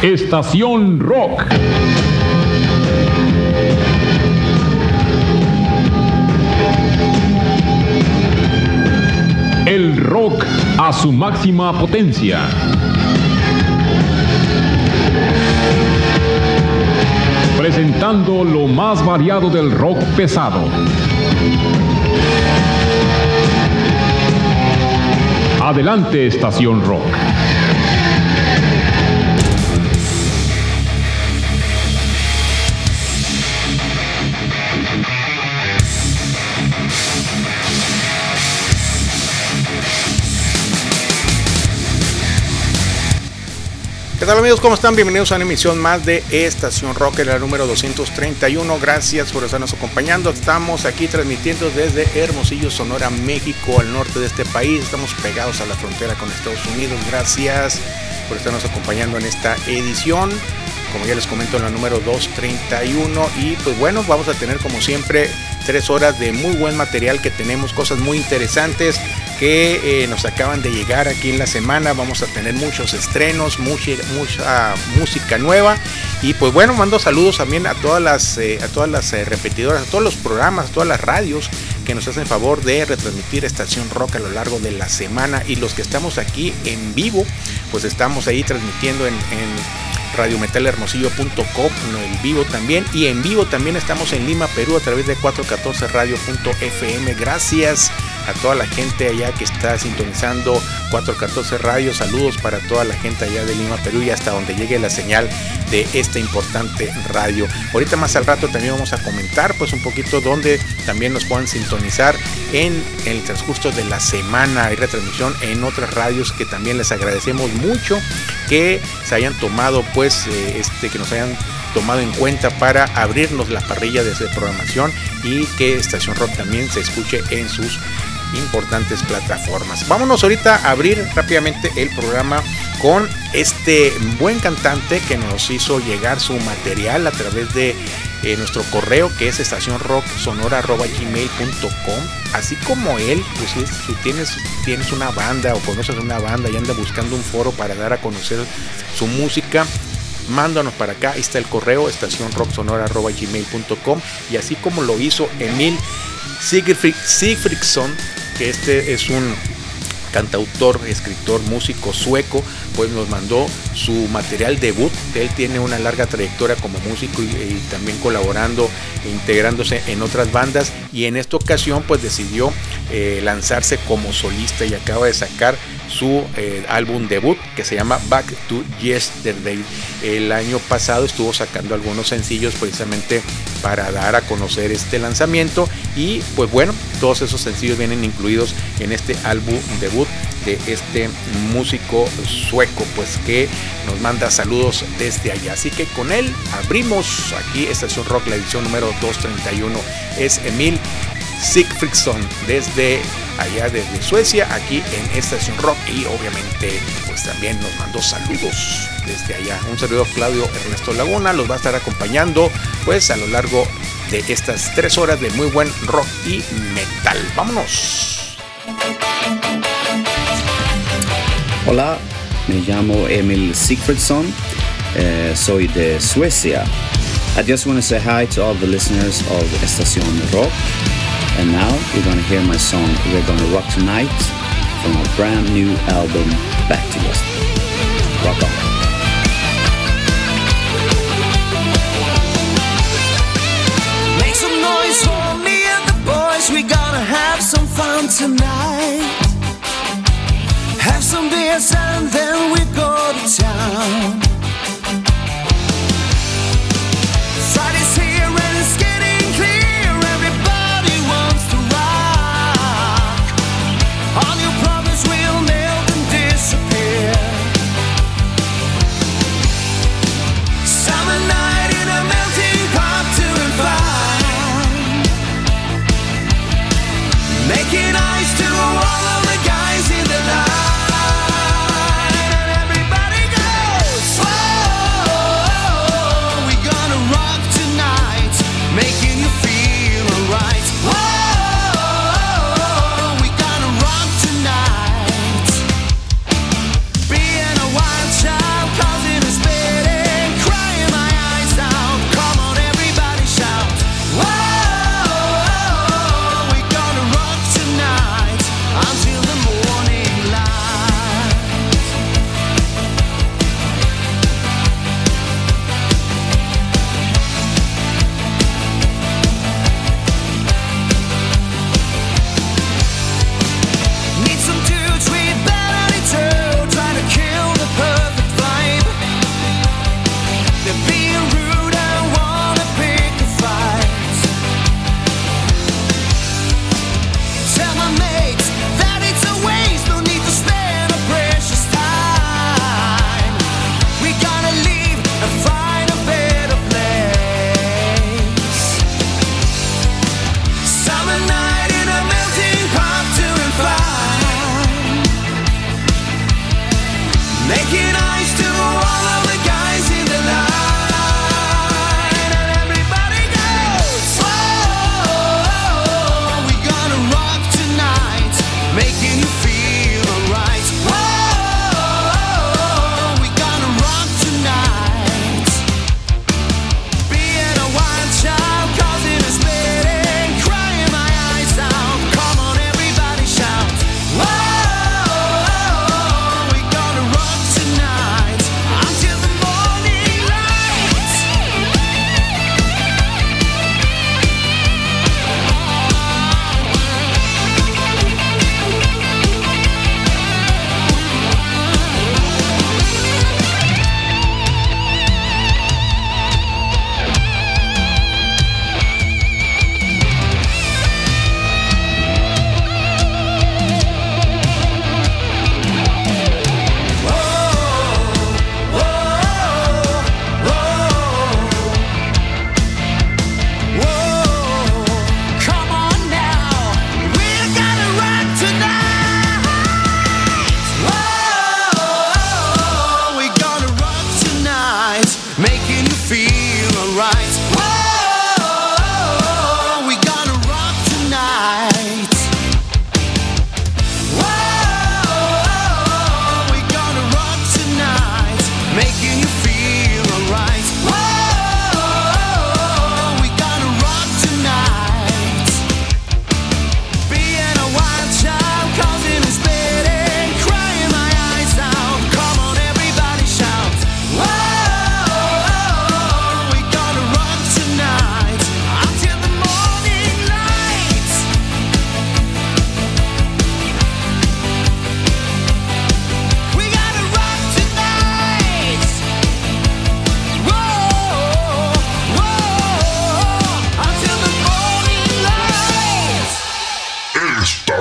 Estación Rock. El rock a su máxima potencia. Presentando lo más variado del rock pesado. Adelante, Estación Rock. ¿Qué tal, amigos? ¿Cómo están? Bienvenidos a una emisión más de Estación Rock, la número 231. Gracias por estarnos acompañando. Estamos aquí transmitiendo desde Hermosillo, Sonora, México, al norte de este país. Estamos pegados a la frontera con Estados Unidos. Gracias por estarnos acompañando en esta edición. Como ya les comento, en la número 231. Y pues bueno, vamos a tener como siempre 3 horas de muy buen material, que tenemos cosas muy interesantes que nos acaban de llegar aquí en la semana. Vamos a tener muchos estrenos, mucha música nueva. Y pues bueno, mando saludos también a todas las repetidoras, a todos los programas, a todas las radios que nos hacen favor de retransmitir Estación Rock a lo largo de la semana. Y los que estamos aquí en vivo, pues estamos ahí transmitiendo en radiometalermosillo.com, en vivo también, y en vivo también estamos en Lima, Perú, a través de 414radio.fm. Gracias a toda la gente allá que está sintonizando 414 Radio. Saludos para toda la gente allá de Lima, Perú, y hasta donde llegue la señal de esta importante radio. Ahorita más al rato también vamos a comentar pues un poquito donde también nos puedan sintonizar en el transcurso de la semana. Hay retransmisión en otras radios que también les agradecemos mucho que se hayan tomado que nos hayan tomado en cuenta para abrirnos la parrilla de programación, y que Estación Rock también se escuche en sus importantes plataformas. Vámonos ahorita a abrir rápidamente el programa con este buen cantante que nos hizo llegar su material a través de nuestro correo, que es estacionrocksonora@gmail.com. Así como él, pues si tienes una banda o conoces una banda y anda buscando un foro para dar a conocer su música, mándanos para acá. Ahí está el correo, estacionrocksonora@gmail.com. Y así como lo hizo Emil Sigfridsson, que este es un cantautor, escritor, músico sueco, pues nos mandó su material debut. Él tiene una larga trayectoria como músico y también colaborando e integrándose en otras bandas, y en esta ocasión pues decidió lanzarse como solista, y acaba de sacar su álbum debut, que se llama Back to Yesterday. El año pasado estuvo sacando algunos sencillos precisamente para dar a conocer este lanzamiento, y pues bueno, todos esos sencillos vienen incluidos en este álbum debut de este músico sueco, pues que nos manda saludos desde allá. Así que con él abrimos aquí Estación Rock, la edición número 231. Es Emil Sigfridsson desde allá, desde Suecia, aquí en Estación Rock, y obviamente pues también nos mandó saludos desde allá. Un saludo a Claudio Ernesto Laguna, los va a estar acompañando pues a lo largo de estas 3 horas de muy buen rock y metal. ¡Vámonos! Hola, me llamo Emil Sigfridsson, soy de Suecia. I just want to say hi to all the listeners of Estación Rock. And now you're going to hear my song We're Gonna Rock Tonight from our brand new album Back to Yesterday. Rock on. Make some noise for me and the boys. We're gonna have some fun tonight. Have some beers and then we go to town. Friday's here and it's getting clear. Everybody wants to rock. All your problems will melt and disappear.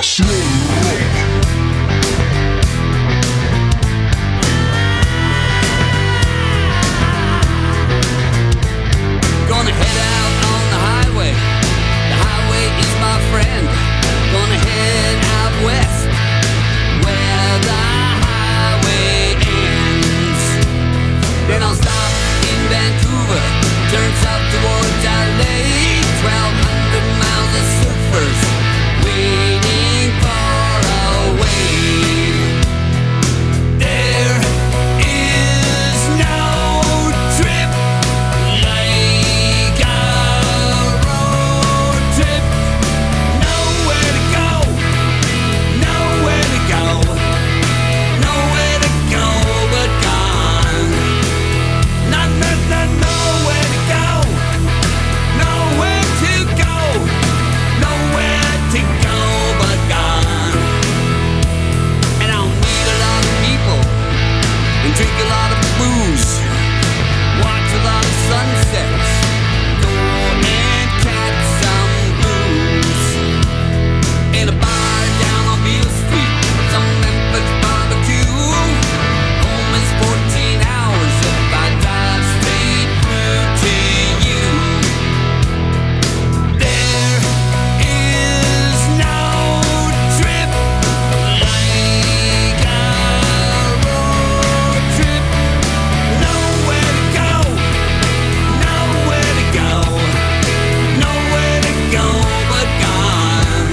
Estación Rock. Gonna head out on the highway. The highway is my friend. Gonna head out west, where the highway ends. Then I'll stop in Vancouver, turn south towards LA. 1,200 miles of surfers waiting for a wave. There is no trip like a road trip. Nowhere to go, nowhere to go, nowhere to go but gone. Nowhere to go, nowhere to go, nowhere to go but gone. And I'll meet a lot of people and drink a lot of booze, watch a lot of sunsets, go and catch some blues. In a bar down on Beale Street, some Memphis barbecue. Home is 14 hours if I drive straight through to you. There is no trip like a road trip. Nowhere to go, nowhere to go, nowhere to go but gone.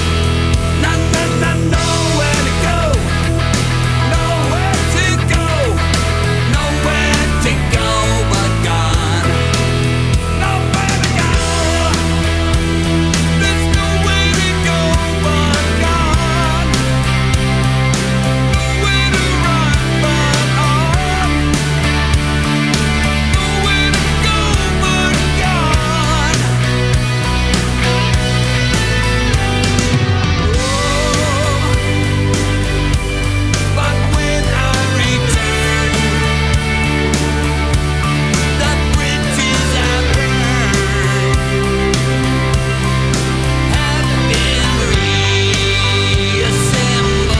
Nowhere to go, nowhere to go, nowhere to go but gone. Nowhere to go, there's nowhere to go but gone. Nowhere to run but on. Nowhere to go but gone. But when I return, the bridges I burned have been reassembled.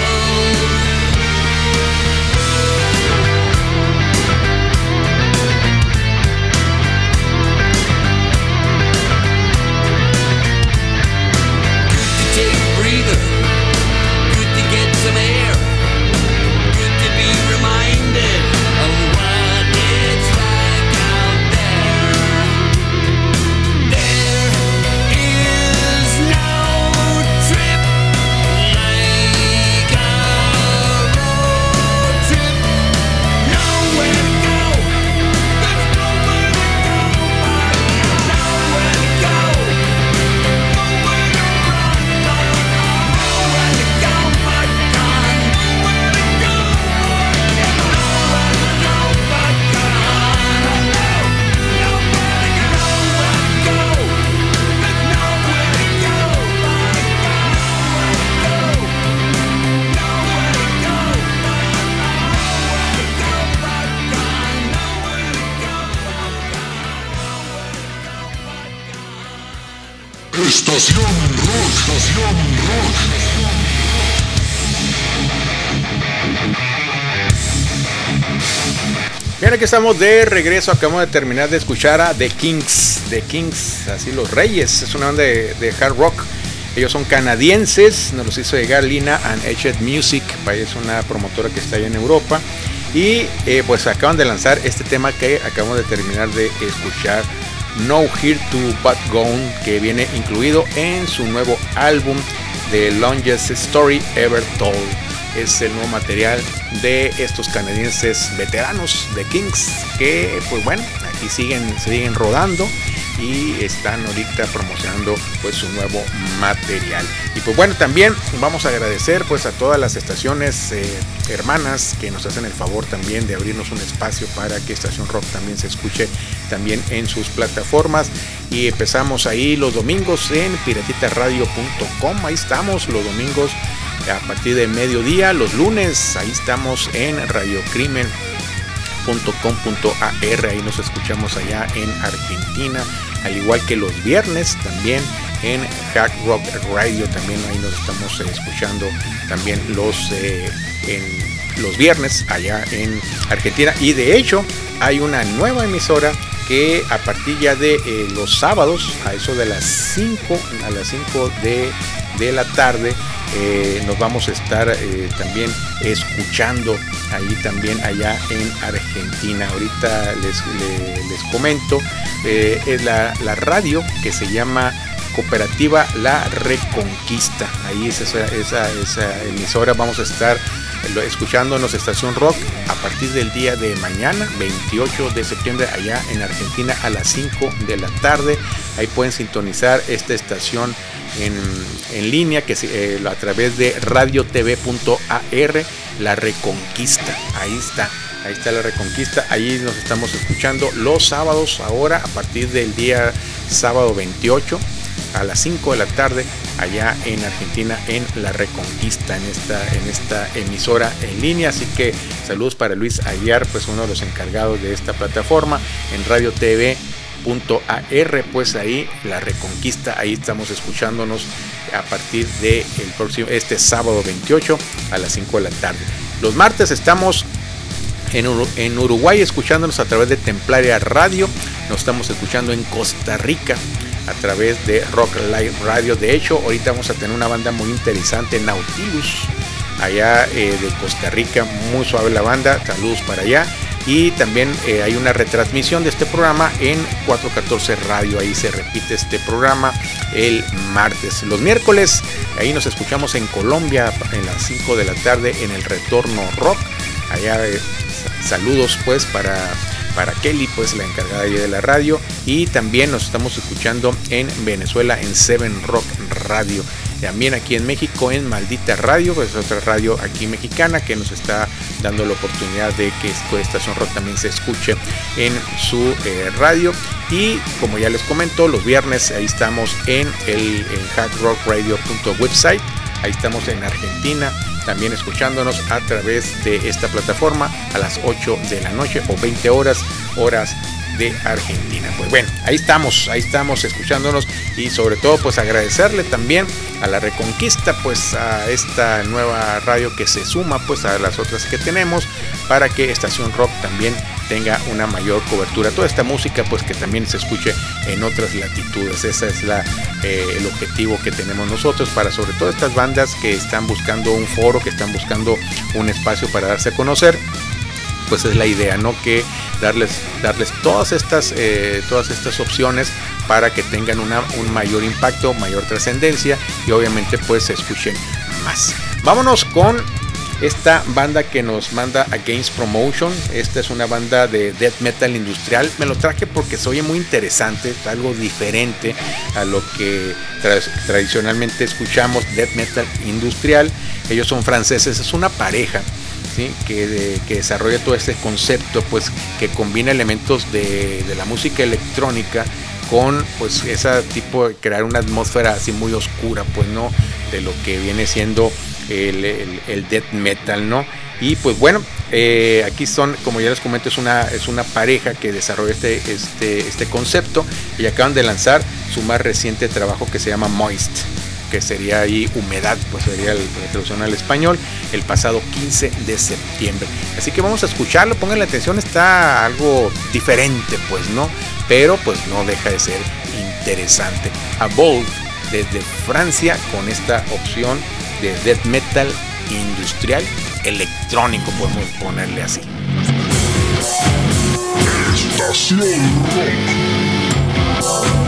Good to take a breather, good to get some air, good to be reminded of what it's like out there. There is no trip like a road trip. Nowhere to go, there's nowhere to go but nowhere to go, nowhere to run but nowhere to go but gone. Nowhere to go but gone. Nowhere to go but gone. There's nowhere to go but gone. Nowhere to go but gone. Nowhere to go but gone. Estación Rock. Estación Rock. Bien, aquí estamos de regreso. Acabamos de terminar de escuchar a The Kings. The Kings, así los Reyes. Es una banda de hard rock. Ellos son canadienses. Nos los hizo llegar Lina and Edged Music. Es una promotora que está allá en Europa. Y pues acaban de lanzar este tema que acabamos de terminar de escuchar, No Here to But Gone, que viene incluido en su nuevo álbum The Longest Story Ever Told. Es el nuevo material de estos canadienses veteranos de Kings, que pues bueno, aquí siguen rodando y están ahorita promocionando pues su nuevo material. Y pues bueno, también vamos a agradecer pues a todas las estaciones hermanas que nos hacen el favor también de abrirnos un espacio para que Estación Rock también se escuche también en sus plataformas. Y empezamos ahí los domingos en piratitaradio.com. Ahí estamos los domingos a partir de mediodía. Los lunes ahí estamos en radiocrimen.com.ar, ahí nos escuchamos allá en Argentina, al igual que los viernes también en Hard Rock Radio, también ahí nos estamos escuchando también en los viernes allá en Argentina. Y de hecho hay una nueva emisora que a partir ya de los sábados a eso de las 5 de la tarde nos vamos a estar también escuchando ahí también allá en Argentina. Ahorita les comento, es la radio que se llama Cooperativa La Reconquista. Ahí es esa emisora. Vamos a estar escuchándonos Estación Rock a partir del día de mañana 28 de septiembre allá en Argentina a las 5 de la tarde. Ahí pueden sintonizar esta estación en línea que a través de radiotv.ar, La Reconquista. Ahí está La Reconquista. Ahí nos estamos escuchando los sábados ahora a partir del día sábado 28 a las 5 de la tarde allá en Argentina en La Reconquista, en esta emisora en línea. Así que saludos para Luis Aguiar, pues uno de los encargados de esta plataforma en radiotv.ar, pues ahí La Reconquista. Ahí estamos escuchándonos a partir de este sábado 28 a las 5 de la tarde. Los martes estamos en Uruguay escuchándonos a través de Templaria Radio. Nos estamos escuchando en Costa Rica a través de Rock Live Radio. De hecho, ahorita vamos a tener una banda muy interesante, Nautilus, allá de Costa Rica. Muy suave la banda, saludos para allá. Y también hay una retransmisión de este programa en 414 Radio. Ahí se repite este programa el martes. Los miércoles, ahí nos escuchamos en Colombia en las 5 de la tarde en el Retorno Rock. Allá saludos pues para Kelly, pues la encargada de la radio. Y también nos estamos escuchando en Venezuela en Seven Rock Radio. También aquí en México en Maldita Radio, pues otra radio aquí mexicana que nos está dando la oportunidad de que Estación Rock también se escuche en su radio. Y como ya les comento, los viernes ahí estamos en el hardrockradio.website. Ahí estamos en Argentina, también escuchándonos a través de esta plataforma a las 8 de la noche o 20 horas de Argentina. Pues bueno, ahí estamos escuchándonos y sobre todo pues agradecerle también a La Reconquista, pues a esta nueva radio que se suma pues a las otras que tenemos para que Estación Rock también tenga una mayor cobertura. Toda esta música pues que también se escuche en otras latitudes. Ese es el objetivo que tenemos nosotros para sobre todo estas bandas que están buscando un foro, que están buscando un espacio para darse a conocer. Pues es la idea, ¿no? Que darles todas estas opciones para que tengan un mayor impacto, mayor trascendencia y obviamente pues se escuchen más. Vámonos con esta banda que nos manda Against Promotion. Esta es una banda de death metal industrial. Me lo traje porque se oye muy interesante, algo diferente a lo que tradicionalmente escuchamos, death metal industrial. Ellos son franceses, es una pareja, ¿sí? que desarrolla todo este concepto, pues que combina elementos de la música electrónica con pues ese tipo de crear una atmósfera así muy oscura, pues no, de lo que viene siendo el death metal, ¿no? Y pues bueno, aquí son, como ya les comento, es una pareja que desarrolla este concepto y acaban de lanzar su más reciente trabajo que se llama Moist, que sería ahí humedad, pues sería la traducción al español, el pasado 15 de septiembre. Así que vamos a escucharlo, pónganle atención, está algo diferente, pues, ¿no? Pero pues no deja de ser interesante. A Bold desde Francia con esta opción de death metal industrial electrónico, podemos ponerle así. Estación Rock.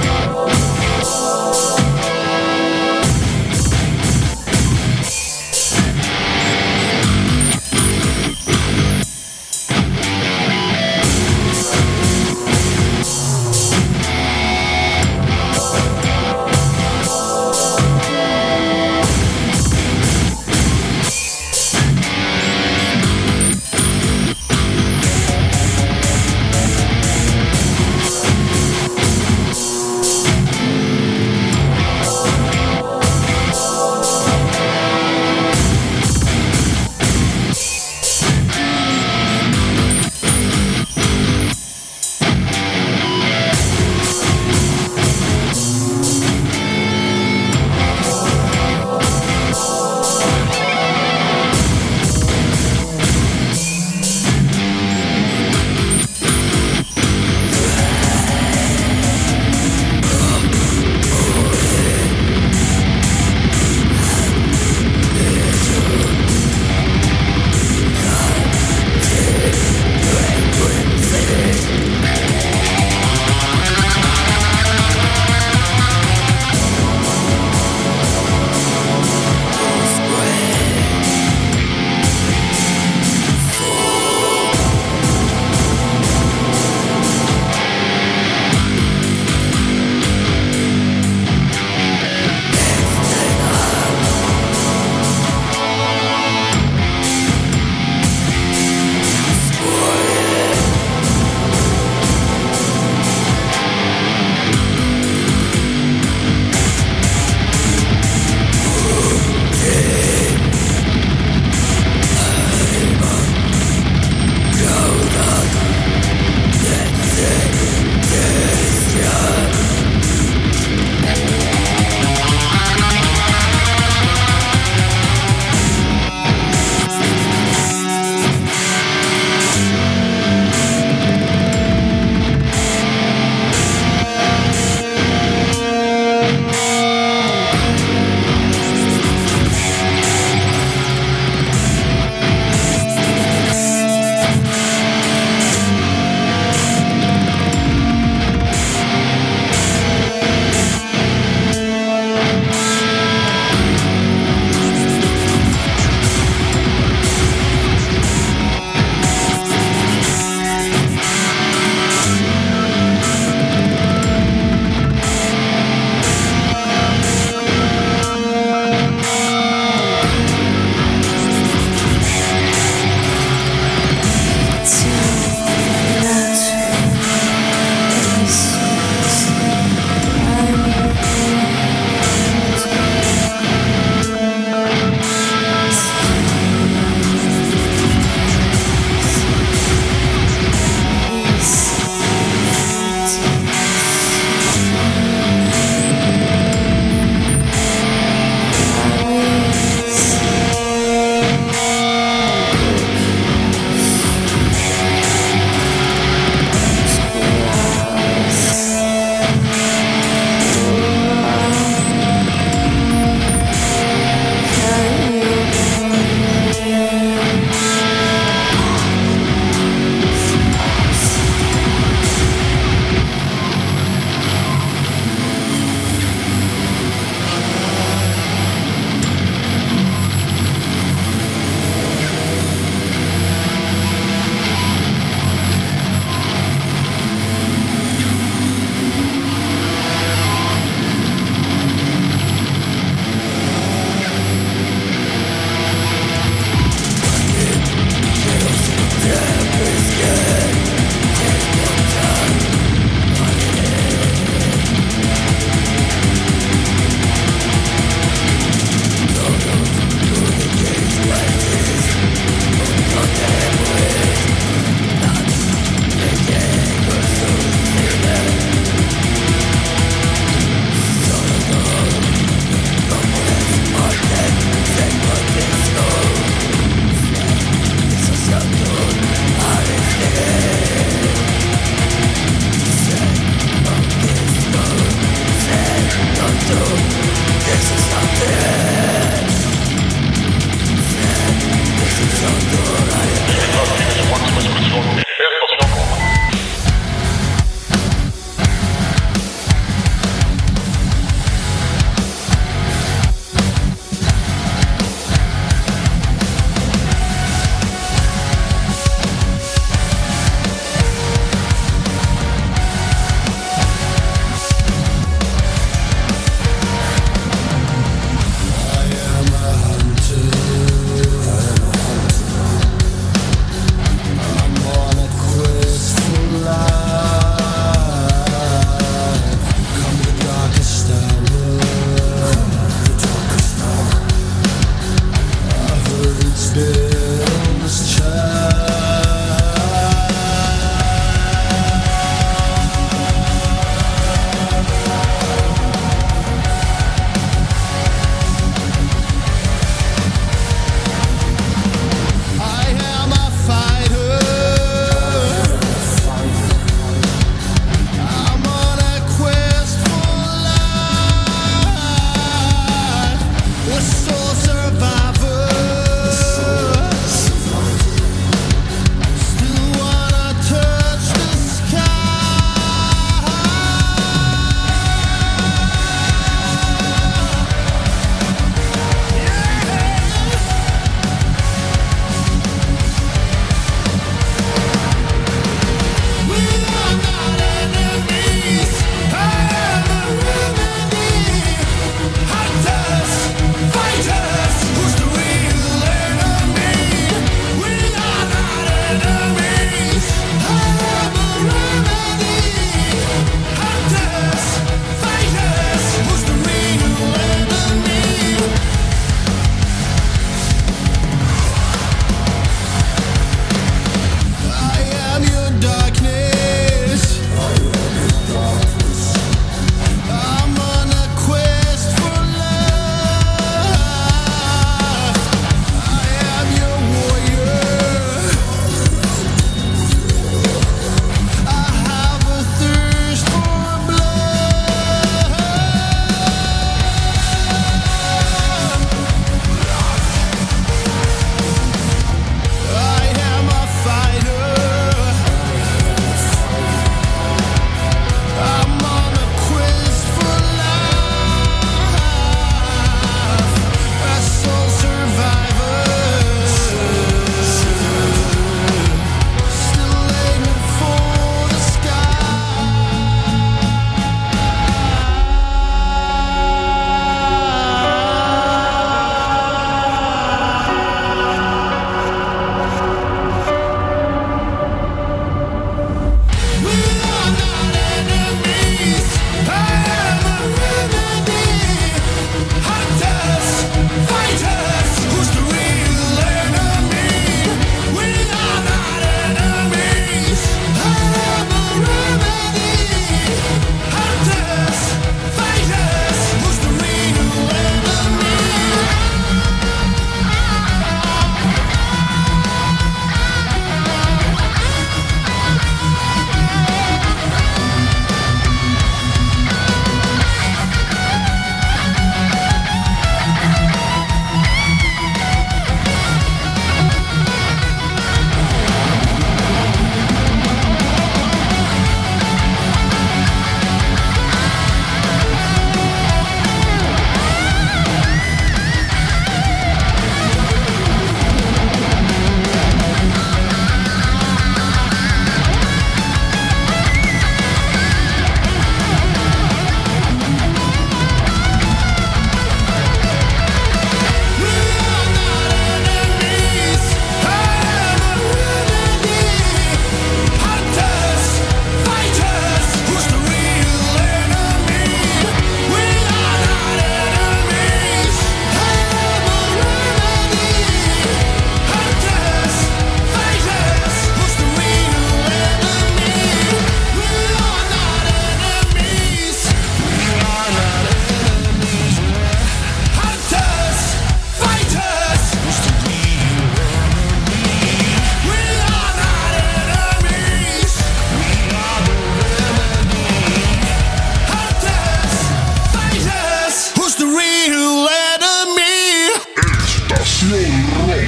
Estación Rock.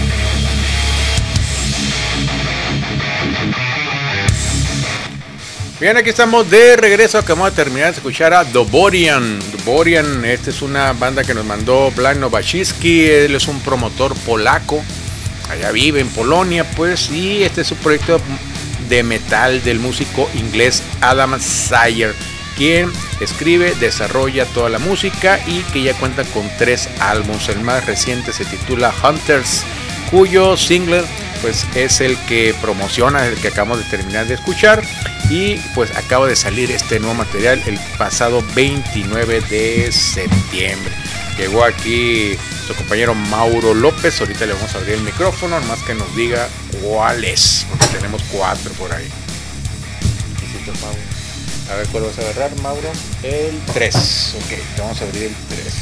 Bien, aquí estamos de regreso. Acabamos de terminar de escuchar a Doborian. Doborian, esta es una banda que nos mandó Black Nowaczycki. Él es un promotor polaco. Allá vive en Polonia, pues. Y este es un proyecto de metal del músico inglés Adam Sayer, quien escribe, desarrolla toda la música y que ya cuenta con 3 álbumes. El más reciente se titula Hunters, cuyo single pues es el que promociona, el que acabamos de terminar de escuchar, y pues acaba de salir este nuevo material el pasado 29 de septiembre. Llegó aquí su compañero Mauro López, ahorita le vamos a abrir el micrófono, nomás que nos diga cuál es, porque tenemos 4 por ahí. A ver cuál vas a agarrar, Mauro. El 3, ok, vamos a abrir el 3.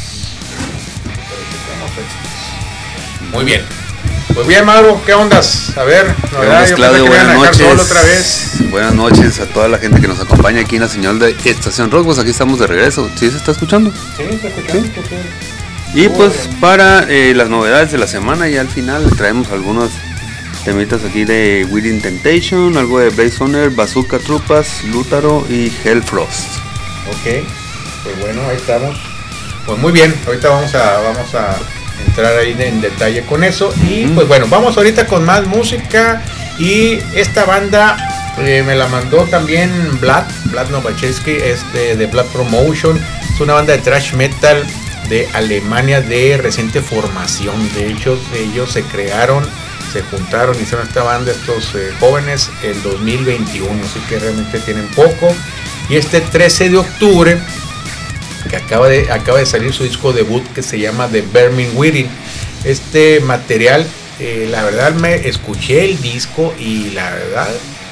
Muy bien. Pues bien, Mauro, ¿qué ondas? A ver, Buenas, Claudio, buenas noches. Otra vez. Buenas noches a toda la gente que nos acompaña aquí en la señal de Estación Rock. Pues aquí estamos de regreso. ¿Sí se está escuchando? Sí, está escuchando. ¿Sí? Y pues para las novedades de la semana, ya al final traemos algunos temitas aquí de Within Temptation, algo de Blaze Runner, Bazooka Trupas, Lútaro y Hellfrost. Ok, pues bueno, ahí estamos. Pues muy bien, ahorita vamos a entrar ahí en detalle con eso. Y pues bueno, vamos ahorita con más música. Y esta banda me la mandó también Vlad Nowaczycki, de Vlad Promotion. Es una banda de thrash metal de Alemania de reciente formación. De hecho, ellos se juntaron, hicieron esta banda, estos jóvenes, en 2021, así que realmente tienen poco. Y este 13 de octubre, que acaba de salir su disco debut, que se llama The Vermin Within. Este material, la verdad, me escuché el disco y la verdad,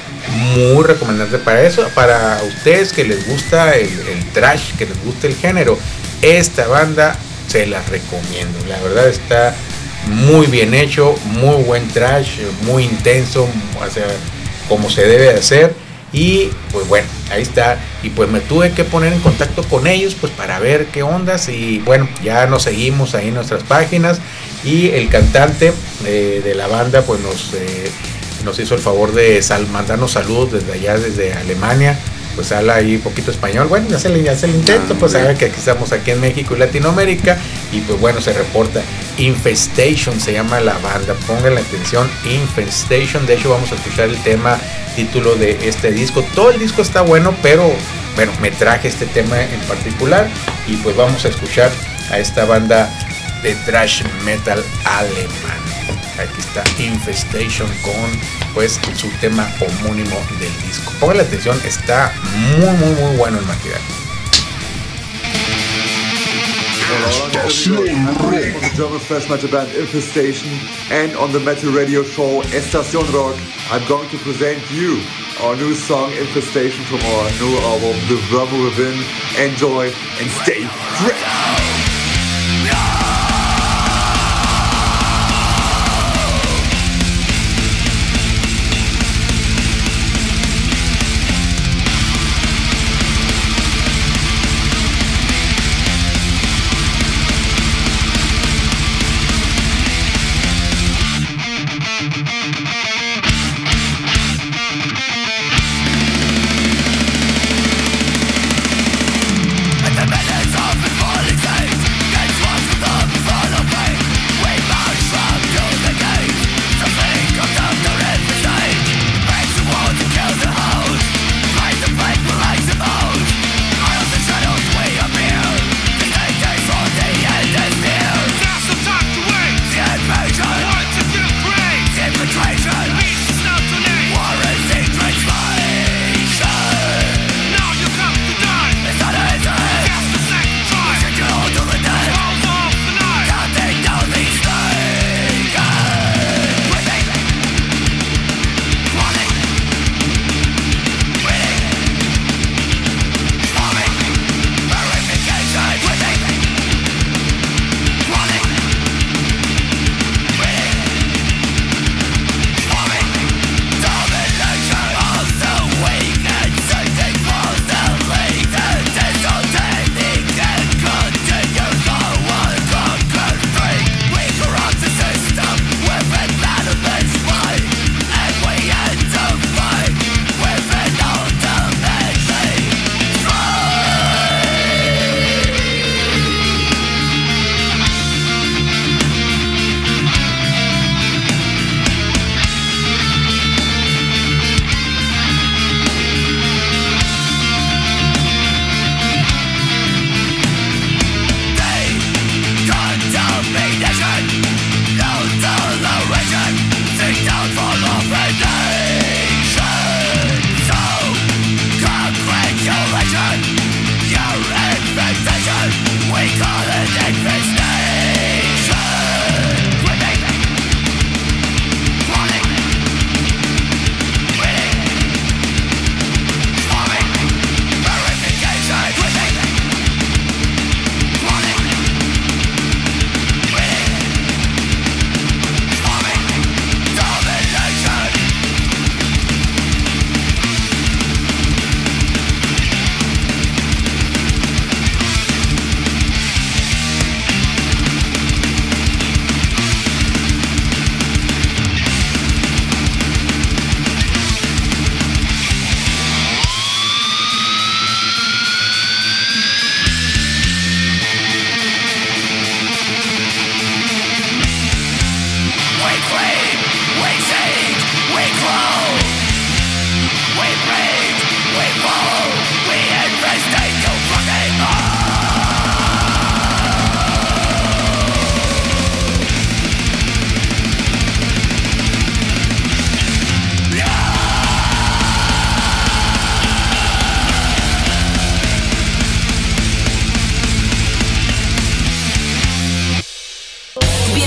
muy recomendable para eso, para ustedes que les gusta el thrash, que les gusta el género. Esta banda se la recomiendo, la verdad está muy bien hecho, muy buen thrash, muy intenso, o sea, como se debe de hacer. Y pues bueno, ahí está. Y pues me tuve que poner en contacto con ellos pues para ver qué ondas. Y bueno, ya nos seguimos ahí en nuestras páginas. Y el cantante de la banda pues nos hizo el favor de mandarnos saludos desde allá, desde Alemania. Pues habla ahí un poquito español. Bueno, ya se le intento, pues saber que aquí estamos aquí en México y Latinoamérica. Y pues bueno, se reporta. Infestation se llama la banda, pongan la atención, Infestation. De hecho vamos a escuchar el tema título de este disco. Todo el disco está bueno, pero bueno, me traje este tema en particular. Y pues vamos a escuchar a esta banda de thrash metal alemán. Aquí está Infestation con pues su tema homónimo del disco. Pongan la atención, está muy bueno el material. Estación Rock. The German thrash metal band Infestation, and on the metal radio show Estación Rock, I'm going to present you our new song Infestation from our new album The Vermin Within. Enjoy and stay fresh. The minutes of the falling side.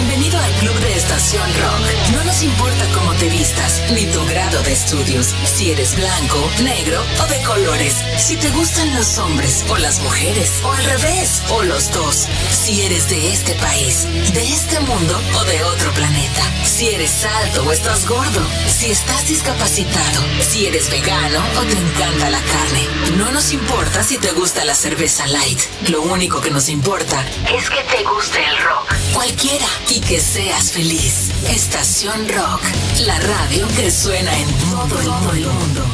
Bienvenido al Club de Estación Rock. No nos importa cómo te vistas, ni tu grado de estudios, si eres blanco, negro o de colores, si te gustan los hombres o las mujeres, o al revés, o los dos, si eres de este país, de este mundo o de otro planeta, si eres alto o estás gordo, si estás discapacitado, si eres vegano o te encanta la carne. No nos importa si te gusta la cerveza light. Lo único que nos importa es que te guste el rock, cualquiera, y que seas feliz. Estación Rock, la radio que suena en todo el mundo.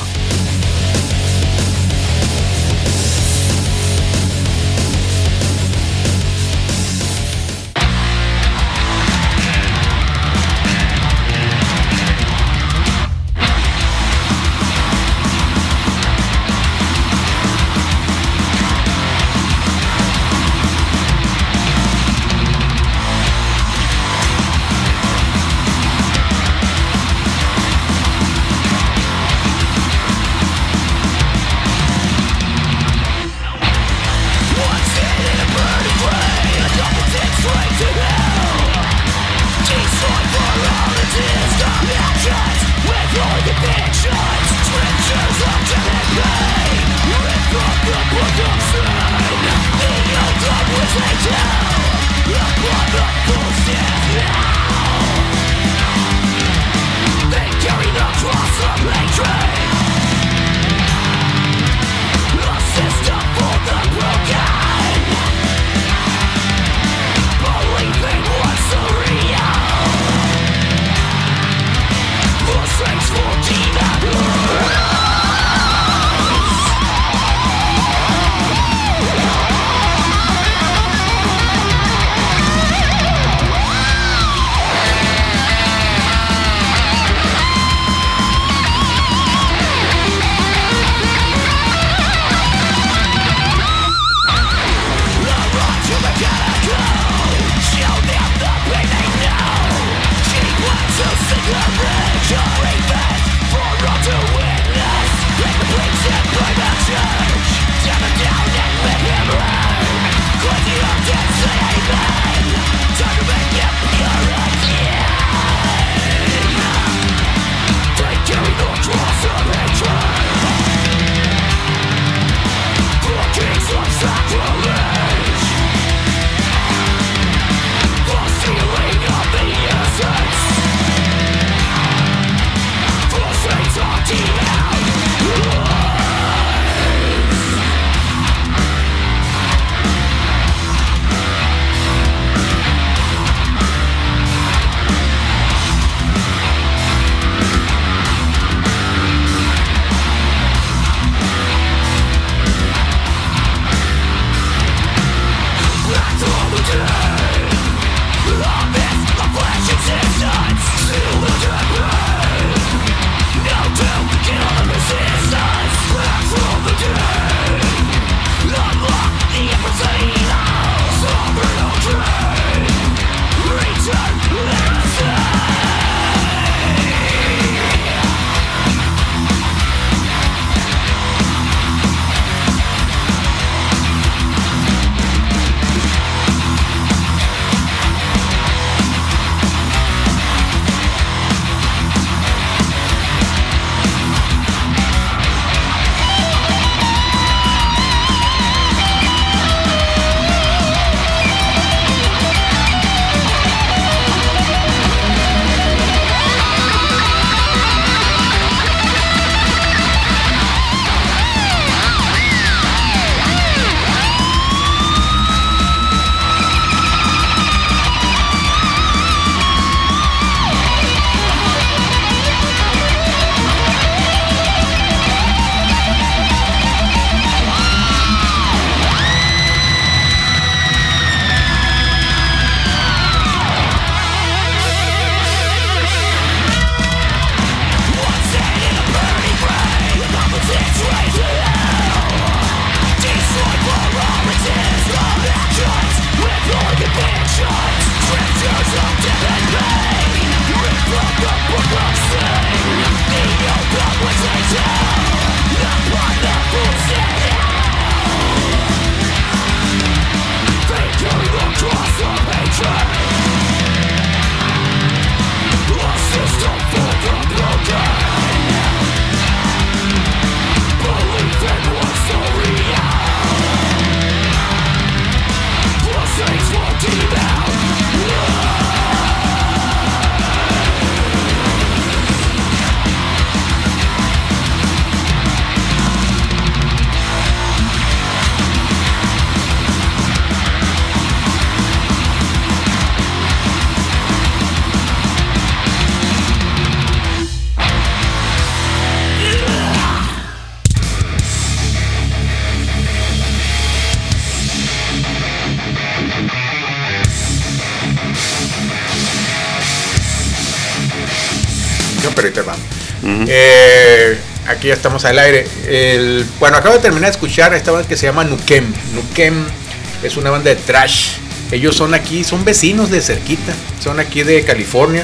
canción, pero ahorita vamos. Aquí ya estamos al aire. Bueno, acabo de terminar de escuchar esta banda que se llama Nukem. Nukem es una banda de thrash. Ellos son vecinos de cerquita, son aquí de California,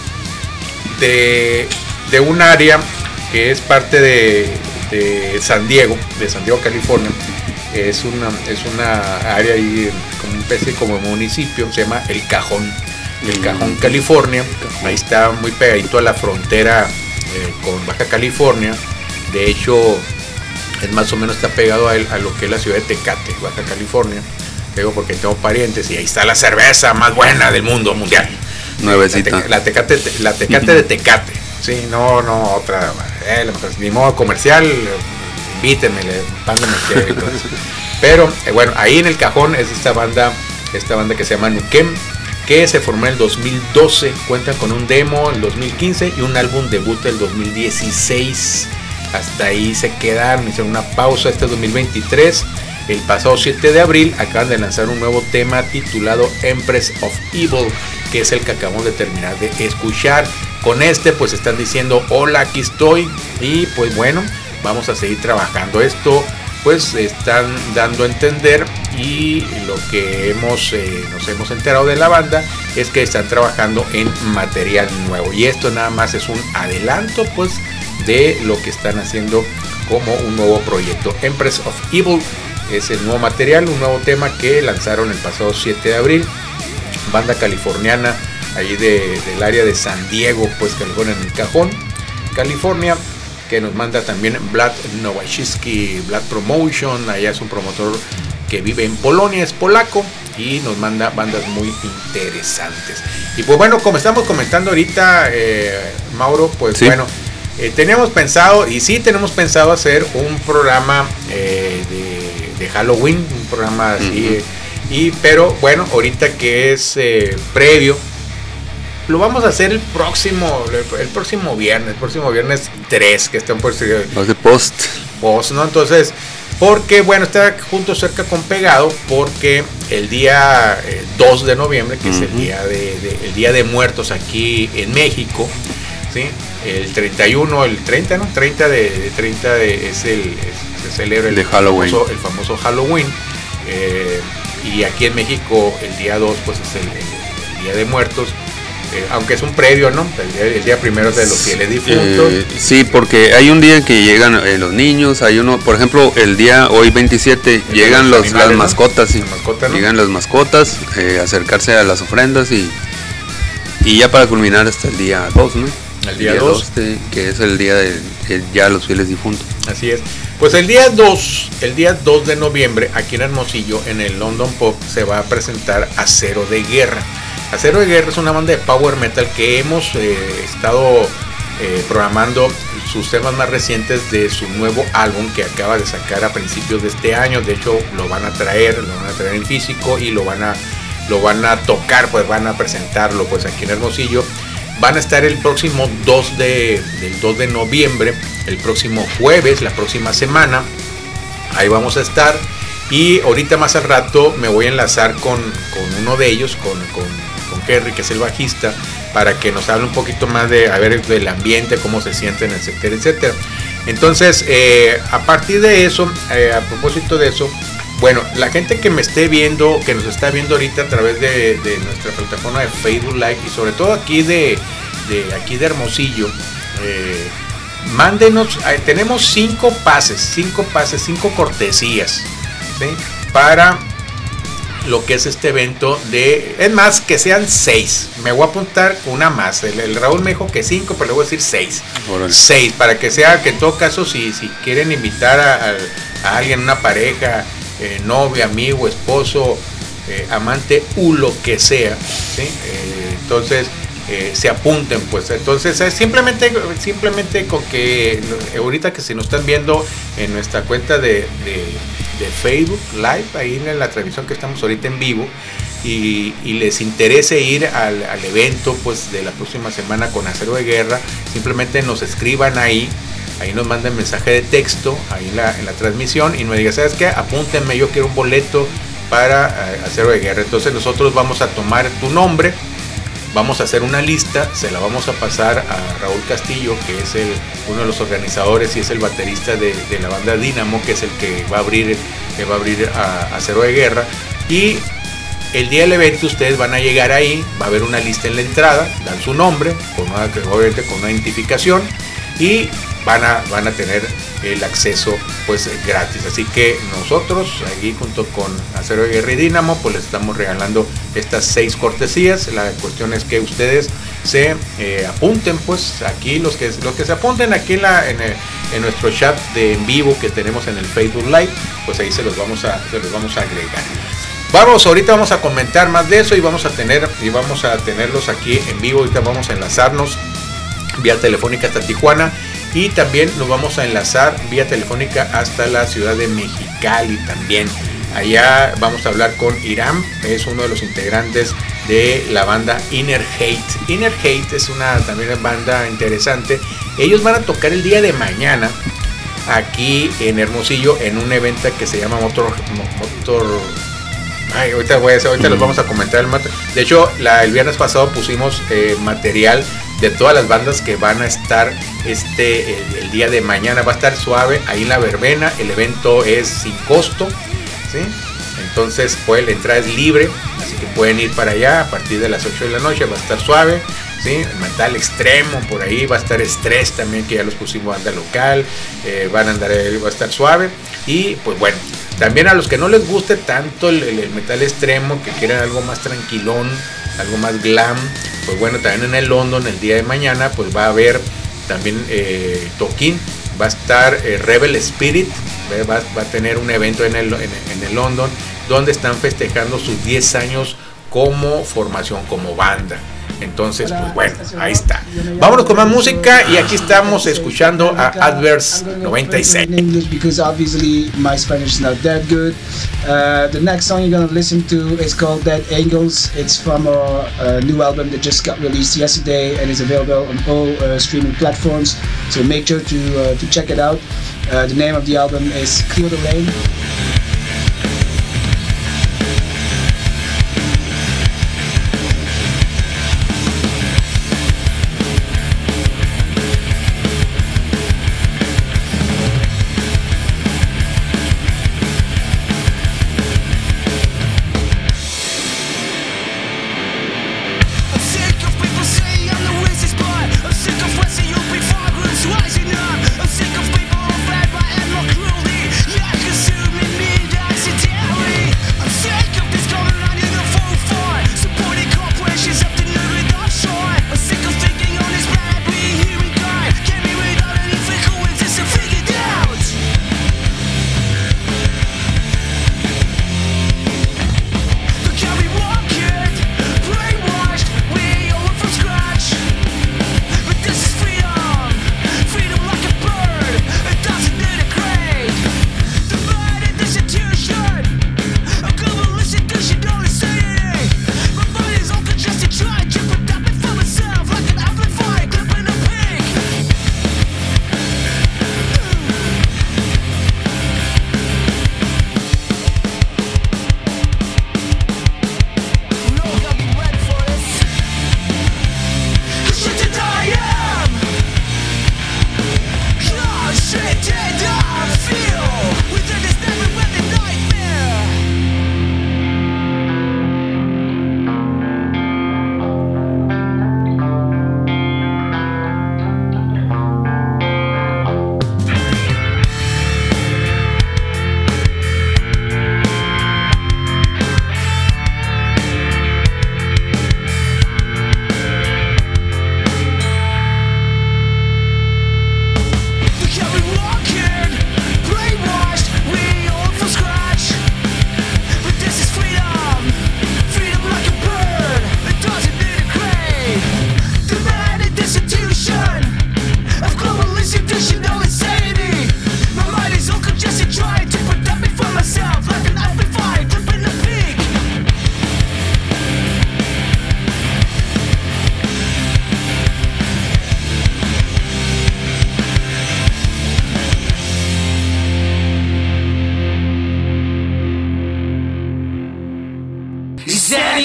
de un área que es parte de San Diego, California. Es una área ahí como una especie como municipio, se llama El Cajón, California. Ahí está muy pegadito a la frontera con Baja California. De hecho, es más o menos está pegado a lo que es la ciudad de Tecate, Baja California. Digo porque tengo parientes y ahí está la cerveza más buena del mundo mundial. Nuevecita. La Tecate de Tecate. Sí, no otra. Ni modo comercial, invítenme, pándame que. Pero bueno, ahí en El Cajón es esta banda que se llama Nukem, que se formó en el 2012, cuentan con un demo en el 2015 y un álbum debut el 2016. Hasta ahí se quedaron, hicieron una pausa este 2023. El pasado 7 de abril acaban de lanzar un nuevo tema titulado Empress of Evil, que es el que acabamos de terminar de escuchar. Con pues están diciendo hola, aquí estoy, y pues bueno, vamos a seguir trabajando. Esto pues están dando a entender, y lo que nos hemos enterado de la banda es que están trabajando en material nuevo, y esto nada más es un adelanto pues de lo que están haciendo como un nuevo proyecto. Empress of Evil es el nuevo material, un nuevo tema que lanzaron el pasado 7 de abril. Banda californiana ahí del área de San Diego, pues California, en El Cajón, California, que nos manda también Vlad Nowacki, Vlad Promotion. Allá es un promotor que vive en Polonia, es polaco, y nos manda bandas muy interesantes. Y pues bueno, como estamos comentando ahorita, Mauro, pues sí. Bueno, tenemos pensado hacer un programa de Halloween, un programa así, pero bueno, ahorita que es previo, lo vamos a hacer el próximo viernes 3, que está por post, ¿no? Entonces, porque bueno, está junto, cerca con pegado, porque el día 2 de noviembre, que es el día de muertos aquí en México, ¿sí? El 31, el 30, ¿no? 30 se celebra de Halloween. El famoso Halloween. Y aquí en México el día 2 pues es el Día de Muertos. Aunque es un previo, ¿no? El día primero es de los fieles difuntos. Sí, porque hay un día en que llegan los niños, hay uno, por ejemplo, el día hoy 27 llegan las mascotas, ¿no? ¿no? Llegan las mascotas, acercarse a las ofrendas y ya para culminar hasta el día 2, ¿no? El día 2, que es el día de ya los fieles difuntos. Así es. Pues el día 2 de noviembre, aquí en Hermosillo, en el London Pop, se va a presentar Acero de Guerra. Acero de Guerra es una banda de power metal que hemos estado programando sus temas más recientes de su nuevo álbum que acaba de sacar a principios de este año. De hecho, lo van a traer en físico y lo van a tocar, pues van a presentarlo pues aquí en Hermosillo. Van a estar el próximo 2 de noviembre, el próximo jueves, la próxima semana. Ahí vamos a estar. Y ahorita más al rato me voy a enlazar con uno de ellos, con Kerry, que es el bajista, para que nos hable un poquito más del ambiente, cómo se sienten, etcétera, etcétera. Entonces, a partir de eso, a propósito de eso, bueno, la gente que me esté viendo, que nos está viendo ahorita a través de nuestra plataforma de Facebook Live, y sobre todo aquí de Hermosillo, mándenos, tenemos 5 cortesías, ¿sí? Para lo que es este evento es más, que sean 6. Me voy a apuntar una más. El Raúl me dijo que 5, pero le voy a decir 6. 6, para que sea que en todo caso, si quieren invitar a alguien, una pareja, novia, amigo, esposo, amante, lo que sea, ¿sí? Entonces se apunten, pues. Entonces simplemente con que ahorita que se nos están viendo en nuestra cuenta de Facebook Live, ahí en la transmisión que estamos ahorita en vivo, y les interese ir al evento pues de la próxima semana con Acero de Guerra, simplemente nos escriban ahí nos mandan mensaje de texto ahí en la transmisión y nos digan, ¿sabes qué? Apúntenme, yo quiero un boleto para Acero de Guerra. Entonces nosotros vamos a tomar tu nombre vamos a hacer una lista, se la vamos a pasar a Raúl Castillo, que es uno de los organizadores y es el baterista de la banda Dynamo, que es el que va a abrir a Acero de Guerra. Y el día del evento ustedes van a llegar ahí, va a haber una lista en la entrada, dan su nombre, obviamente con una identificación, y van a tener el acceso pues gratis. Así que nosotros aquí junto con Acero de Guerra y Dynamo pues les estamos regalando estas 6 cortesías. La cuestión es que ustedes se apunten, pues aquí los que se apunten aquí en nuestro chat de en vivo que tenemos en el Facebook Live, pues ahí se los vamos a agregar. Ahorita vamos a comentar más de eso y vamos a tenerlos aquí en vivo. Ahorita vamos a enlazarnos vía telefónica hasta Tijuana y también nos vamos a enlazar vía telefónica hasta la ciudad de Mexicali también. Allá vamos a hablar con Irán, es uno de los integrantes de la banda Inner Hate. Inner Hate es también una banda interesante. Ellos van a tocar el día de mañana aquí en Hermosillo en un evento que se llama Motor. Ahorita los vamos a comentar. De hecho, el viernes pasado pusimos material de todas las bandas que van a estar el día de mañana. Va a estar suave ahí en la verbena. El evento es sin costo, ¿sí? Entonces pues la entrada es libre, así que pueden ir para allá a partir de las 8 de la noche. Va a estar suave, ¿sí? Metal extremo por ahí, va a estar Estrés también, que ya los pusimos, banda local. Va a estar suave. Y pues bueno, también a los que no les guste tanto el metal extremo, que quieran algo más tranquilón, algo más glam, pues bueno, también en el London el día de mañana pues va a haber también toquín. Va a estar Rebel Spirit, va a tener un evento en el London donde están festejando sus 10 años como formación, como banda. Entonces, pues bueno, ahí está. Vámonos con más música y aquí estamos escuchando a Adverse 96. Because obviously my Spanish is not that good. The next song you're gonna listen to is called Dead Angels. It's from a new album that just got released yesterday and is available on all streaming platforms. So make sure to check it out. The name of the album is Clear the Lane. Rising up, I'm sick of people fed by animal cruelty. Yeah, consuming me.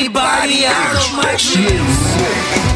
anybody out of my dreams.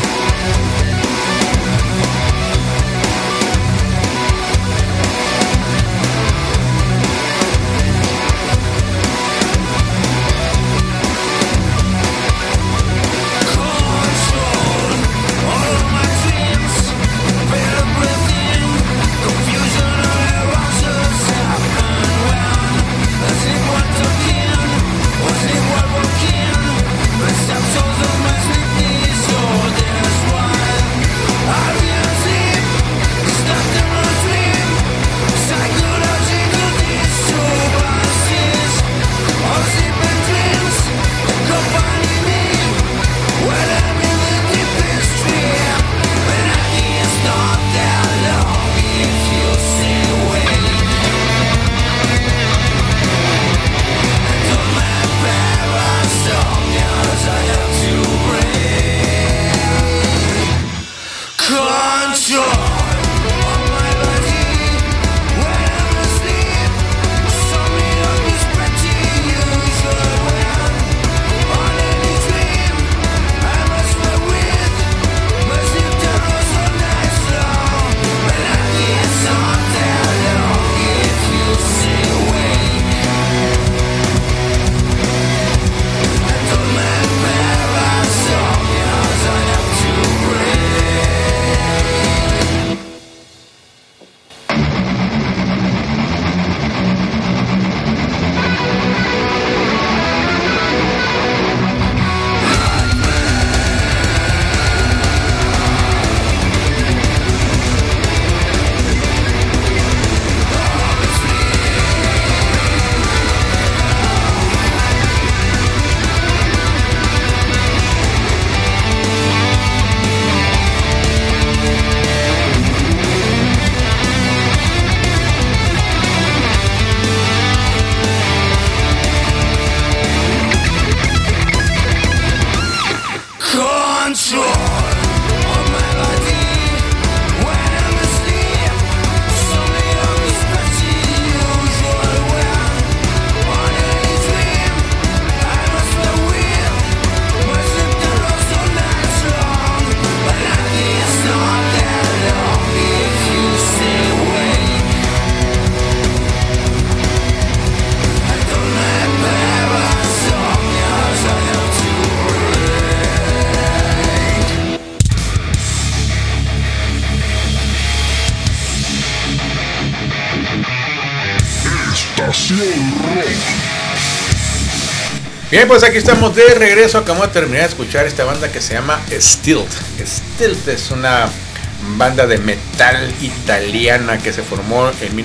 Bien, pues aquí estamos de regreso. Acabamos de terminar de escuchar esta banda que se llama Stilt. Stilt es una banda de metal italiana que se formó en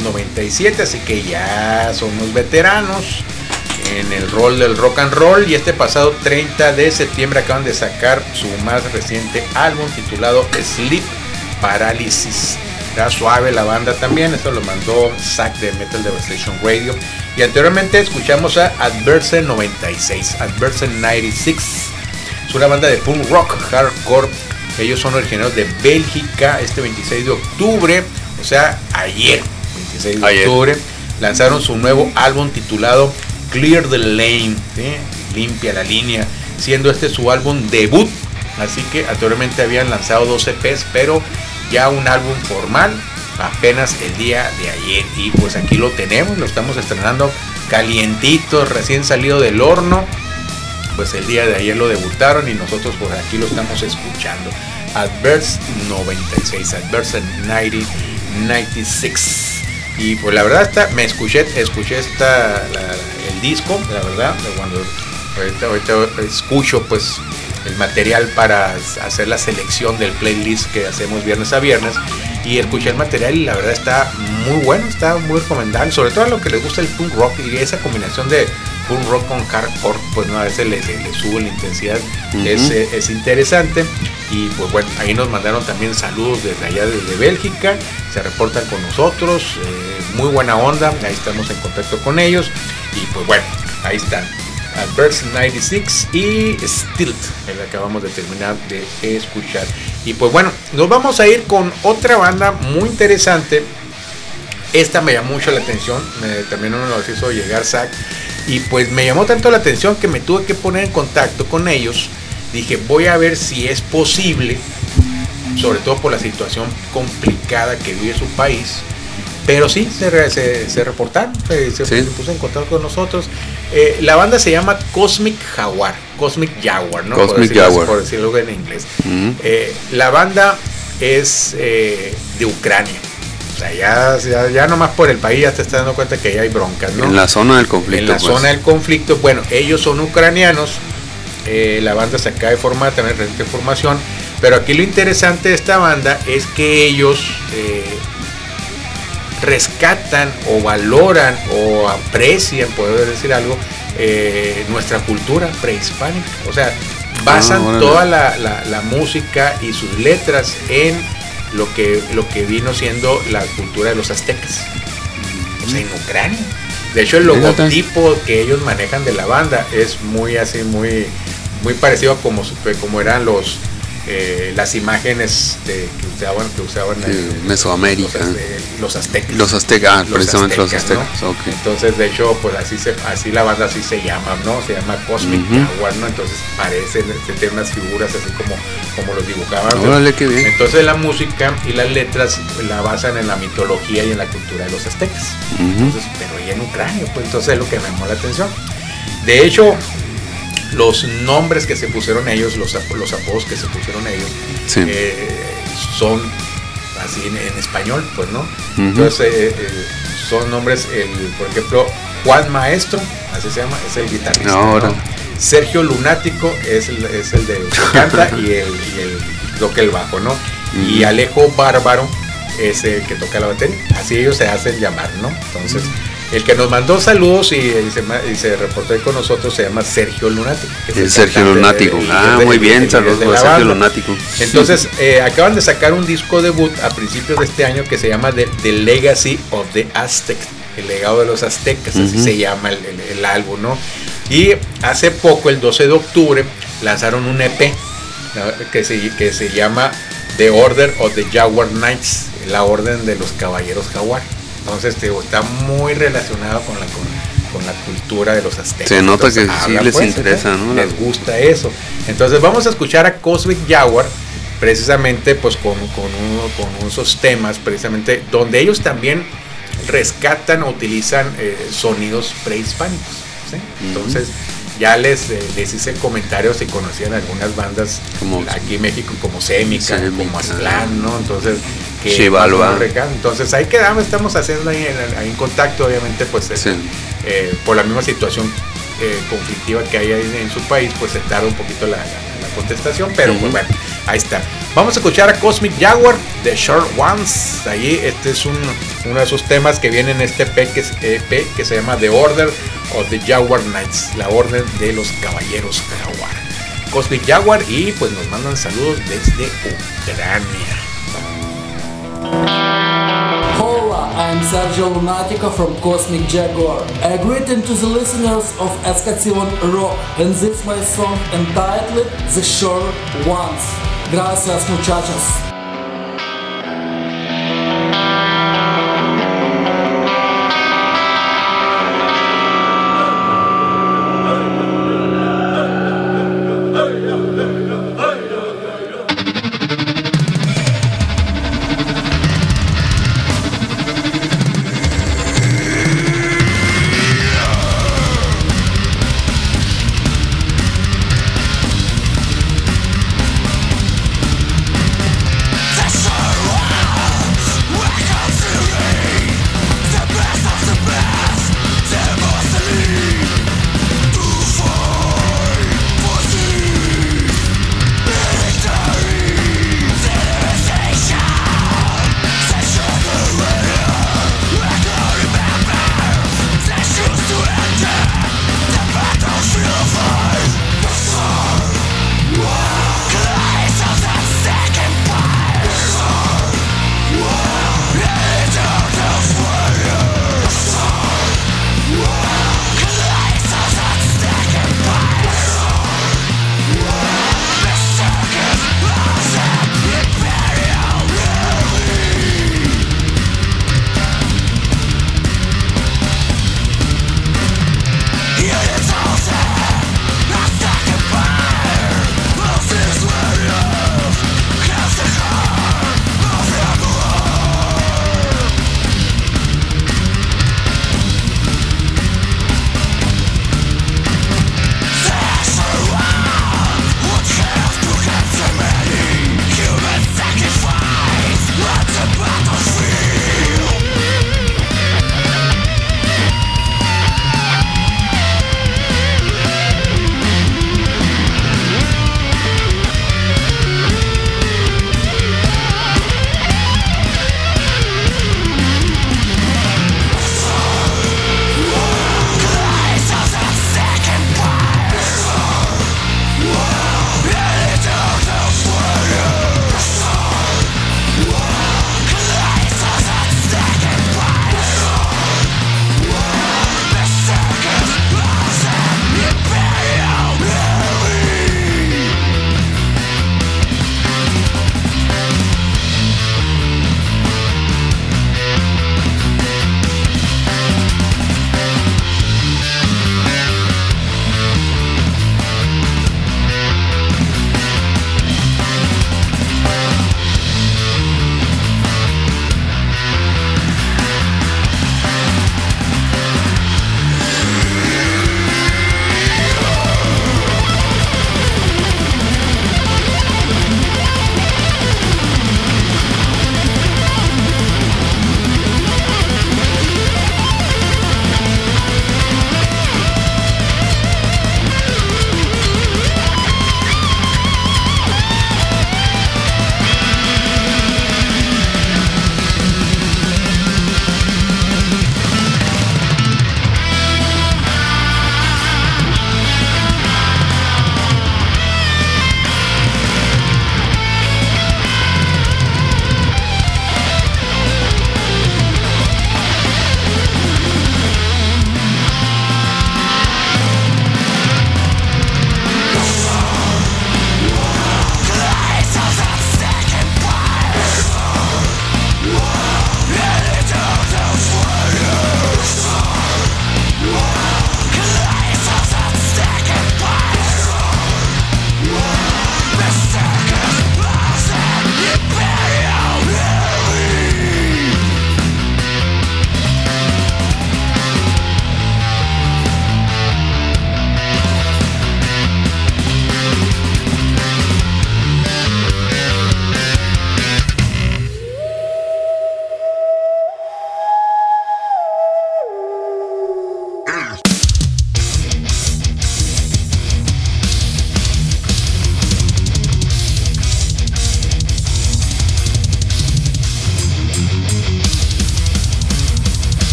1997, así que ya son unos veteranos en el rol del rock and roll. Y este pasado 30 de septiembre acaban de sacar su más reciente álbum titulado Sleep Paralysis. Era suave la banda también, esto lo mandó Zach de Metal Devastation Radio. Y anteriormente escuchamos a Adverse 96, Adverse 96. Es una banda de punk rock hardcore. Ellos son originarios de Bélgica. Este 26 de octubre, o sea, ayer, 26 de octubre, lanzaron su nuevo álbum titulado Clear the Lane, ¿sí? Limpia la línea, siendo este su álbum debut. Así que anteriormente habían lanzado 2 EPs, pero ya un álbum formal apenas el día de ayer. Y pues aquí lo tenemos, lo estamos estrenando calientito, recién salido del horno. Pues el día de ayer lo debutaron y nosotros por aquí lo estamos escuchando. Adverse 96, Adverse 96. Y pues la verdad escuché el disco, la verdad, cuando ahorita escucho pues el material para hacer la selección del playlist que hacemos viernes a viernes, y escuché el material y la verdad está muy bueno, está muy recomendable, sobre todo a lo que les gusta el punk rock y esa combinación de punk rock con hardcore, pues no, a veces le sube la intensidad. Es interesante. Y pues bueno, ahí nos mandaron también saludos desde allá, desde Bélgica, se reportan con nosotros, muy buena onda, ahí estamos en contacto con ellos. Y pues bueno, ahí están Adverse 96 y Stilt, que acabamos de terminar de escuchar. Y pues bueno, nos vamos a ir con otra banda muy interesante. Esta me llamó mucho la atención, también nos hizo llegar Zach. Y pues me llamó tanto la atención que me tuve que poner en contacto con ellos. Dije, voy a ver si es posible, sobre todo por la situación complicada que vive su país. Pero sí, se reportaron, se puso en contacto con nosotros. La banda se llama Cosmic Jaguar, ¿no? Cosmic Jaguar. Por decirlo en inglés. La banda es de Ucrania. O sea, ya nomás por el país ya te estás dando cuenta que ya hay broncas, ¿no? En la zona del conflicto. En la zona del conflicto. Bueno, ellos son ucranianos. La banda se acaba de formar, también reciente formación. Pero aquí lo interesante de esta banda es que ellos rescatan o valoran o aprecian, puedo decir algo, nuestra cultura prehispánica. O sea, basan toda la música y sus letras en lo que vino siendo la cultura de los aztecas, o sea, en Ucrania. De hecho, el logotipo que ellos manejan de la banda es muy así, muy parecido a como eran las imágenes que usaban en Mesoamérica, los aztecas. Los aztecas, precisamente los aztecas. ¿no? Okay. Entonces, de hecho, pues así la banda así se llama, ¿no? Se llama Cosmic Jaguar, ¿no? Entonces tiene unas figuras así como los dibujaban. Órale, qué bien. Entonces la música y las letras la basan en la mitología y en la cultura de los aztecas. Entonces, pero ya en Ucrania, pues entonces es lo que me llamó la atención. De hecho, los nombres que se pusieron ellos, los apodos que se pusieron ellos, son así en español, pues, ¿no? Entonces son nombres, por ejemplo, Juan Maestro, así se llama, es el guitarrista. ¿No? Sergio Lunático es el de que canta y el toca el bajo, ¿no? Y Alejo Bárbaro es el que toca la batería. Así ellos se hacen llamar, ¿no? Entonces, el que nos mandó saludos y se reportó ahí con nosotros se llama Sergio Lunático. El Sergio Lunático. Muy bien, saludos a Sergio Lunático. Entonces, acaban de sacar un disco debut a principios de este año que se llama The Legacy of the Aztecs, el legado de los aztecas, así se llama el álbum, ¿no? Y hace poco, el 12 de octubre, lanzaron un EP, ¿no? que se llama The Order of the Jaguar Knights, la orden de los caballeros jaguar. Entonces, está muy relacionado con la cultura de los aztecas. Se nota que sí les pues, interesa, ¿no? Les gusta eso. Entonces vamos a escuchar a Cosmic Jaguar, precisamente pues con esos temas, precisamente donde ellos también rescatan o utilizan sonidos prehispánicos, ¿sí? Entonces ya les hice el comentario si conocían algunas bandas como aquí en México, como Sémica, como Aztlán, ¿no? Entonces entonces ahí quedamos, estamos haciendo ahí en contacto, obviamente pues por la misma situación conflictiva que hay ahí en su país, pues se tarda un poquito la contestación, pero pues bueno, ahí está. Vamos a escuchar a Cosmic Jaguar de Short Ones. Ahí este es uno de esos temas que viene en este EP que se llama The Order of the Jaguar Knights, la orden de los caballeros jaguar. Cosmic Jaguar, y pues nos mandan saludos desde Ucrania. Hola, I'm Sergio Lunatico from Cosmic Jaguar. A greeting to the listeners of Escassion Rock, and this is my song entitled The Short Ones. Gracias, muchachos.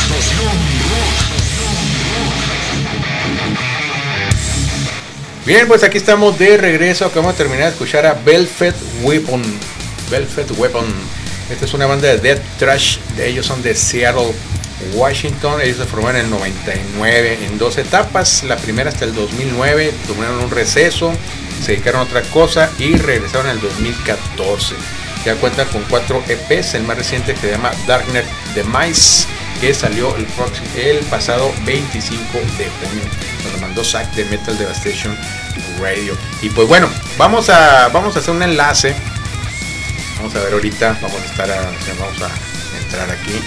Bien, pues aquí estamos de regreso. Acabamos de terminar de escuchar a Velvet Weapon. Velvet Weapon. Esta es una banda de death thrash. Ellos son de Seattle, Washington. Ellos se formaron en el 99 en 2 etapas. La primera hasta el 2009. Tomaron un receso, se dedicaron a otra cosa y regresaron en el 2014. Ya cuentan con 4 EPs. El más reciente que se llama Darknet Demise, que salió el pasado 25 de junio. Nos lo mandó Zach de Metal Devastation Radio. Y pues bueno, vamos a hacer un enlace. Vamos a ver ahorita, vamos a entrar aquí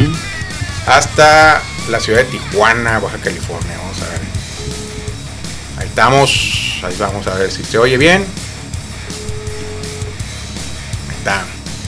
hasta la ciudad de Tijuana, Baja California. Vamos a ver. Ahí estamos. Ahí vamos a ver si se oye bien. Ahí está.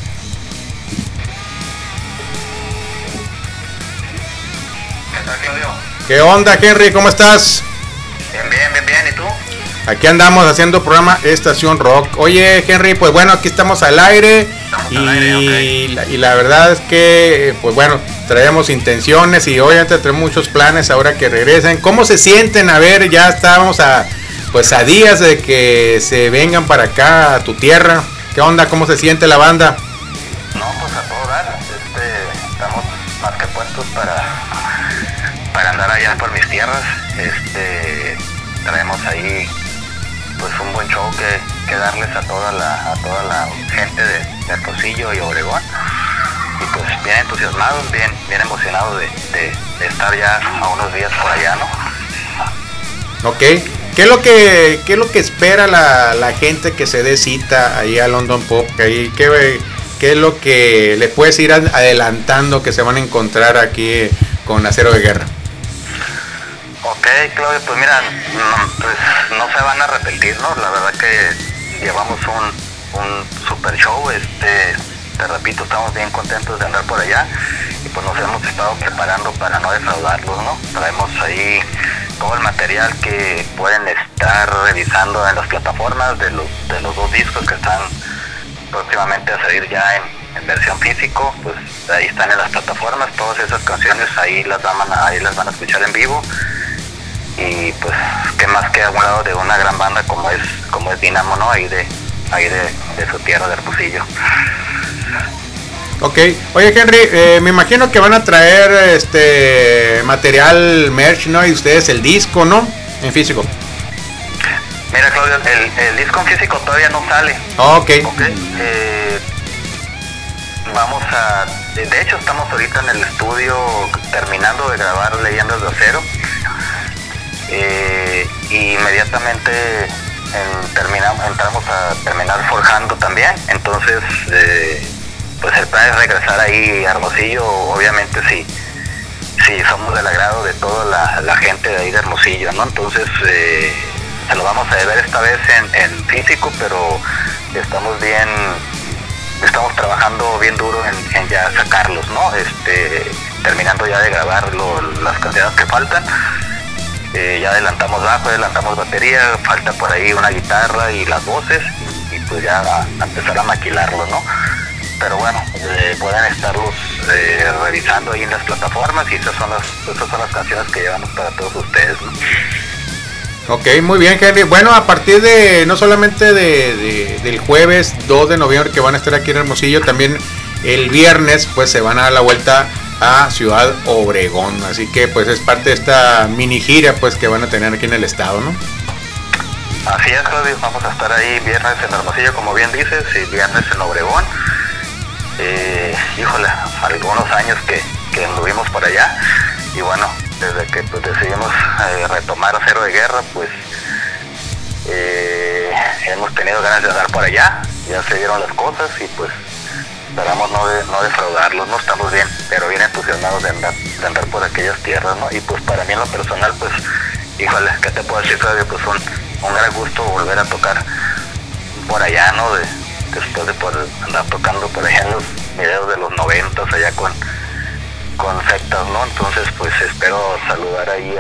¿Qué onda, Henry? ¿Cómo estás? Bien, ¿y tú? Aquí andamos haciendo programa Estación Rock. Oye, Henry, pues bueno, aquí estamos al aire. Y la verdad es que, pues bueno, traemos intenciones y obviamente tenemos muchos planes ahora que regresen. ¿Cómo se sienten? A ver, ya estamos a días de que se vengan para acá, a tu tierra. ¿Qué onda? ¿Cómo se siente la banda? No, pues a todo dar. Estamos más que puestos para andar allá por mis tierras. Traemos ahí pues un buen show que darles a toda la gente de Hermosillo y Obregón, y pues bien entusiasmados, bien emocionados de estar ya a unos días por allá, ¿no? Ok, ¿qué es lo que espera la gente que se dé cita ahí a London Pop? ¿Qué es lo que le puedes ir adelantando que se van a encontrar aquí con Acero de Guerra? Ok, Claudio, pues mira, no se van a arrepentir, ¿no? La verdad que llevamos un super show, te repito, estamos bien contentos de andar por allá y pues nos hemos estado preparando para no defraudarlos, ¿no? Traemos ahí todo el material que pueden estar revisando en las plataformas de los 2 discos que están próximamente a salir ya en versión físico. Pues ahí están en las plataformas, todas esas canciones ahí las van a escuchar en vivo. Y pues qué más que a un lado de una gran banda como es Dynamo, ¿no? Ahí de su tierra de Hermosillo. Ok, oye Henry, me imagino que van a traer material merch, ¿no? Y ustedes el disco, ¿no? En físico. Mira, Claudio, el disco en físico todavía no sale. Ok. Vamos a... De hecho estamos ahorita en el estudio terminando de grabar Leyendas de Acero. Inmediatamente entramos a terminar forjando también. Entonces pues el plan es regresar ahí a Hermosillo, obviamente sí somos del agrado de toda la gente de ahí de Hermosillo, ¿no? Entonces se lo vamos a ver esta vez en físico, pero estamos trabajando bien duro en ya sacarlos, ¿no? Terminando ya de grabar las canciones que faltan. Ya adelantamos bajo, adelantamos batería, falta por ahí una guitarra y las voces, y pues ya a empezar a maquilarlo, ¿no? Pero bueno, pueden estarlos revisando ahí en las plataformas, y esas son las canciones que llevamos para todos ustedes, ¿no? Ok, muy bien, Henry. Bueno, a partir de no solamente del jueves 2 de noviembre que van a estar aquí en Hermosillo, también el viernes pues se van a dar la vuelta a Ciudad Obregón, así que pues es parte de esta mini gira pues que van a tener aquí en el estado, ¿no? Así es, Claudio, vamos a estar ahí viernes en Hermosillo, como bien dices, y viernes en Obregón. Híjole, algunos años que anduvimos por allá, y bueno, desde que pues decidimos retomar Acero de Guerra, pues hemos tenido ganas de andar por allá, ya se dieron las cosas y pues esperamos no defraudarlos, no estamos bien, pero bien entusiasmados de andar por aquellas tierras, ¿no? Y pues para mí en lo personal, pues, híjole, ¿qué te puedo decir, Fabio? Pues un gran gusto volver a tocar por allá, ¿no? Después de poder andar tocando por allá en los videos de los 90, allá con sectas, ¿no? Entonces pues espero saludar ahí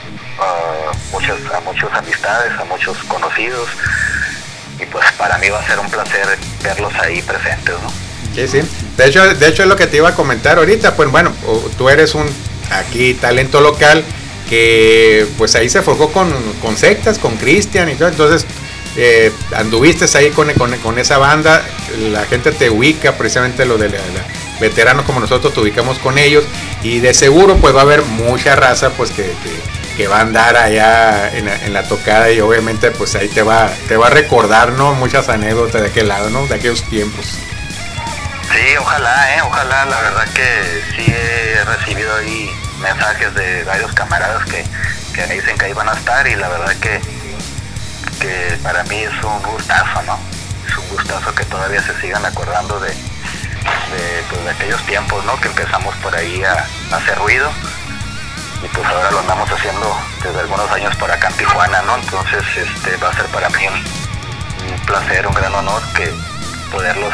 a muchas amistades, a muchos conocidos, y pues para mí va a ser un placer verlos ahí presentes, ¿no? Sí. De hecho es lo que te iba a comentar ahorita. Pues bueno, tú eres un aquí talento local, que pues ahí se forjó con sectas, con Cristian y todo, entonces anduviste ahí con esa banda, la gente te ubica, precisamente lo de veteranos como nosotros te ubicamos con ellos, y de seguro pues va a haber mucha raza pues que va a andar allá en la tocada, y obviamente pues ahí te va a recordar, ¿no? Muchas anécdotas de aquel lado, ¿no? De aquellos tiempos. Sí, ojalá, la verdad que sí he recibido ahí mensajes de varios camaradas que me dicen que ahí van a estar, y la verdad que para mí es un gustazo, ¿no? Es un gustazo que todavía se sigan acordando de aquellos tiempos, ¿no? Que empezamos por ahí a hacer ruido, y pues ahora lo andamos haciendo desde algunos años por acá en Tijuana, ¿no? Entonces va a ser para mí un placer, un gran honor que poderlos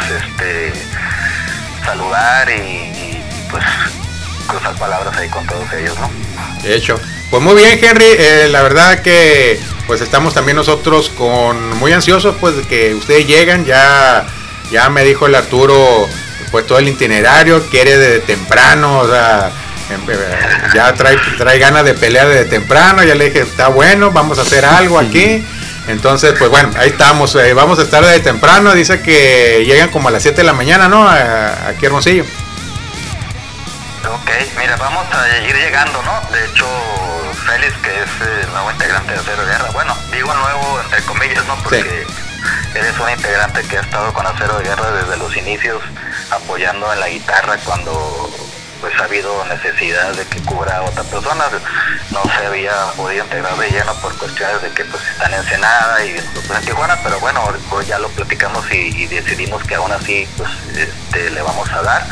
saludar y pues cruzar palabras ahí con todos ellos, ¿no? De hecho, pues muy bien, Henry, la verdad que pues estamos también nosotros muy ansiosos pues de que ustedes llegan, ya me dijo el Arturo pues todo el itinerario, quiere desde temprano, o sea, ya trae ganas de pelear desde temprano, ya le dije, está bueno, vamos a hacer algo aquí. Entonces, pues bueno, ahí estamos, vamos a estar desde temprano, dice que llegan como a las 7 de la mañana, ¿no? Aquí Hermosillo. Ok, mira, vamos a ir llegando, ¿no? De hecho, Félix, que es el nuevo integrante de Acero de Guerra, bueno, digo nuevo entre comillas, ¿no? Porque sí, él es un integrante que ha estado con Acero de Guerra desde los inicios, apoyando en la guitarra cuando pues ha habido necesidad de que cubra a otra persona. No se había podido integrar de lleno por cuestiones de que pues están en Ensenada y nosotros en Tijuana, pero bueno, hoy ya lo platicamos y decidimos que aún así pues le vamos a dar.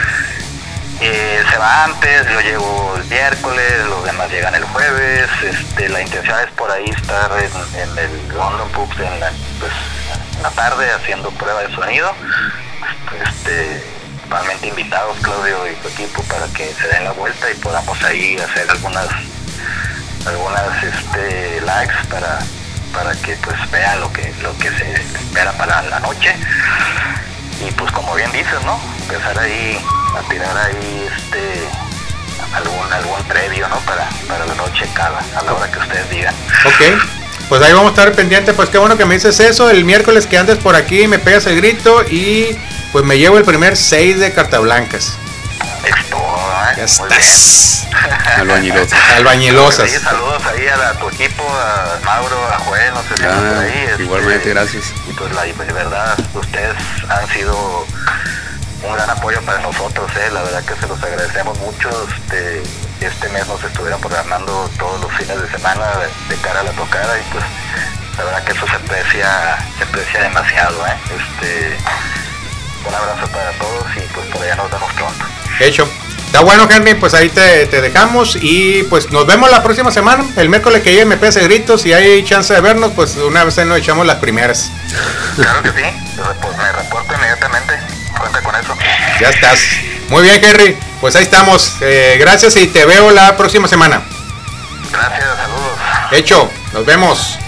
Se va antes, yo llego el miércoles, los demás llegan el jueves. La intención es por ahí estar en el London Pubs en la tarde haciendo prueba de sonido. Totalmente invitados, Claudio y tu equipo, para que se den la vuelta y podamos ahí hacer algunas likes para que pues vean lo que se espera para la noche. Y pues como bien dices, ¿no? Empezar ahí a tirar ahí algún previo, ¿no? Para la noche a la hora que ustedes digan. Ok, pues ahí vamos a estar pendientes. Pues qué bueno que me dices eso. El miércoles que andes por aquí me pegas el grito y pues me llevo el primer 6 de Cartablancas. Ya estás. Albañilosas. Sí, saludos ahí a tu equipo, a Mauro, a Joel, no sé si están por ahí. Igualmente, gracias. Y pues de verdad, ustedes han sido un gran apoyo para nosotros, la verdad que se los agradecemos mucho. Este mes nos estuvieron programando todos los fines de semana de cara a la tocada, y pues la verdad que eso se aprecia demasiado, un abrazo para todos y pues por allá nos vemos pronto. Hecho. Está bueno, Henry, pues ahí te dejamos y pues nos vemos la próxima semana. El miércoles que llegue me pese gritos, si hay chance de vernos, pues una vez nos echamos las primeras. Claro que sí, me reporto inmediatamente, cuenta con eso. Ya estás. Muy bien, Henry, pues ahí estamos. Gracias y te veo la próxima semana. Gracias, saludos. Hecho, nos vemos.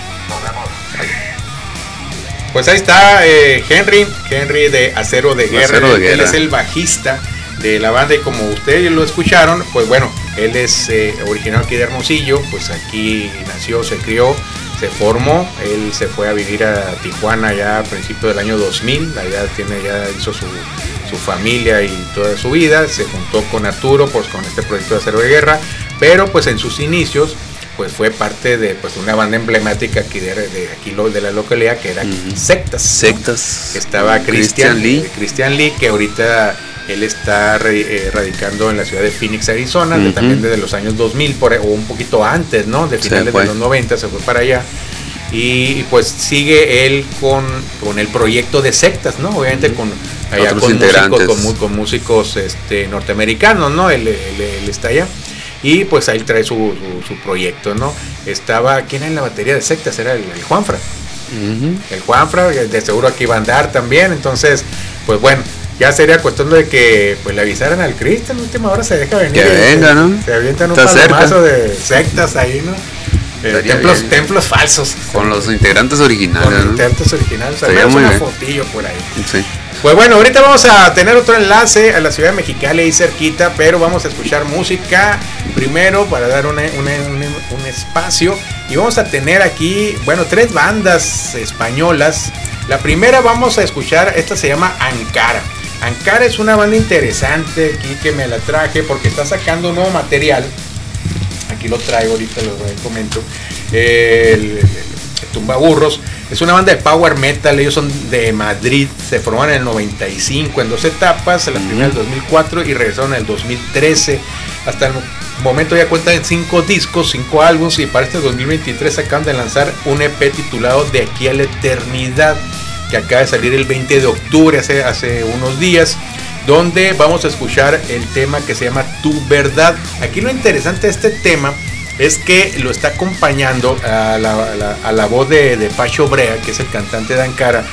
Pues ahí está Henry de Acero de Guerra. Él es el bajista de la banda y como ustedes lo escucharon, pues bueno, él es originario aquí de Hermosillo, pues aquí nació, se crió, se formó, él se fue a vivir a Tijuana ya a principios del año 2000, allá hizo su familia y toda su vida, se juntó con Arturo pues con este proyecto de Acero de Guerra, pero pues en sus inicios pues fue parte de pues una banda emblemática aquí de la localidad que era Sectas, ¿no? Estaba Christian Lee, que ahorita él está radicando en la ciudad de Phoenix, Arizona, también desde los años 2000 o un poquito antes, ¿no? De finales de los 90 se fue para allá. Y pues sigue él con el proyecto de Sectas, ¿no? Obviamente con músicos norteamericanos, ¿no? Él está allá. Y pues ahí trae su proyecto, ¿no? ¿Quién en la batería de Sectas? Era el Juanfra. El Juanfra, de seguro aquí iba a andar también. Entonces, pues bueno, ya sería cuestión de que pues le avisaran al Cristian. En última hora se deja venir. Que venga, ¿no? Se avientan un palomazo de Sectas ahí, ¿no? Templos falsos. Con los integrantes originales. Con los integrantes originales. Una fotillo por ahí. Sí. Pues bueno, ahorita vamos a tener otro enlace a la ciudad de Mexicali ahí cerquita, pero vamos a escuchar música primero para dar un espacio. Y vamos a tener aquí, bueno, 3 bandas españolas. La primera vamos a escuchar, esta se llama Ankara. Ankara es una banda interesante aquí que me la traje porque está sacando nuevo material. Aquí lo traigo, ahorita lo comento. El Tumbaburros es una banda de power metal. Ellos son de Madrid, se formaron en el 95 en 2 etapas, la primera en el 2004 y regresaron en el 2013. Hasta el momento ya cuentan en 5 discos, 5 álbumes, y para este 2023 acaban de lanzar un EP titulado De aquí a la eternidad, que acaba de salir el 20 de octubre, hace unos días, donde vamos a escuchar el tema que se llama Tu Verdad. Aquí lo interesante de este tema es que lo está acompañando a la voz de Pacho Brea, que es el cantante de Ankara,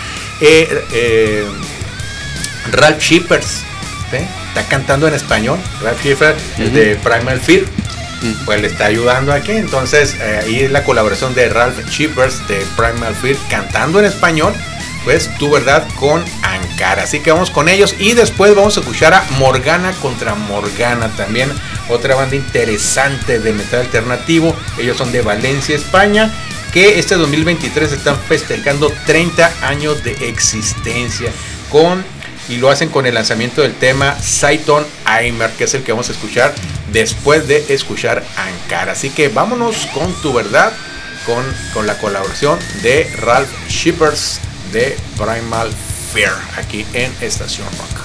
Ralph Shippers, ¿sí? Está cantando en español. Ralph Shippers, el de Primal Fear, pues le está ayudando aquí. Entonces ahí es la colaboración de Ralph Shippers de Primal Fear cantando en español, pues Tu Verdad con Ankara. Así que vamos con ellos y después vamos a escuchar a Morgana contra Morgana, también otra banda interesante de metal alternativo. Ellos son de Valencia, España, que este 2023 están festejando 30 años de existencia y lo hacen con el lanzamiento del tema Saiton Aimer, que es el que vamos a escuchar después de escuchar Ankara. Así que vámonos con Tu Verdad, con la colaboración de Ralph Shippers de Primal Fear, aquí en Estación Rock.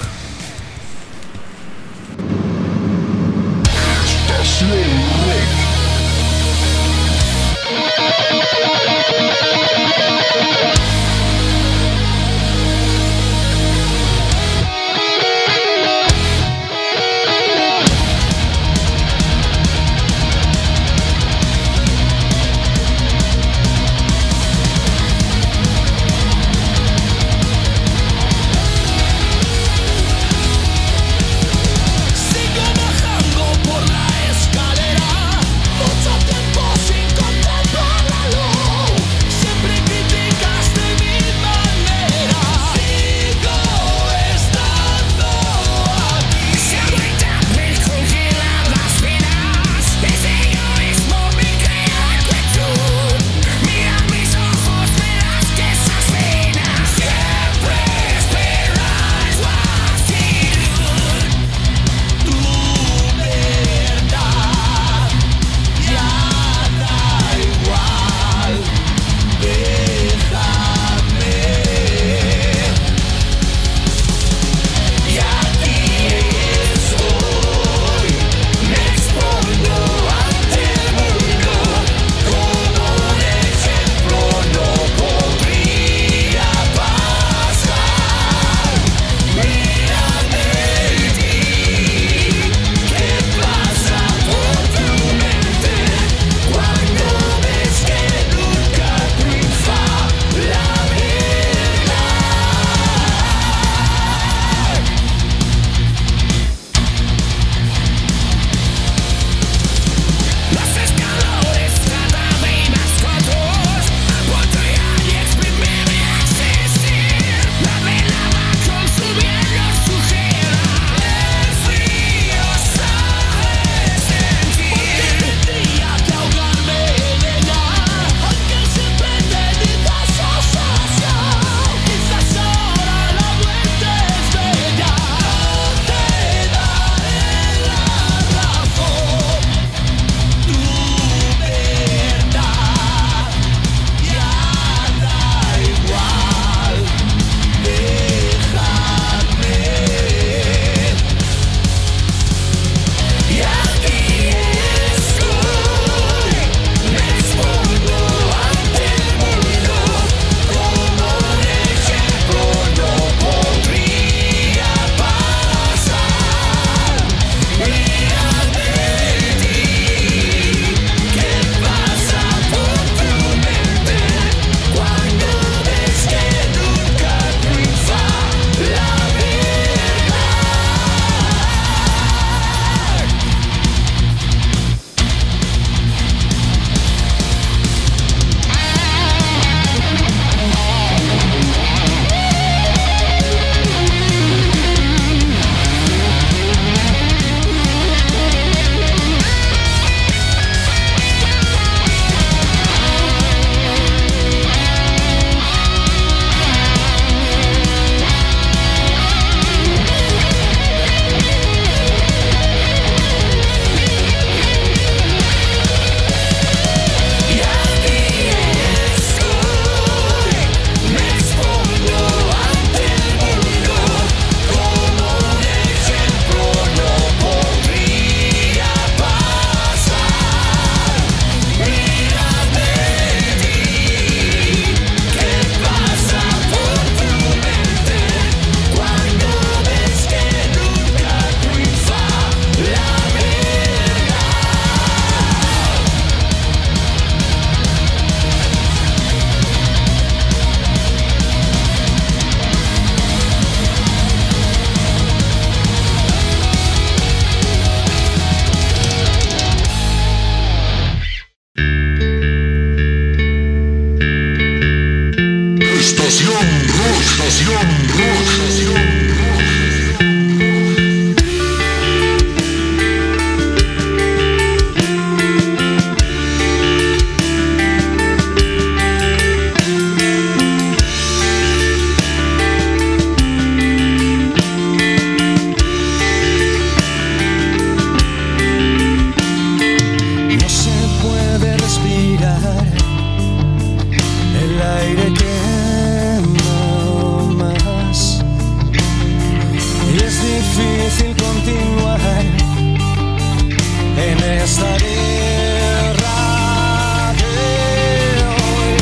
esta guerra de hoy.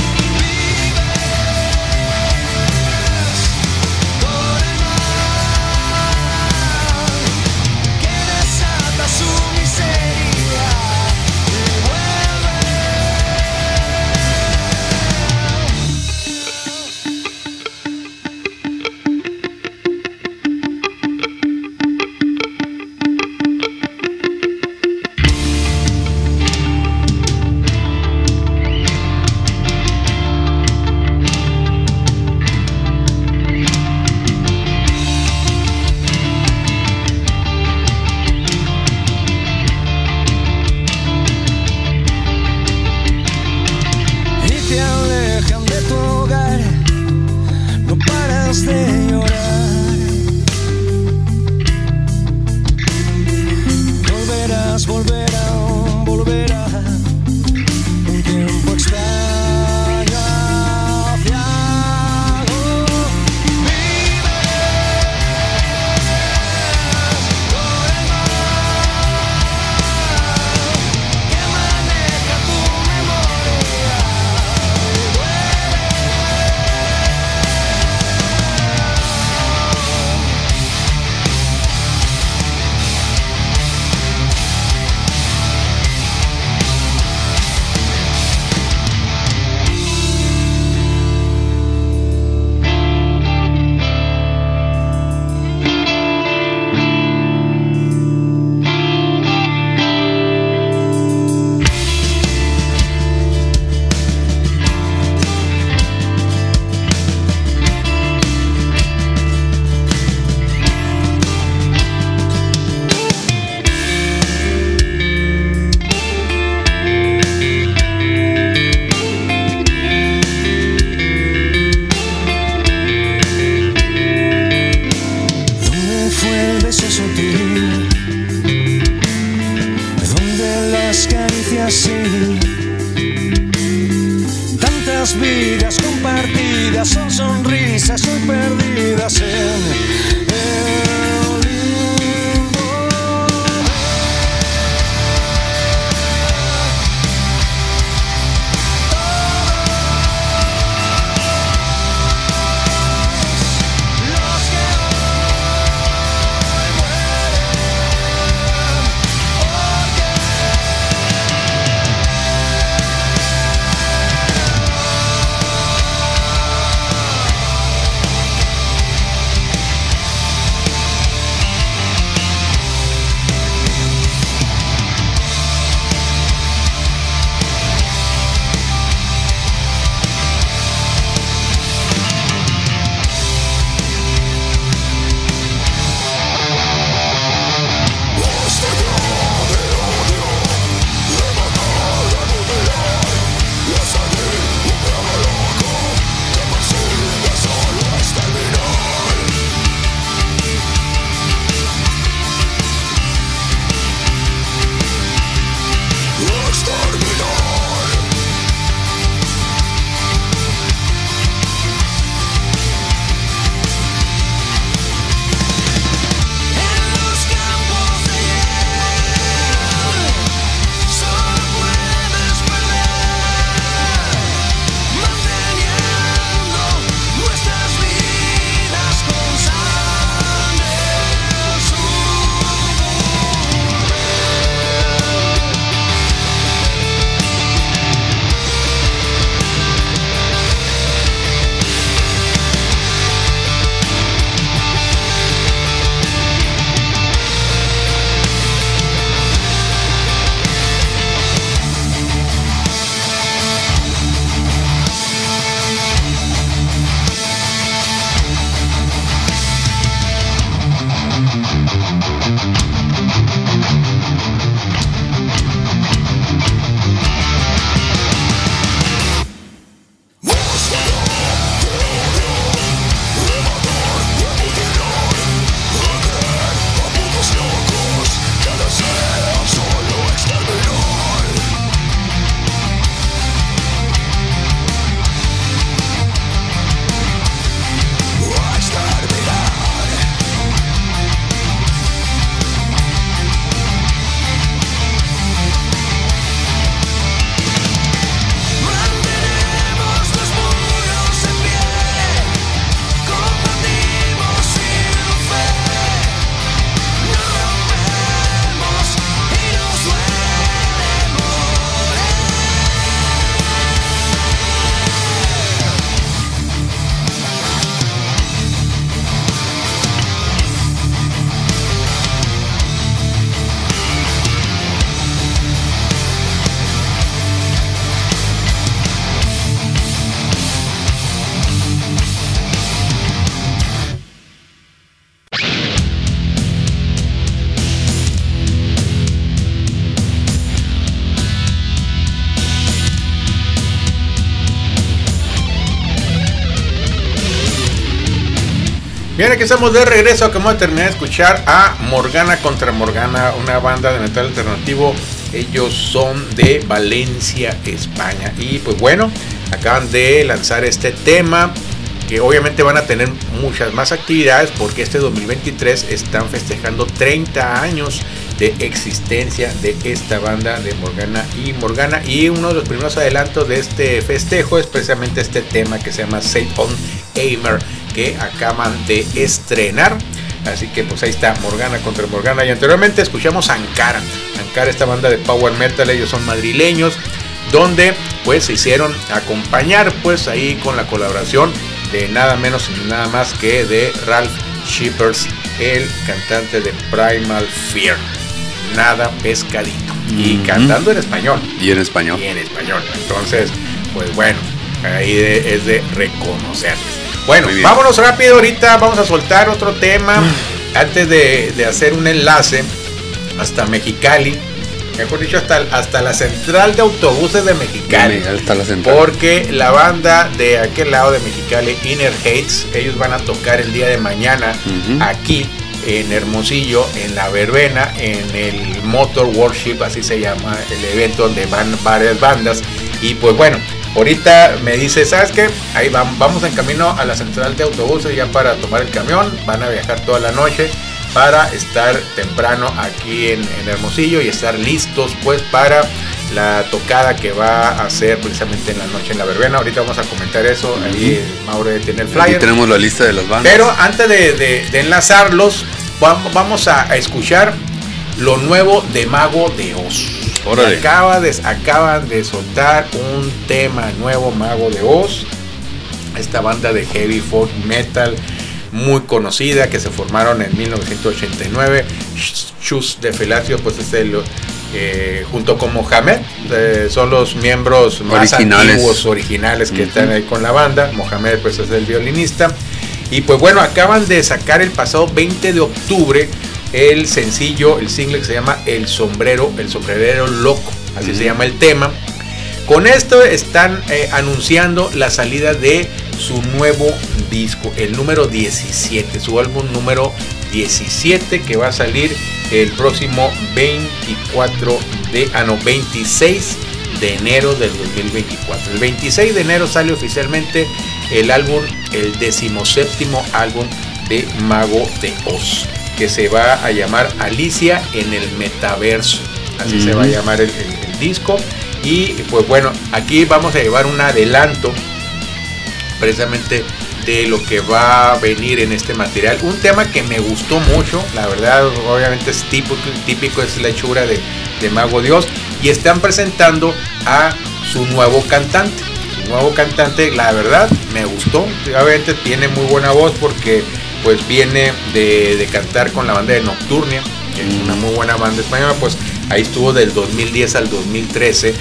Vives por el mal que desata su miseria y vuelve. Y te alejan de tu hogar, no paras de llorar. Volverá un tiempo extraño afiado. Vives por el mal que maneja tu memoria y ¿dónde fue el beso sutil? ¿Dónde las caricias sin? Tantas vidas compartidas son sonrisas hoy perdidas en el limbo. Los que hoy mueren, Bien, aquí estamos de regreso. Acabamos de terminar de escuchar a Morgana contra Morgana, una banda de metal alternativo. Ellos son de Valencia, España. Y pues bueno, acaban de lanzar este tema, que obviamente van a tener muchas más actividades, porque este 2023 están festejando 30 años de existencia de esta banda de Morgana y Morgana. Y uno de los primeros adelantos de este festejo es precisamente este tema que se llama Set on Aimer, que acaban de estrenar. Así que pues ahí está Morgana contra Morgana. Y anteriormente escuchamos a Ankara, esta banda de power metal. Ellos son madrileños, donde pues se hicieron acompañar pues ahí con la colaboración de nada menos y nada más que de Ralph Shippers, el cantante de Primal Fear. Nada pescadito. Y cantando en español. Y en español. Entonces, pues bueno, ahí es de reconocerles. Bueno, vámonos rápido. Ahorita vamos a soltar otro tema antes de hacer un enlace hasta Mexicali. Mejor dicho, hasta la central de autobuses de Mexicali. Hasta la central. Porque la banda de aquel lado de Mexicali, Inner Hates, ellos van a tocar el día de mañana aquí en Hermosillo, en la verbena, en el Motor Worship, así se llama el evento, donde van varias bandas. Y pues bueno, ahorita me dice, ¿sabes qué? Ahí vamos en camino a la central de autobuses ya para tomar el camión. Van a viajar toda la noche para estar temprano aquí en Hermosillo y estar listos pues para la tocada que va a hacer precisamente en la noche en la verbena. Ahorita vamos a comentar eso. Ahí Mauro tiene el flyer. Aquí tenemos la lista de las bandas. Pero antes de enlazarlos, vamos a escuchar lo nuevo de Mago de Oz. Acaban de soltar un tema nuevo, Mago de Oz, esta banda de heavy folk metal muy conocida, que se formaron en 1989. Chus de Felatio pues es junto con Mohamed, son los miembros más antiguos, originales que están ahí con la banda. Mohamed pues es el violinista. Y pues bueno, acaban de sacar el pasado 20 de octubre el single que se llama El Sombrerero Loco, así se llama el tema. Con esto están anunciando la salida de su nuevo disco, el número 17, su álbum número 17, que va a salir el próximo 26 de enero del 2024. El 26 de enero sale oficialmente el álbum, el 17º álbum de Mago de Oz, que se va a llamar Alicia en el Metaverso, así se va a llamar el disco. Y pues bueno, aquí vamos a llevar un adelanto precisamente de lo que va a venir en este material. Un tema que me gustó mucho, la verdad, obviamente es típico, es la hechura de Mago de Oz. Y están presentando a su nuevo cantante. La verdad, me gustó. Obviamente tiene muy buena voz, porque pues viene de cantar con la banda de Nocturnia, que es una muy buena banda española. Pues ahí estuvo del 2010 al 2013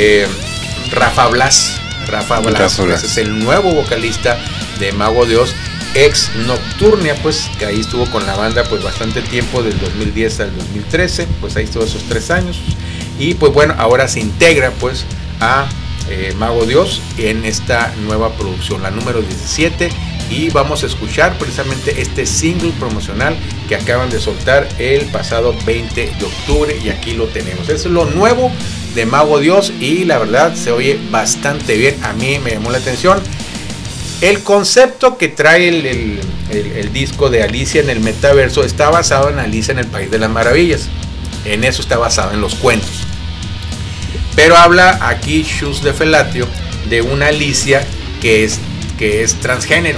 Rafa Blas. Ese es el nuevo vocalista de Mago de Oz, ex Nocturnia, pues que ahí estuvo con la banda pues bastante tiempo, del 2010 al 2013, pues ahí estuvo esos 3 años. Y pues bueno, ahora se integra pues a Mago de Oz en esta nueva producción, la número 17. Y vamos a escuchar precisamente este single promocional que acaban de soltar el pasado 20 de octubre. Y aquí lo tenemos. Eso es lo nuevo de Mago de Oz y la verdad se oye bastante bien. A mí me llamó la atención. El concepto que trae el disco de Alicia en el Metaverso está basado en Alicia en el País de las Maravillas. En eso está basado, en los cuentos. Pero habla aquí Chus de Felatio de una Alicia que es transgénero.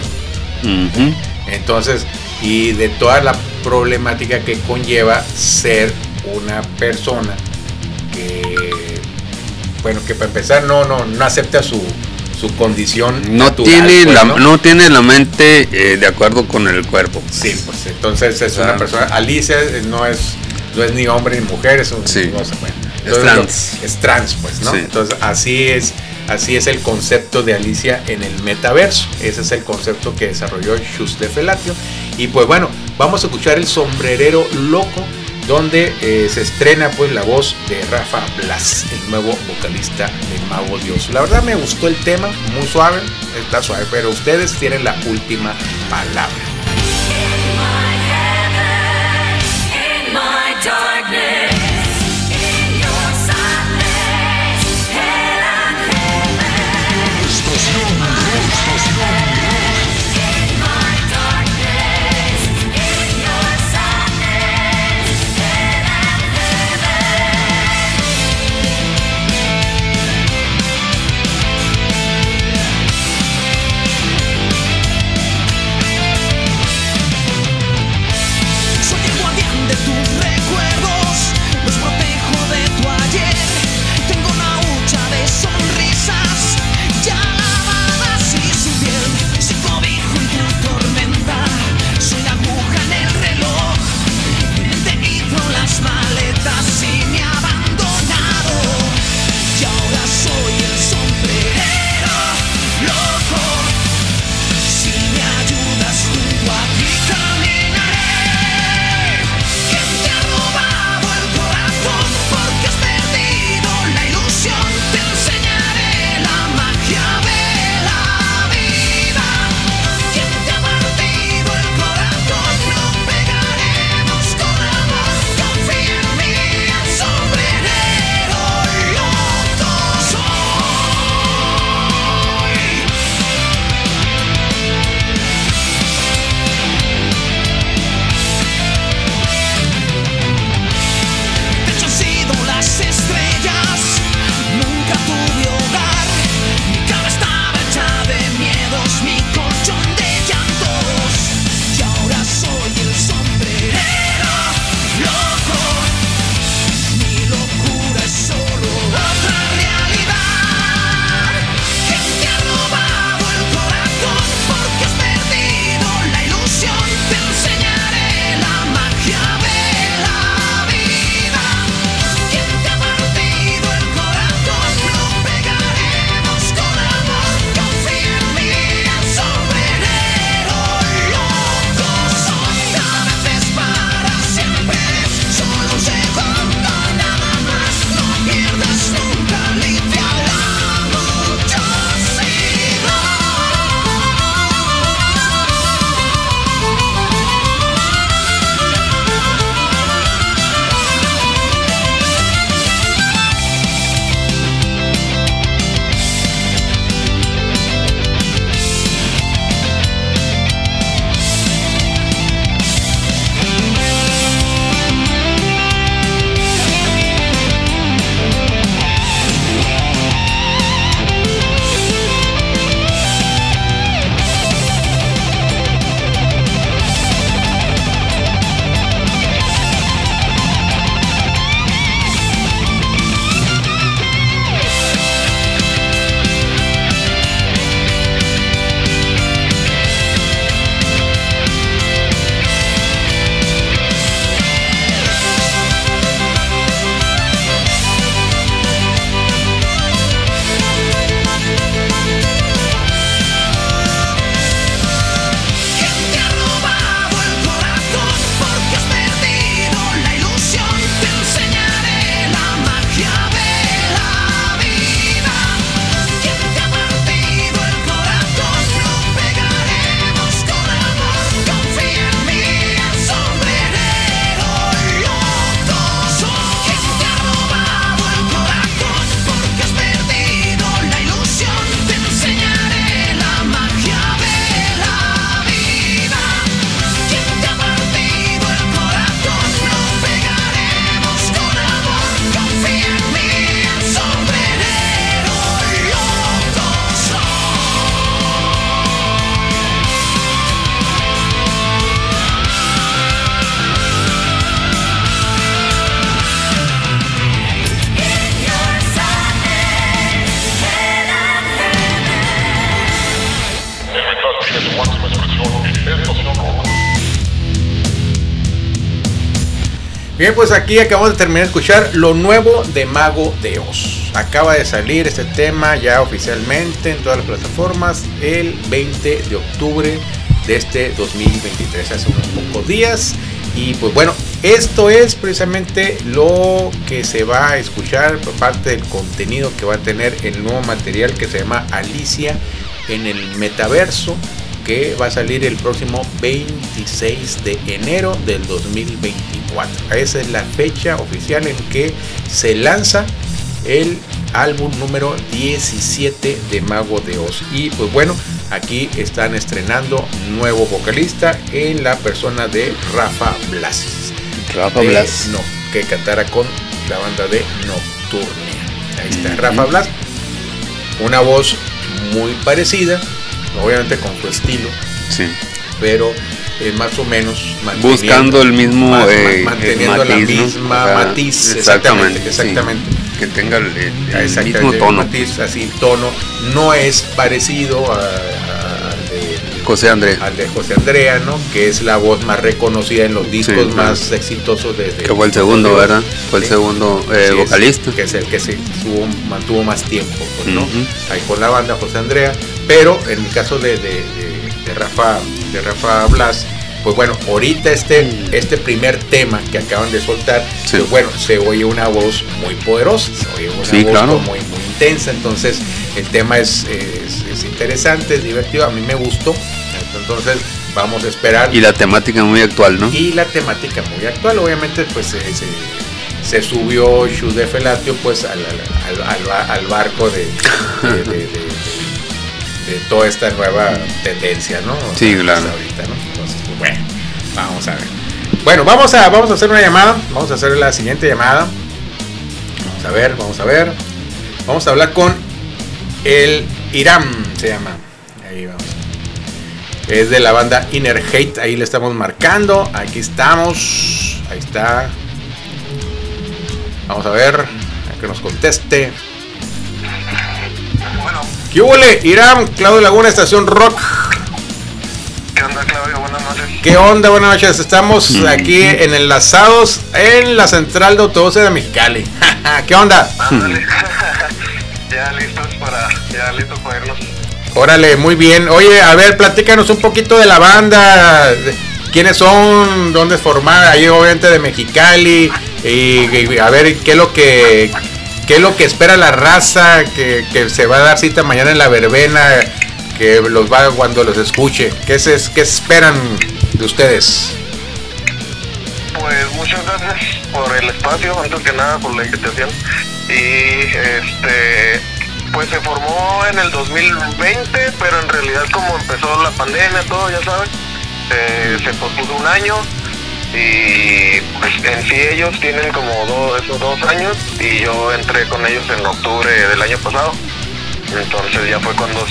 Entonces, y de toda la problemática que conlleva ser una persona que, bueno, que para empezar no acepta su condición natural, no tiene la mente de acuerdo con el cuerpo. Sí, pues entonces es una persona. Alicia no es ni hombre ni mujer, es un sí. No sé, bueno. Entonces, es trans, pues, ¿no? Sí. Entonces así es el concepto de Alicia en el metaverso. Ese es el concepto que desarrolló Chus de Felatio. Y pues bueno, vamos a escuchar El Sombrerero Loco, donde se estrena pues la voz de Rafa Blas, el nuevo vocalista de Mago de Oz. La verdad me gustó el tema, muy suave, está suave, pero ustedes tienen la última palabra. Bien, pues aquí acabamos de terminar de escuchar lo nuevo de Mago de Oz. Acaba de salir este tema ya oficialmente en todas las plataformas el 20 de octubre de este 2023, hace unos pocos días. Y pues bueno, esto es precisamente lo que se va a escuchar por parte del contenido que va a tener el nuevo material que se llama Alicia en el Metaverso, que va a salir el próximo 26 de enero del 2024. Esa es la fecha oficial en que se lanza el álbum número 17 de Mago de Oz. Y pues bueno, aquí están estrenando nuevo vocalista en la persona de Rafa Blas. No, que cantara con la banda de Nocturnia. Ahí está Rafa Blas. Una voz muy parecida, obviamente con su estilo, sí, pero más o menos buscando el mismo manteniendo matiz, la misma matiz, exactamente. Sí, que tenga el mismo tono, matiz, así tono, no es parecido al de José Andrea, ¿no? Que es la voz más reconocida en los discos más exitosos de que fue el segundo, ¿verdad? Fue el segundo vocalista, que es el que se mantuvo más tiempo, pues, ¿no? Ahí con la banda José Andrea. Pero en el caso de Rafa Blas, pues bueno, ahorita este primer tema que acaban de soltar, pues bueno, se oye una voz muy poderosa, se oye una voz muy intensa. Entonces el tema es interesante, es divertido, a mí me gustó. Entonces vamos a esperar. Y la temática muy actual, ¿no? Y la temática muy actual, obviamente, pues se subió Shoes de Felatio pues al barco de toda esta nueva tendencia, ¿no? Sí, claro. Ahorita, ¿no? Entonces, pues bueno, vamos a ver. Bueno, vamos a hacer una llamada. Vamos a hacer la siguiente llamada. Vamos a ver. Vamos a hablar con el Iram, se llama. Ahí vamos. Es de la banda Inner Hate. Ahí le estamos marcando. Aquí estamos. Ahí está. Vamos a ver. A que nos conteste. ¿Qué huele? Iram, Claudio Laguna, Estación Rock. ¿Qué onda, Claudio? Buenas noches. ¿Qué onda? Buenas noches. Estamos aquí enlazados en la central de autobuses de Mexicali. ¿Qué onda? Ándale. ya listos para irnos. Órale, muy bien. Oye, a ver, platícanos un poquito de la banda. ¿Quiénes son? ¿Dónde es formada? Ahí obviamente de Mexicali. Y a ver, ¿qué es lo que espera la raza que se va a dar cita mañana en la verbena, que los va cuando los escuche? ¿Qué esperan de ustedes? Pues muchas gracias por el espacio, antes que nada por la invitación. Y pues se formó en el 2020, pero en realidad como empezó la pandemia, todo, ya sabes, se pospuso un año. Y pues en sí ellos tienen como esos 2 años, y yo entré con ellos en octubre del año pasado. Entonces ya fue cuando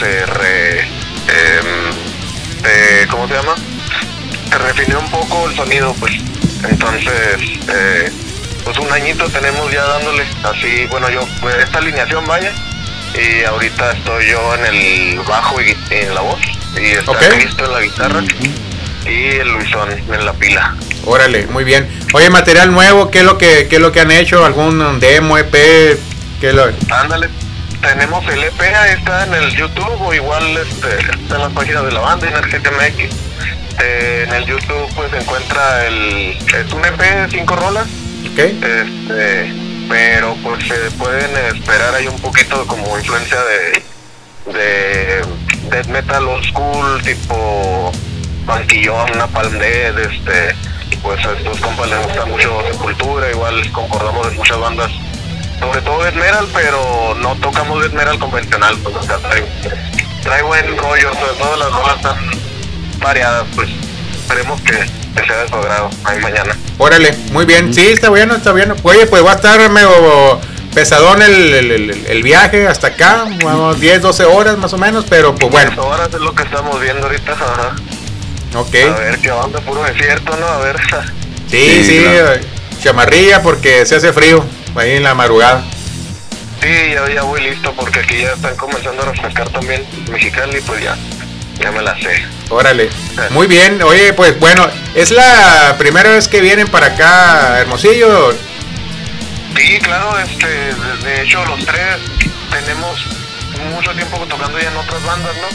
¿cómo se llama? Se refinió un poco el sonido, pues. Entonces pues un añito tenemos ya dándole así, bueno, yo pues, esta alineación vaya, y ahorita estoy yo en el bajo y en la voz, y está Cristo en la guitarra, y el Luisón en la pila. Órale, muy bien. Oye, material nuevo, ¿qué es lo que han hecho? ¿Algún demo, EP? Ándale, tenemos el EP, ahí está en el YouTube, o igual está en las páginas de la banda, en el GTMX. En el YouTube pues se encuentra es un EP de 5 rolas. Okay. Pero pues se pueden esperar ahí un poquito como influencia de death metal old school, tipo Banquillón, Napalm Death, pues a estos compas les gusta mucho Sepultura, igual concordamos en muchas bandas, sobre todo death metal, pero no tocamos death metal convencional, pues o sea, trae buen rollo, sobre todo las rolas están variadas, pues esperemos que sea de su agrado ahí mañana. Órale, muy bien, sí, está bueno. Oye, pues va a estar medio pesadón el viaje hasta acá, unos 10, 12 horas más o menos, pero pues bueno. 10 horas es lo que estamos viendo ahorita, ajá. Ok. A ver qué onda, puro desierto, ¿no? A ver. Sí, claro. Chamarrilla porque se hace frío ahí en la madrugada. Sí, ya voy listo porque aquí ya están comenzando a refrescar también Mexicali, pues ya ya me la sé. Órale, muy bien. Oye, pues bueno, ¿es la primera vez que vienen para acá, Hermosillo? Sí, claro, de hecho los tres tenemos mucho tiempo tocando ya en otras bandas, ¿no?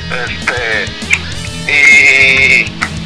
Y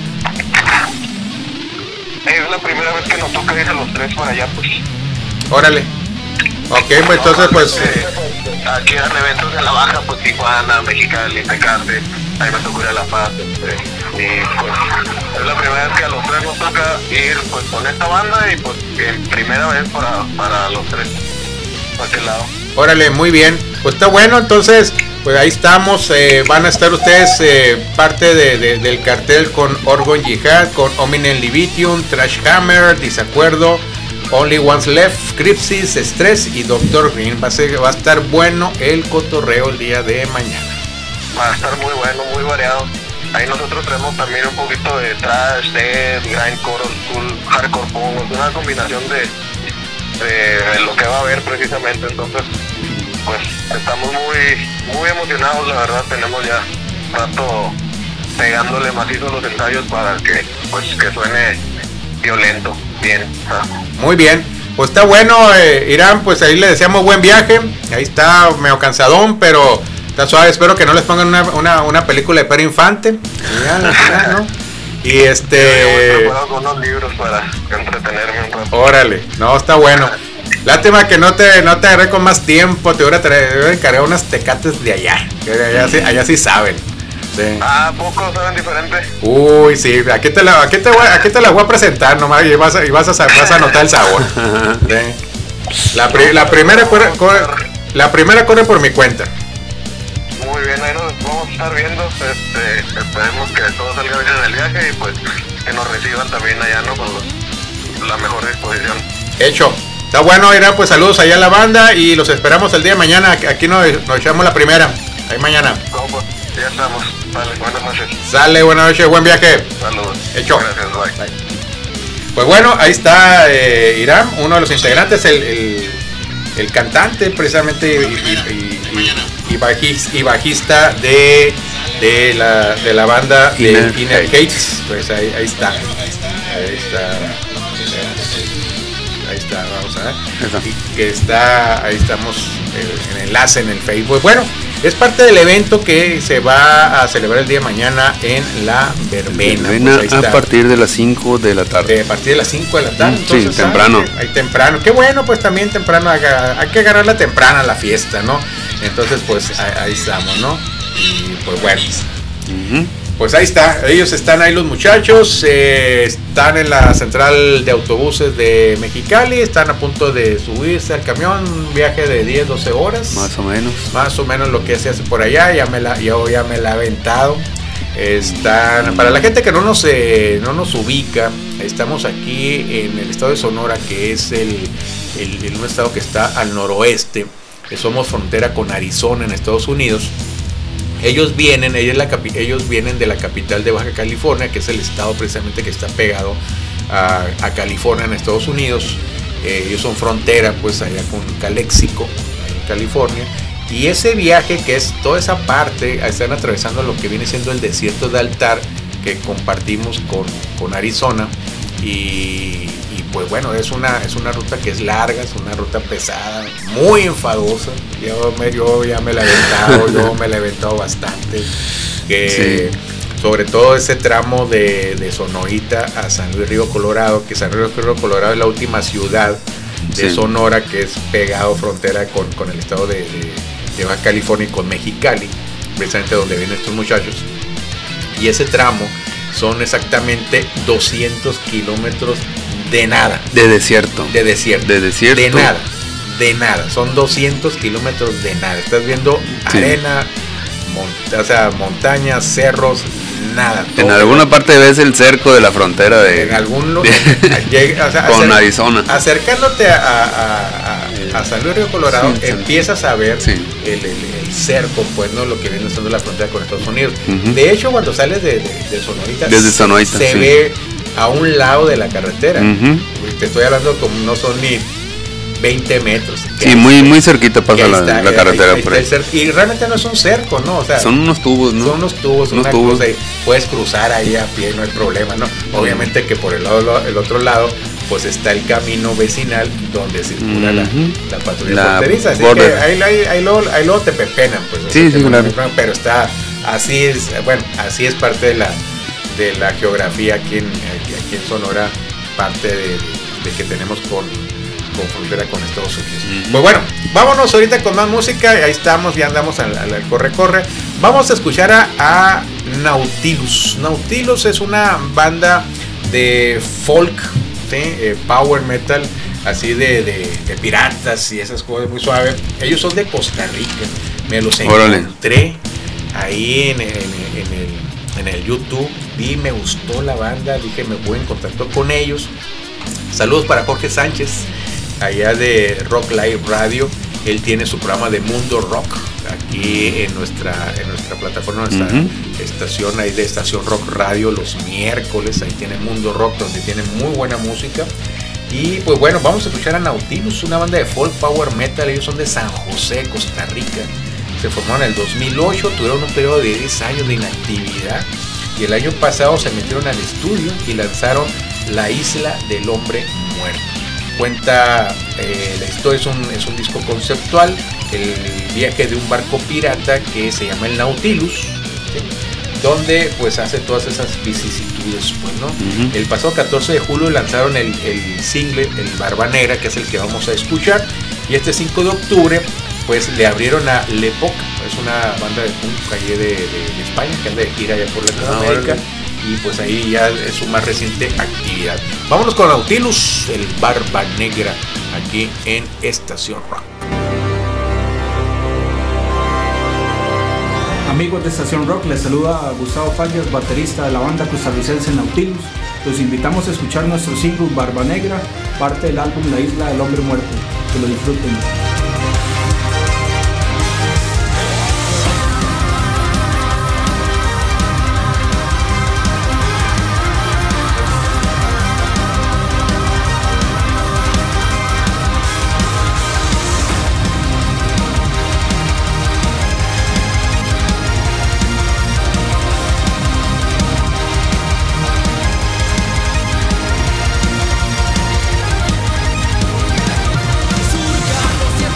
es la primera vez que nos toca ir a los tres para allá, pues. Órale. Ok, pues entonces pues... Aquí eran eventos de la Baja, pues Tijuana, Mexicali, Tecate, ahí me tocó ir a La Paz, y pues es la primera vez que a los tres nos toca ir pues con esta banda y pues primera vez para los tres, para aquel lado. Órale, muy bien, pues está bueno, entonces pues ahí estamos, van a estar ustedes parte del cartel con Orgon Jihad, con Hominem Livitium, Trash Hammer, Desacuerdo, Only Ones Left, Cripsis, Stress y Dr. Green. Va a estar bueno el cotorreo el día de mañana. Va a estar muy bueno, muy variado. Ahí nosotros traemos también un poquito de trash, death, grindcore, old school, hardcore punk, una combinación de lo que va a haber precisamente. Entonces, pues estamos muy emocionados, la verdad. Tenemos ya rato pegándole macizo los ensayos para que suene violento, bien. Muy bien, pues está bueno, Irán, pues ahí le deseamos buen viaje. Ahí está medio cansadón, pero está suave. Espero que no les pongan una película de Pedro Infante. ¿No? Y con unos libros para entretenerme un rato. Órale, no, está bueno. Lástima que no te agarré con más tiempo. Te hubiera encargado unas tecates de allá. Allá sí saben. Sí. Ah, ¿poco saben diferente? Uy, sí, aquí te la voy a presentar nomás y vas a notar el sabor. Sí. La primera corre por mi cuenta. Muy bien, ahí nos vamos a estar viendo. Esperemos que todo salga bien en el viaje y pues que nos reciban también allá, ¿no? Con la mejor disposición. Hecho. Está bueno, Irán, pues saludos allá a la banda y los esperamos el día de mañana. Aquí nos echamos la primera. Ahí mañana. No, pues, ya estamos. Vale, buenas noches. Sale, buenas noches, buen viaje. Saludos. Hecho. Gracias, bye. Pues bueno, ahí está Irán, uno de los integrantes, el cantante precisamente y bajista de la banda de Inner Hates. Pues ahí está. Ahí está, vamos a ver. Y que ahí estamos en enlace en el Facebook. Bueno, es parte del evento que se va a celebrar el día de mañana en la Verbena. Pues a partir de las 5 de la tarde. A partir de las 5 de la tarde. Entonces, sí, temprano. Ahí temprano. Qué bueno, pues también temprano. Hay que agarrarla temprana la fiesta, ¿no? Entonces, pues ahí estamos, ¿no? Y pues bueno. Pues ahí está, ellos están ahí los muchachos, están en la central de autobuses de Mexicali, están a punto de subirse al camión, un viaje de 10-12 horas. Más o menos lo que se hace por allá, ya me la he aventado. Para la gente que no nos ubica, estamos aquí en el estado de Sonora, que es un estado que está al noroeste, que somos frontera con Arizona en Estados Unidos. Ellos vienen de la capital de Baja California, que es el estado precisamente que está pegado a California en Estados Unidos. Ellos son frontera pues allá con Calexico, en California. Y ese viaje, que es toda esa parte, están atravesando lo que viene siendo el desierto de Altar, que compartimos con Arizona. Y pues bueno, es una ruta que es larga, es una ruta pesada, muy enfadosa. Yo ya me la he aventado bastante. Sí. Sobre todo ese tramo de Sonorita a San Luis Río Colorado, que San Luis Río Colorado es la última ciudad de Sonora, que es pegado frontera con el estado de Baja California y con Mexicali, precisamente donde vienen estos muchachos. Y ese tramo son exactamente 200 kilómetros de nada. De desierto. De nada. Son 200 kilómetros de nada. Estás viendo arena, montañas, cerros, nada. En alguna parte ves el cerco de la frontera con Arizona. Acercándote a San Luis Río Colorado, empiezas a ver el cerco, pues, ¿no? Lo que viene siendo la frontera con Estados Unidos. De hecho, cuando sales de Sonorita, se ve a un lado de la carretera. Te estoy hablando como no son ni 20 metros. Sí, muy cerquita pasa la carretera ahí por ahí. Y realmente no es un cerco, ¿no? O sea, son unos tubos, ¿no? Son unos tubos, una cosa, y puedes cruzar ahí a pie, no hay problema, ¿no? Obviamente que por el otro lado, pues está el camino vecinal donde circula la patrulla fronteriza. Así que ahí luego te pepenan, pues. Sí, claro. Pero está, así es parte de la geografía aquí en Sonora, parte de que tenemos con frontera con Estados Unidos. Pues bueno, vámonos ahorita con más música. Ahí estamos, ya andamos al corre. Vamos a escuchar a Nautilus. Nautilus es una banda de folk, ¿sí? Power metal, así de piratas y esas cosas muy suaves. Ellos son de Costa Rica. Me los encontré ahí en el YouTube. Vi, me gustó la banda, dije me voy en contacto con ellos. Saludos para Jorge Sánchez, allá de Rock Live Radio. Él tiene su programa de Mundo Rock aquí en nuestra plataforma, nuestra estación ahí de Estación Rock Radio los miércoles. Ahí tiene Mundo Rock, donde tiene muy buena música. Y pues bueno, vamos a escuchar a Nautilus, una banda de folk power metal. Ellos son de San José, Costa Rica. Se formaron en el 2008, tuvieron un periodo de 10 años de inactividad. Y el año pasado se metieron al estudio y lanzaron La Isla del Hombre Muerto. Cuenta la historia, es un disco conceptual, el viaje de un barco pirata que se llama el Nautilus, ¿sí? Donde pues hace todas esas vicisitudes, pues, ¿no? El pasado 14 de julio lanzaron el single, el Barba Negra, que es el que vamos a escuchar, y este 5 de octubre pues le abrieron a L'Epoque, es una banda de punk allí de España que anda de gira allá por Latinoamérica. Y pues ahí ya es su más reciente actividad. Vámonos con Nautilus, el Barba Negra, aquí en Estación Rock. Amigos de Estación Rock, les saluda Gustavo Fallas, baterista de la banda costarricense Nautilus. Los invitamos a escuchar nuestro single Barba Negra, parte del álbum La Isla del Hombre Muerto. Que lo disfruten. Surcando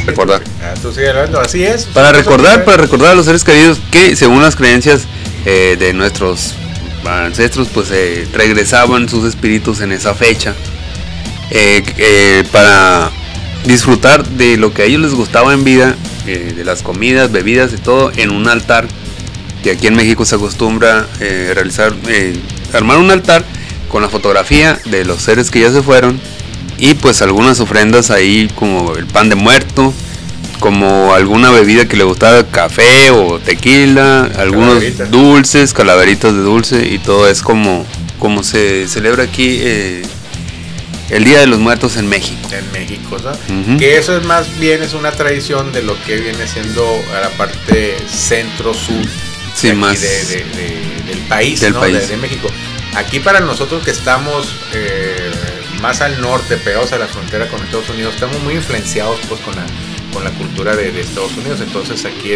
recordar. Tú sigues hablando, así es. Para recordar a los seres queridos que según las creencias de nuestros ancestros, pues regresaban sus espíritus en esa fecha para disfrutar de lo que a ellos les gustaba en vida, de las comidas, bebidas y todo, en un altar, que aquí en México se acostumbra armar un altar con la fotografía de los seres que ya se fueron y pues algunas ofrendas ahí como el pan de muerto, como alguna bebida que le gustaba, café o tequila, algunos dulces, calaveritas de dulce, y todo es como se celebra aquí el Día de los Muertos en México. En México, ¿no? Que eso es más bien es una tradición de lo que viene siendo a la parte centro-sur más del país, del ¿no? país. De México. Aquí para nosotros que estamos más al norte, pegados a la frontera con Estados Unidos, estamos muy influenciados pues con la cultura de Estados Unidos, entonces aquí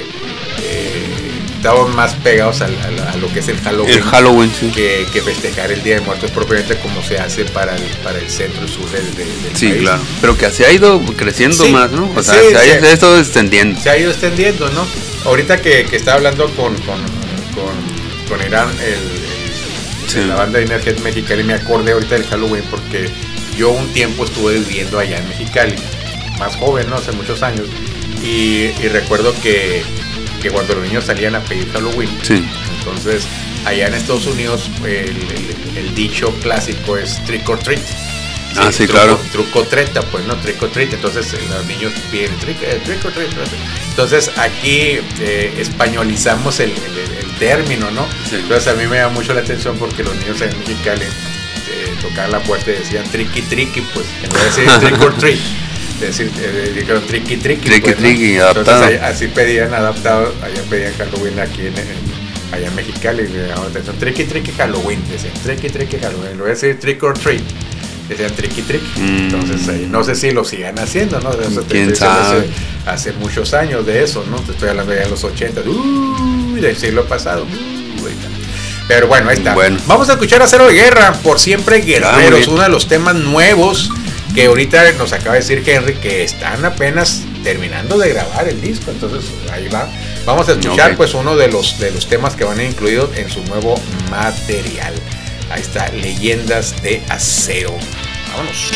estamos más pegados a lo que es el Halloween, sí. que festejar el Día de Muertos propiamente como se hace para el centro y sur del sí, país. Claro, pero que se ha ido creciendo más, ¿no? O sea, sí, se ha estado extendiendo. Se ha ido extendiendo, ¿no? Ahorita que estaba hablando con Irán, la banda de Energía Mexicali, me acordé ahorita del Halloween porque yo un tiempo estuve viviendo allá en Mexicali, más joven, ¿no? Hace muchos años, y recuerdo que cuando los niños salían a pedir Halloween, entonces allá en Estados Unidos el dicho clásico es trick or treat. Claro. Truco treta, pues no, trick or treat. Entonces los niños piden trick or treat. Entonces aquí españolizamos el término, ¿no? Sí. Entonces a mí me da mucho la atención porque los niños en Mexicali tocaban la puerta y decían tricky, pues en vez de decir trick or treat, dijeron tricky, pues, ¿no? adaptado. Entonces así pedían adaptado, allá pedían Halloween aquí allá en Mexicali, y me llamaba la atención, tricky Halloween, decían tricky Halloween, en vez de decir trick or treat, decían tricky. Entonces no sé si lo sigan haciendo, ¿no? ¿Quién sabe? Hace muchos años de eso, ¿no? Te estoy hablando ya de los 80, del siglo pasado. Pero bueno, ahí está. Vamos a escuchar Acero de Guerra, Por Siempre Guerreros, uno de los temas nuevos que ahorita nos acaba de decir Henry que están apenas terminando de grabar el disco, entonces ahí va. Vamos a escuchar pues uno de los temas que van a incluidos en su nuevo material. Ahí está, Leyendas de Acero. Vámonos.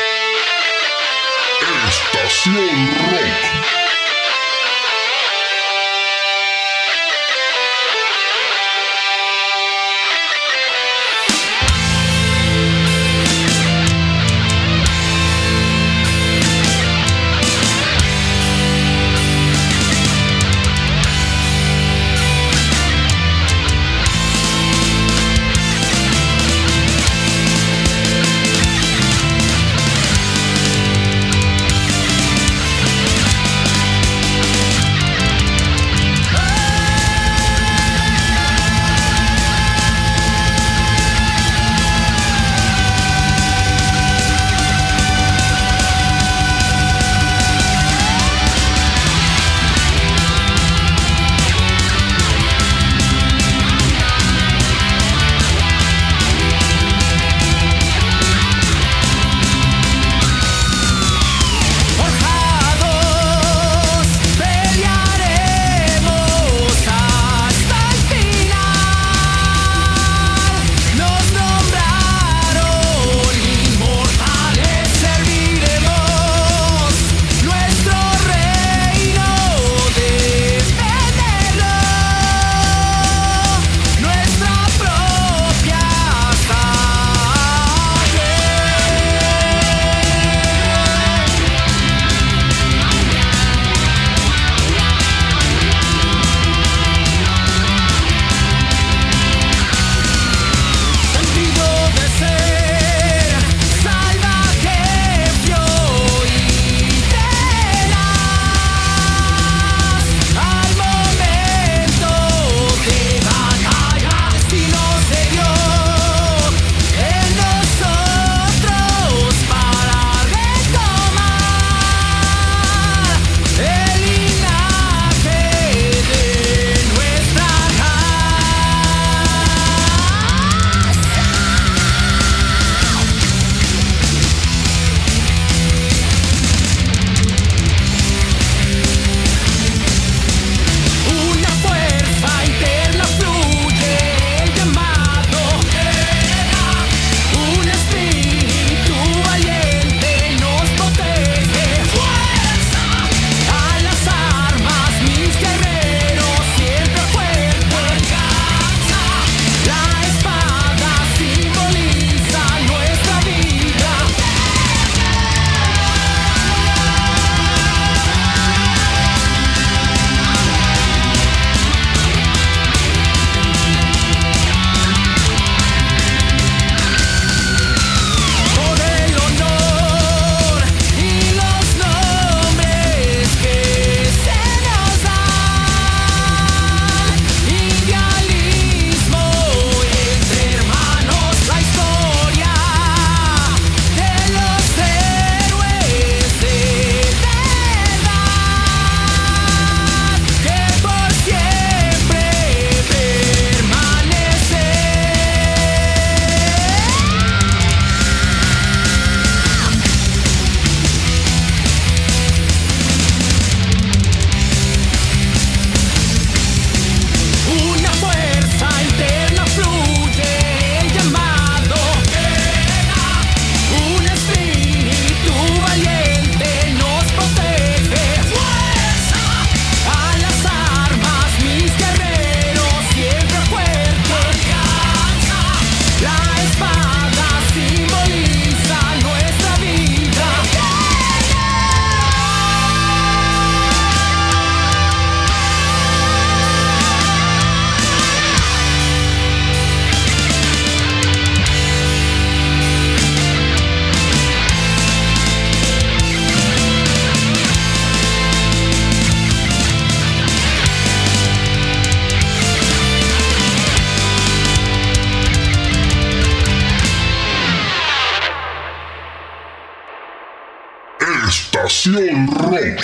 Estación Rock. Estación Rock.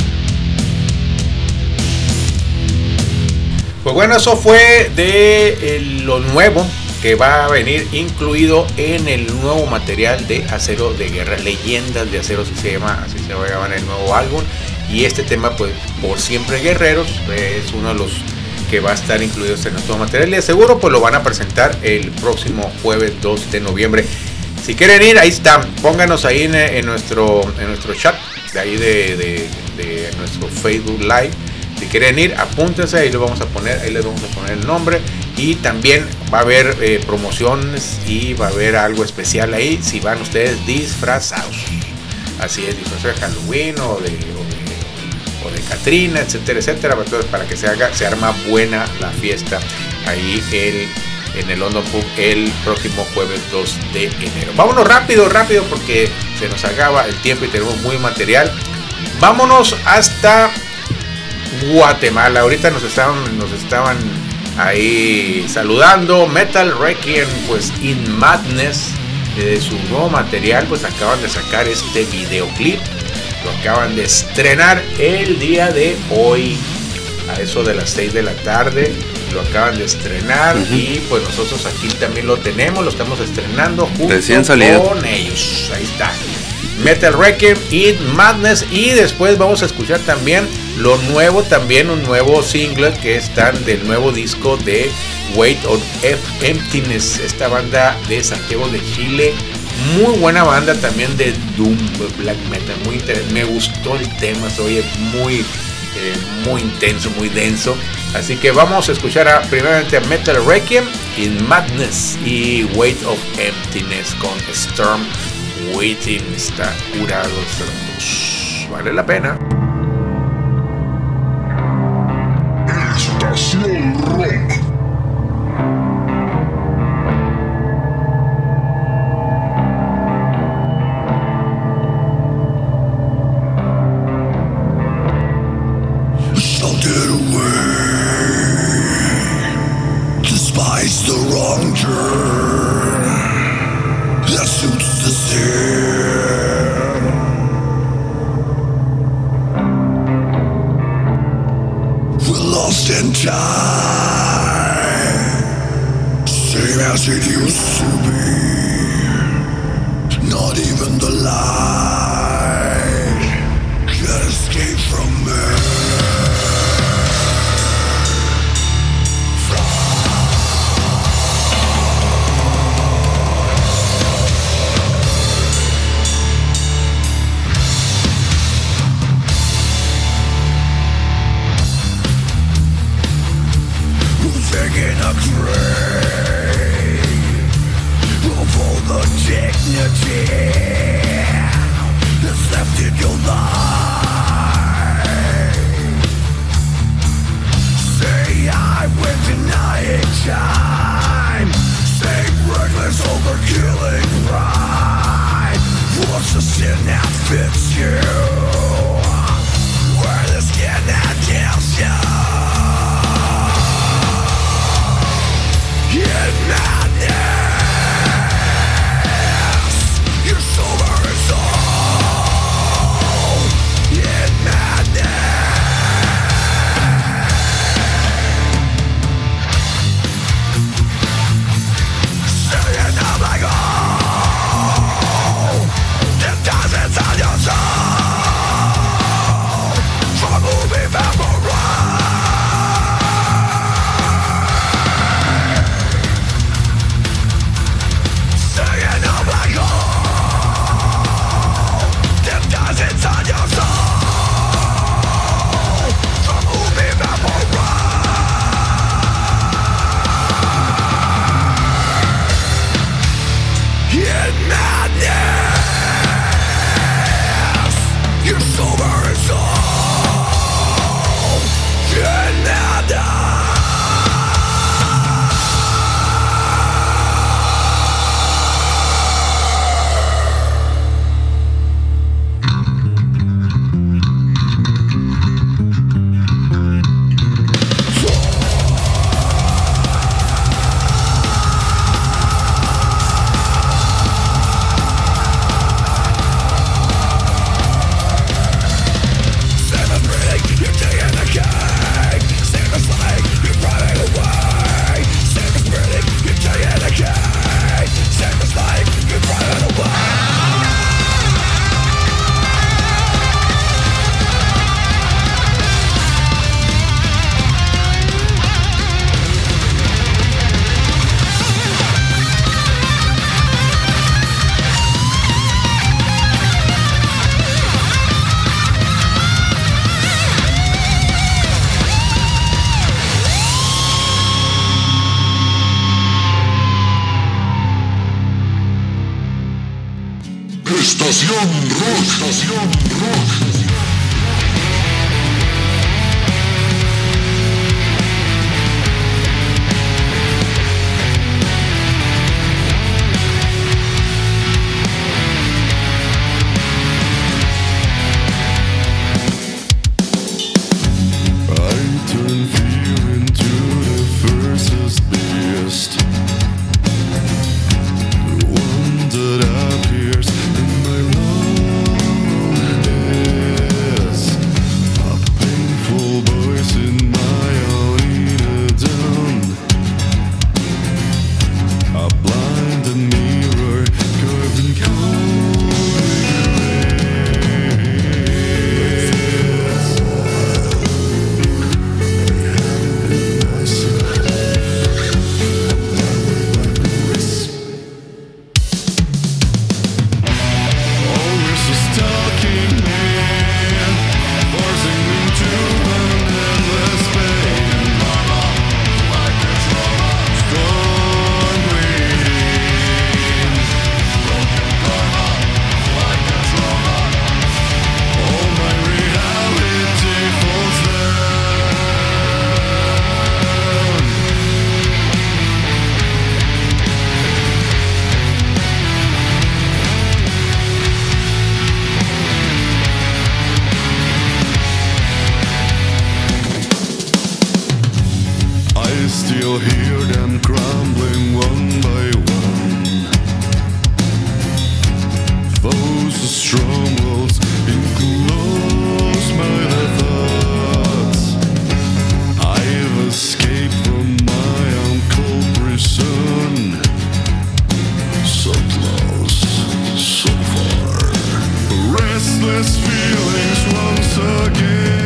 Pues bueno, eso fue de lo nuevo que va a venir incluido en el nuevo material de Acero de Guerra, Leyendas de Acero, así se va a llamar el nuevo álbum. Y este tema, pues, Por Siempre Guerreros, es uno de los que va a estar incluidos en nuestro material. Y seguro pues lo van a presentar el próximo jueves 2 de noviembre. Si quieren ir, ahí están. Pónganos ahí en nuestro chat de ahí de nuestro Facebook Live. Si quieren ir, apúntense, ahí les vamos a poner el nombre. Y también va a haber promociones y va a haber algo especial ahí si van ustedes disfrazados. Así es, disfrazados de Halloween o de Catrina, etcétera, etcétera. Entonces, para que se arma buena la fiesta ahí en el London Pub el próximo jueves 2 de enero. Vámonos rápido porque se nos acaba el tiempo y tenemos muy material. Vámonos hasta Guatemala. Ahorita nos estaban ahí saludando. Metal Requiem, pues In Madness, de su nuevo material, pues acaban de sacar este videoclip. Lo acaban de estrenar el día de hoy a eso de las 6 de la tarde. Lo acaban de estrenar y pues nosotros aquí también lo tenemos, lo estamos estrenando junto con ellos. Ahí está, Metal Requiem, In Madness. Y después vamos a escuchar también lo nuevo, también un nuevo single que están del nuevo disco de Weight of Emptiness, esta banda de Santiago de Chile. Muy buena banda también de Doom, Black Metal, muy interesante. Me gustó el tema, se oye muy intenso, muy denso. Así que vamos a escuchar primeramente a Metal Requiem, In Madness y Weight of Emptiness con Storm Waiting. Está curado, vale la pena. Estación Rock. The wrong turn that suits the sin. We're lost in time, same as it used to be. Not even the light can escape from me. Taking a grave of all the dignity that's left in your life. Say I will deny it time. Say reckless over killing pride. What's the sin that fits you? Where the skin that kills you? In madness, your soul is all. In madness, saying I'm like oh, the dozens on your soul. Trouble me vaporate. It's on your soul. From whom evaporate. In madness, your sober soul. In madness. Estación Rock. Estación Rock. Still hear them crumbling one by one. Those strongholds enclose my thoughts. I've escaped from my own cold prison. So close, so far. Restless feelings once again.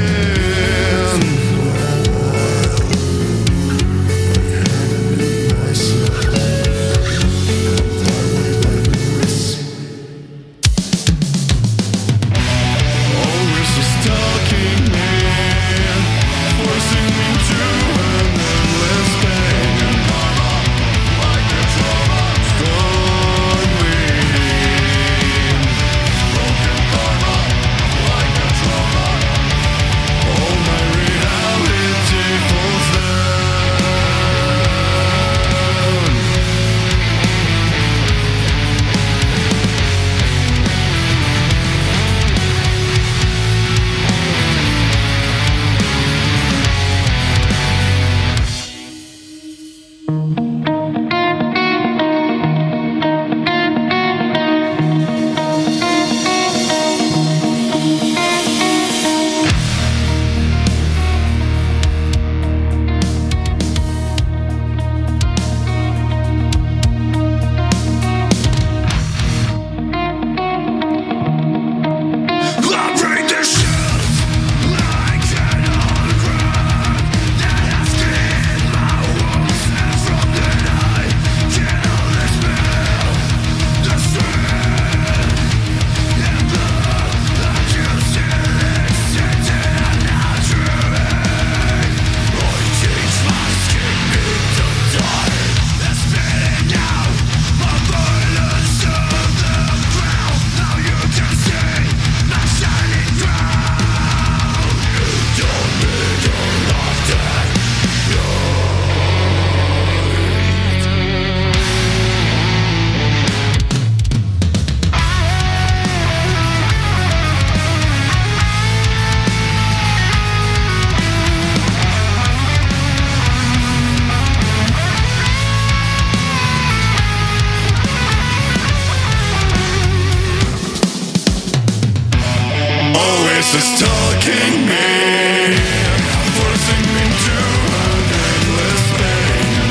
Is talking me, forcing me to an endless pain.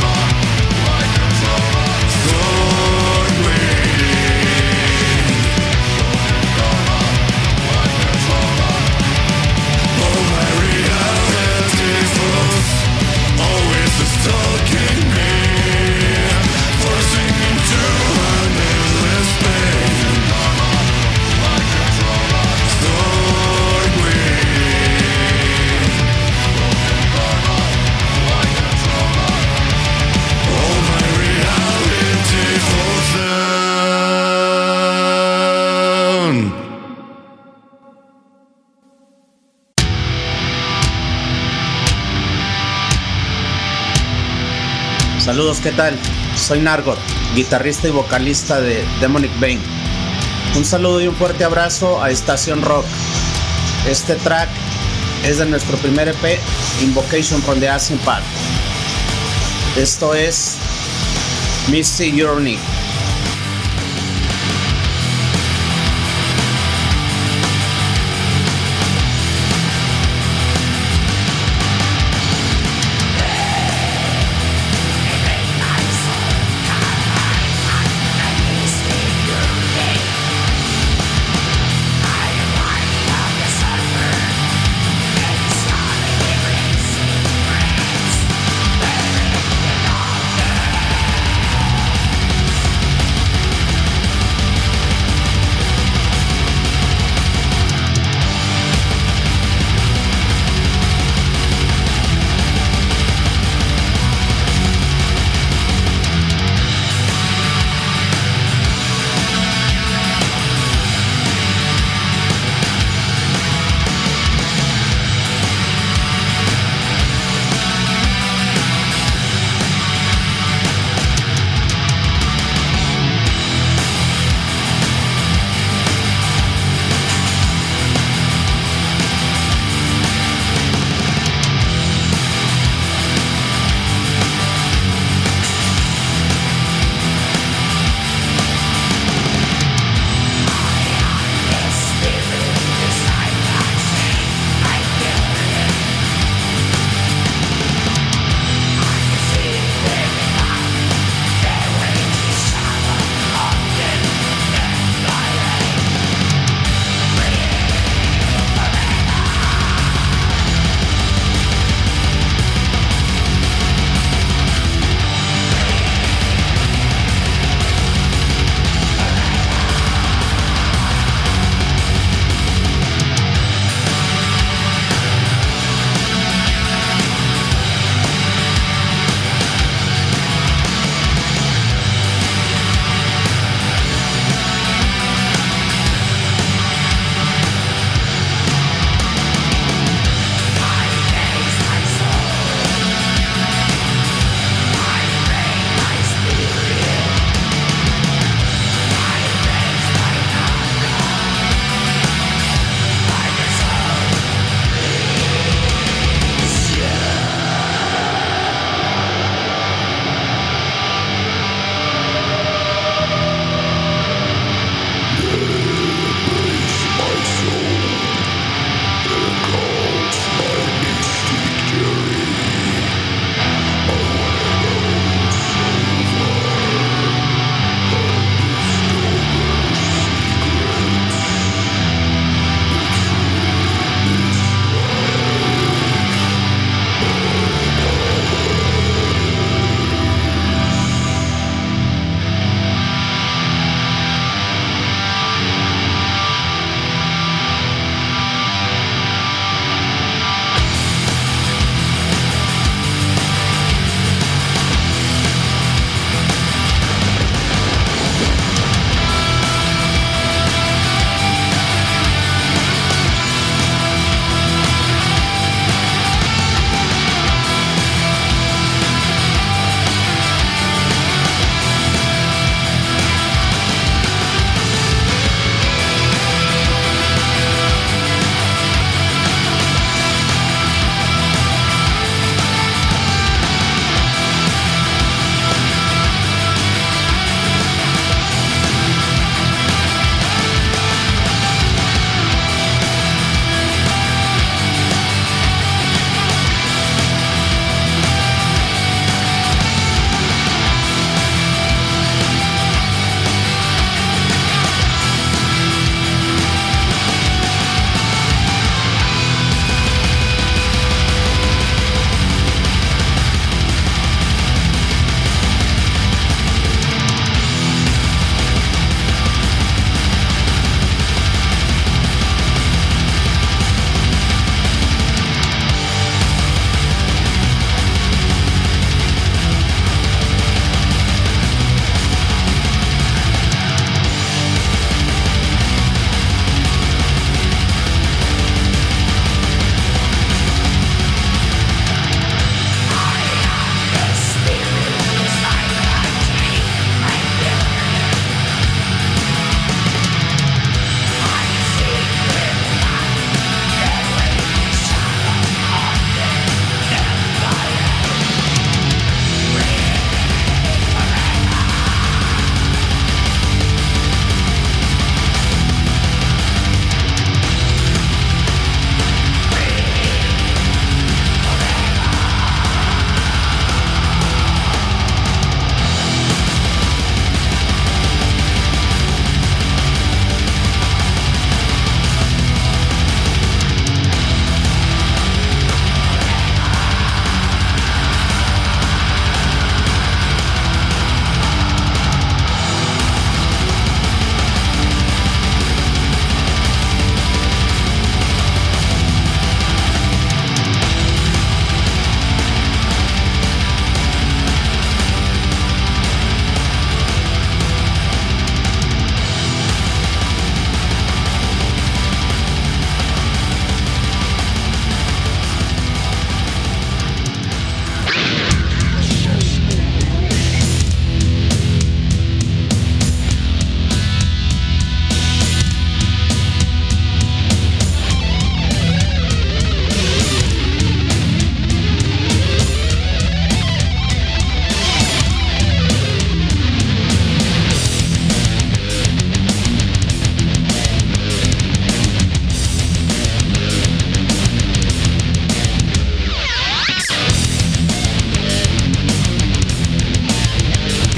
Start waiting. All my reality flows. Always is talking me, forcing me to an endless pain. Start waiting. Saludos, ¿qué tal? Soy Nargot, guitarrista y vocalista de Demonic Bane. Un saludo y un fuerte abrazo a Estación Rock. Este track es de nuestro primer EP, Invocation from the Ashen Path. Esto es Misty Journey.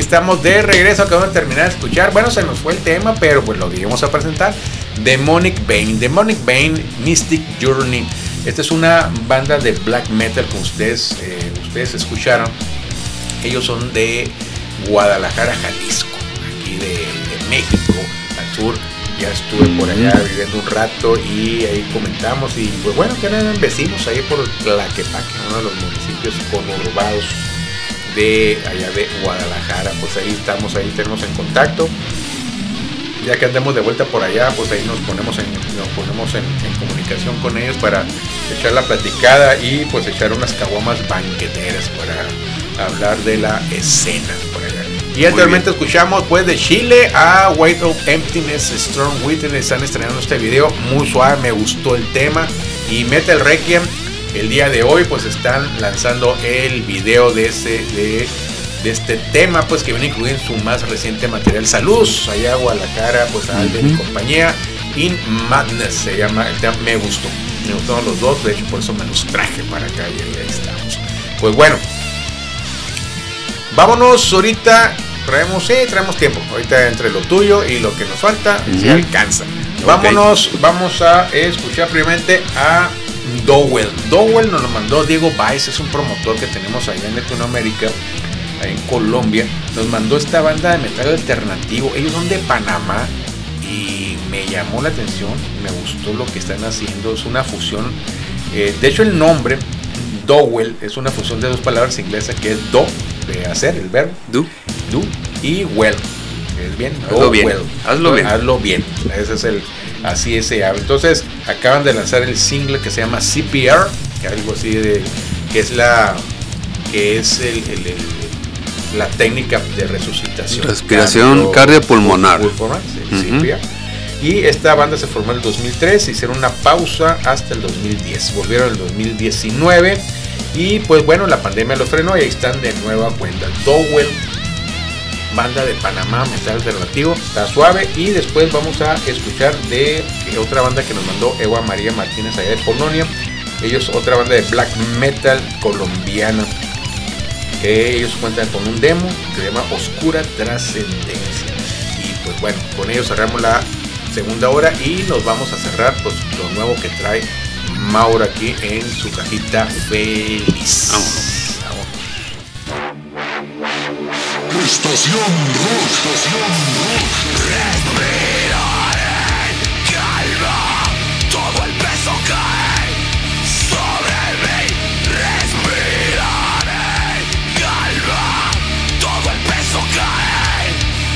estamos de regreso. Acabamos de terminar de escuchar. Bueno, se nos fue el tema, pero pues lo íbamos a presentar. Demonic Bane, Mystic Journey. Esta es una banda de black metal que ustedes escucharon. Ellos son de Guadalajara, Jalisco, aquí de México, al sur. Ya estuve por allá viviendo un rato y ahí comentamos. Y pues bueno, que eran vecinos ahí por Tlaquepaque, uno de los municipios conurbados de allá de Guadalajara. Pues ahí estamos, ahí tenemos en contacto. Ya que andemos de vuelta por allá, pues ahí nos ponemos en comunicación con ellos para echar la platicada y pues echar unas caguamas banqueteras para hablar de la escena por allá. Y anteriormente escuchamos pues de Chile a Weight of Emptiness, Strong Witness. Están estrenando este video muy suave, me gustó el tema. Y Metal Requiem, el día de hoy pues están lanzando el video de este tema, pues que viene incluido en su más reciente material. Saludos allá a Guadalajara, pues a Alden y compañía. In Madness se llama el tema. Me gustaron los dos, de hecho por eso me los traje para acá y ahí estamos. Pues bueno, vámonos ahorita. Traemos tiempo ahorita entre lo tuyo y lo que nos falta, se alcanza. Vámonos, vamos a escuchar primeramente a Dowell. Dowell nos lo mandó Diego Baez, es un promotor que tenemos allá en Latinoamérica, en Colombia. Nos mandó esta banda de metal alternativo. Ellos son de Panamá y me llamó la atención, me gustó lo que están haciendo. Es una fusión, de hecho el nombre Dowell es una fusión de dos palabras inglesas que es do, de hacer, el verbo do y well, es bien, hazlo bien, ese es así ese habla. Entonces acaban de lanzar el single que se llama CPR, que algo así de que es la técnica de resucitación, respiración cardiopulmonar, CPR. Y esta banda se formó en el 2003, hicieron una pausa hasta el 2010, volvieron en el 2019 y pues bueno, la pandemia los frenó y ahí están de nueva cuenta. Dowell, banda de Panamá, metal alternativo, está suave. Y después vamos a escuchar de otra banda que nos mandó Eva María Martínez allá de Polonia. Ellos, otra banda de black metal colombiana. Ellos cuentan con un demo que se llama Oscura Trascendencia. Y pues bueno, con ellos cerramos la segunda hora y nos vamos a cerrar pues lo nuevo que trae Mauro aquí en su cajita feliz. Vámonos. Estación Rock. Respiraré, calma, todo el peso cae sobre mí. Respiraré, calma, todo el peso cae.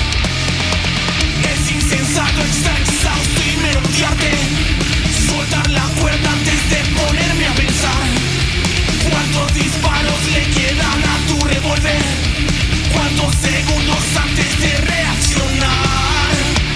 Es insensato estar exhausto y merodearte, soltar la cuerda antes de ponerme a pensar. ¿Cuántos disparos le quedan a tu revólver? ¿Cuántos segundos antes de reaccionar?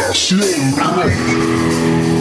Estación Rock.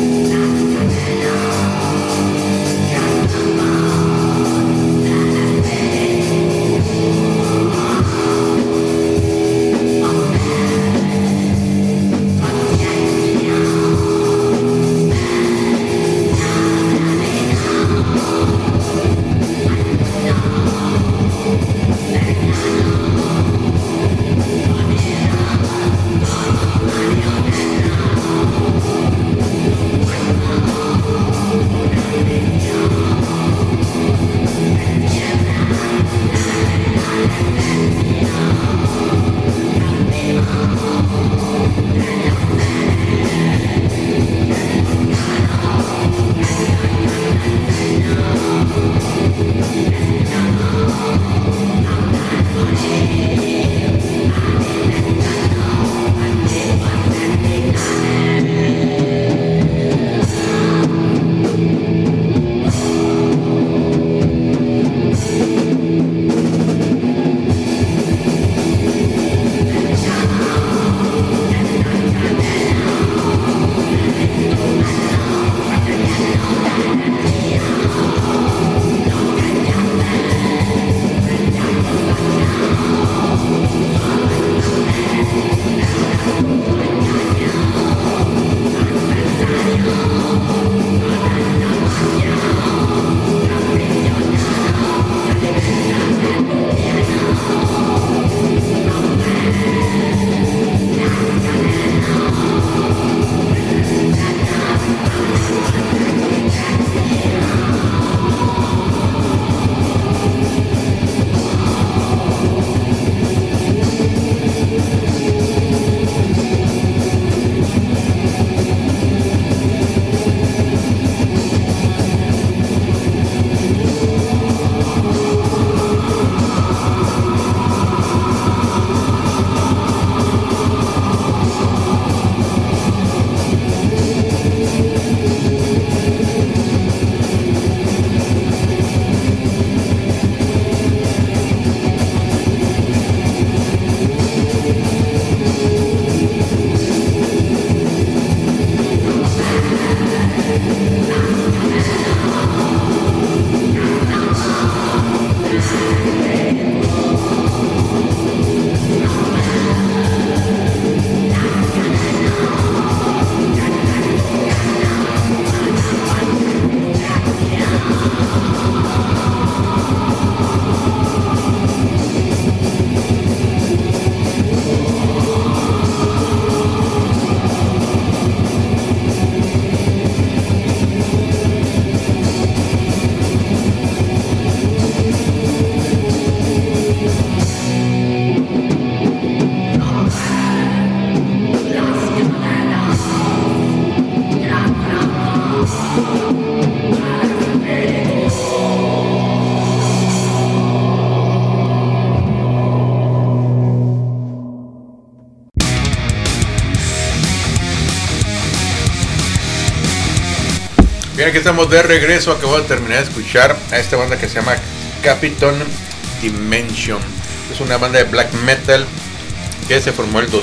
Bien, aquí estamos de regreso. Acabo de terminar de escuchar a esta banda que se llama Capitol Dimension. Es una banda de black metal que se formó el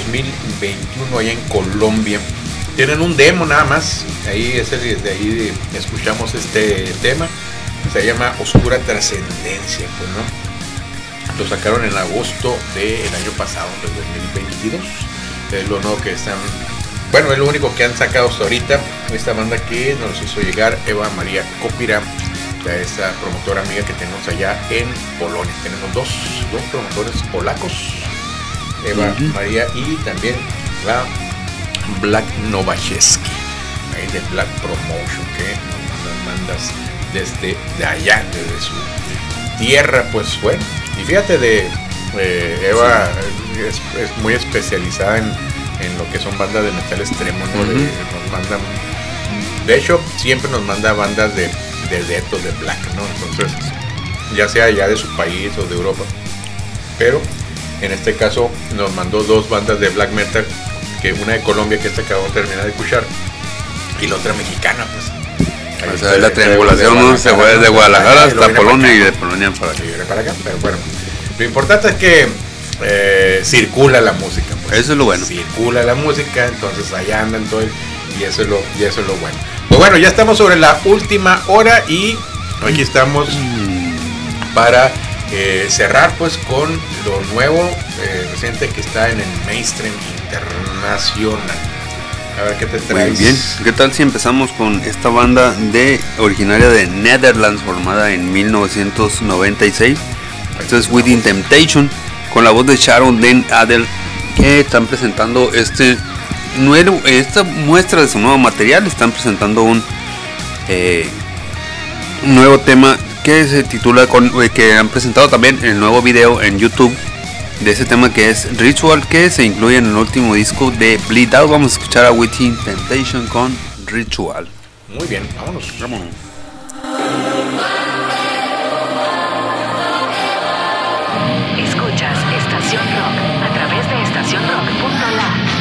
2021 allá en Colombia. Tienen un demo nada más. Ahí es de ahí escuchamos este tema. Se llama Oscura Trascendencia, pues, ¿no? Lo sacaron en agosto del año pasado, del 2022. Es lo nuevo que están. Bueno, es lo único que han sacado hasta ahorita. Esta banda que nos hizo llegar Eva María Kopira, esta promotora amiga que tenemos allá en Polonia. Tenemos dos promotores polacos, Eva María y también la Black Nowaszewski, ahí de Black Promotion, que nos mandas desde de allá, desde su tierra. Pues bueno, y fíjate Eva es muy especializada en lo que son bandas de metal extremo, ¿no? Nos mandan, de hecho siempre nos manda bandas de death o de black, ¿no? Entonces, ya sea ya de su país o de Europa, pero en este caso nos mandó dos bandas de black metal, que una de Colombia, que esta acabamos de terminar de escuchar, y la otra mexicana, pues. O sea, la triangulación no se fue desde Guadalajara hasta Polonia y de Polonia para acá. Pero bueno, lo importante es que circula la música, pues. pues, eso es lo bueno. Circula la música, entonces ahí andan todo y eso es lo bueno. Pues bueno, ya estamos sobre la última hora y aquí estamos para cerrar pues con lo nuevo reciente que está en el mainstream internacional. A ver qué te traes. Muy bien, ¿qué tal si empezamos con esta banda originaria de Netherlands, formada en 1996? Esto es Within Temptation, con la voz de Sharon Den Adel, que están presentando esta muestra de su nuevo material. Están presentando un nuevo tema que se titula que han presentado también el nuevo video en YouTube de ese tema, que es Ritual, que se incluye en el último disco de Bleed Out. Vamos a escuchar a Within Temptation con Ritual. Muy bien, vámonos. Escuchas Estación Rock a través de estacionrock.la.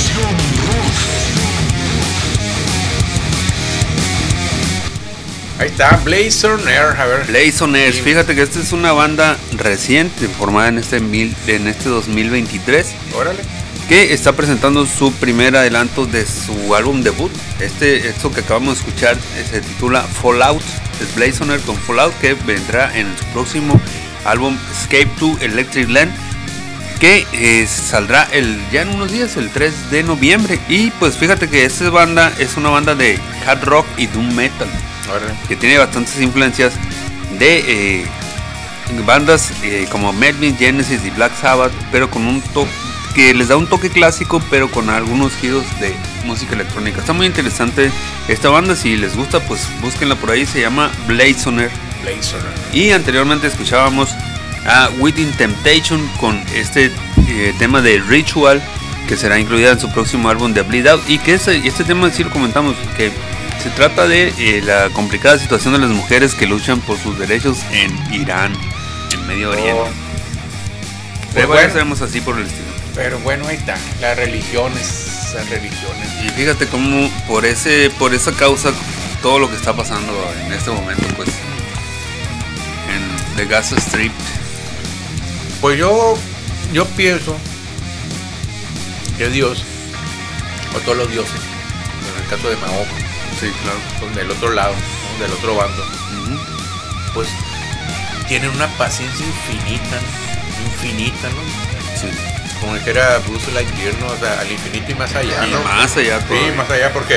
Ahí está, Blaze on Air, a ver. Blaze on Air, fíjate que esta es una banda reciente, formada en este 2023. Órale. Que está presentando su primer adelanto de su álbum debut. Esto que acabamos de escuchar se titula Fallout. Es Blaze on Air con Fallout, que vendrá en su próximo álbum Escape to Electric Land, que saldrá ya en unos días, el 3 de noviembre. Y pues fíjate que esta banda es una banda de hard rock y doom metal, que tiene bastantes influencias de bandas como Melvin, Genesis y Black Sabbath, pero con un toque que les da un toque clásico, pero con algunos giros de música electrónica. Está muy interesante esta banda, si les gusta pues búsquenla por ahí, se llama Blaze on Air. Y anteriormente escuchábamos a Within Temptation con este tema de Ritual, que será incluida en su próximo álbum de Bleed Out, y que este tema sí lo comentamos, que se trata de la complicada situación de las mujeres que luchan por sus derechos en Irán, en Medio Oriente. Pero bueno, sabemos así por el estilo. Pero bueno, ahí está, las religiones. Y fíjate cómo por esa causa todo lo que está pasando en este momento, pues, en The Gaza Strip. Pues yo pienso que Dios, o todos los dioses, en el caso de Mahoma, sí, claro, son del otro lado, del otro bando, pues tienen una paciencia infinita, ¿no? Sí. Como que era Bruce Lightyear, ¿no? O sea, al infinito y más allá, ¿no? Más allá, sí, más allá, porque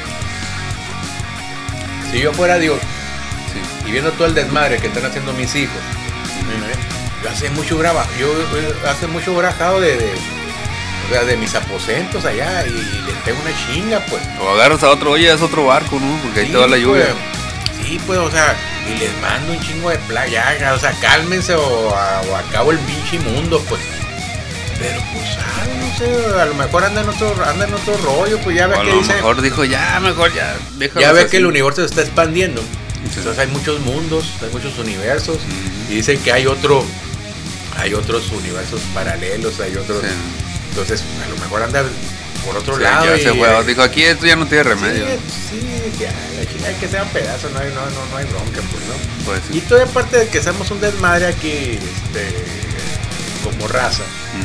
si yo fuera Dios, sí, y viendo todo el desmadre que están haciendo mis hijos, yo hace mucho brajado de mis aposentos allá, y les pego una chinga, pues. O agarras a otro, oye, es otro barco, ¿no? Porque ahí te va la lluvia. Pues, sí, pues, o sea, y les mando un chingo de playa, o sea, cálmense o acabo el pinche mundo, pues. Pero pues, no sé, a lo mejor anda en otro rollo, pues ya ves que dice. A lo mejor dijo, déjalo. Ya ves que el universo se está expandiendo. Sí. Entonces hay muchos mundos, hay muchos universos. Y dicen que hay otros universos paralelos, hay otros. Sí. Entonces, a lo mejor anda por otro lado. Ya se fue, dijo, aquí esto ya no tiene remedio. Sí, ya, hay que sea un pedazo, no hay bronca, pues, ¿no? Pues, sí. Y toda parte de que hacemos un desmadre aquí, como raza.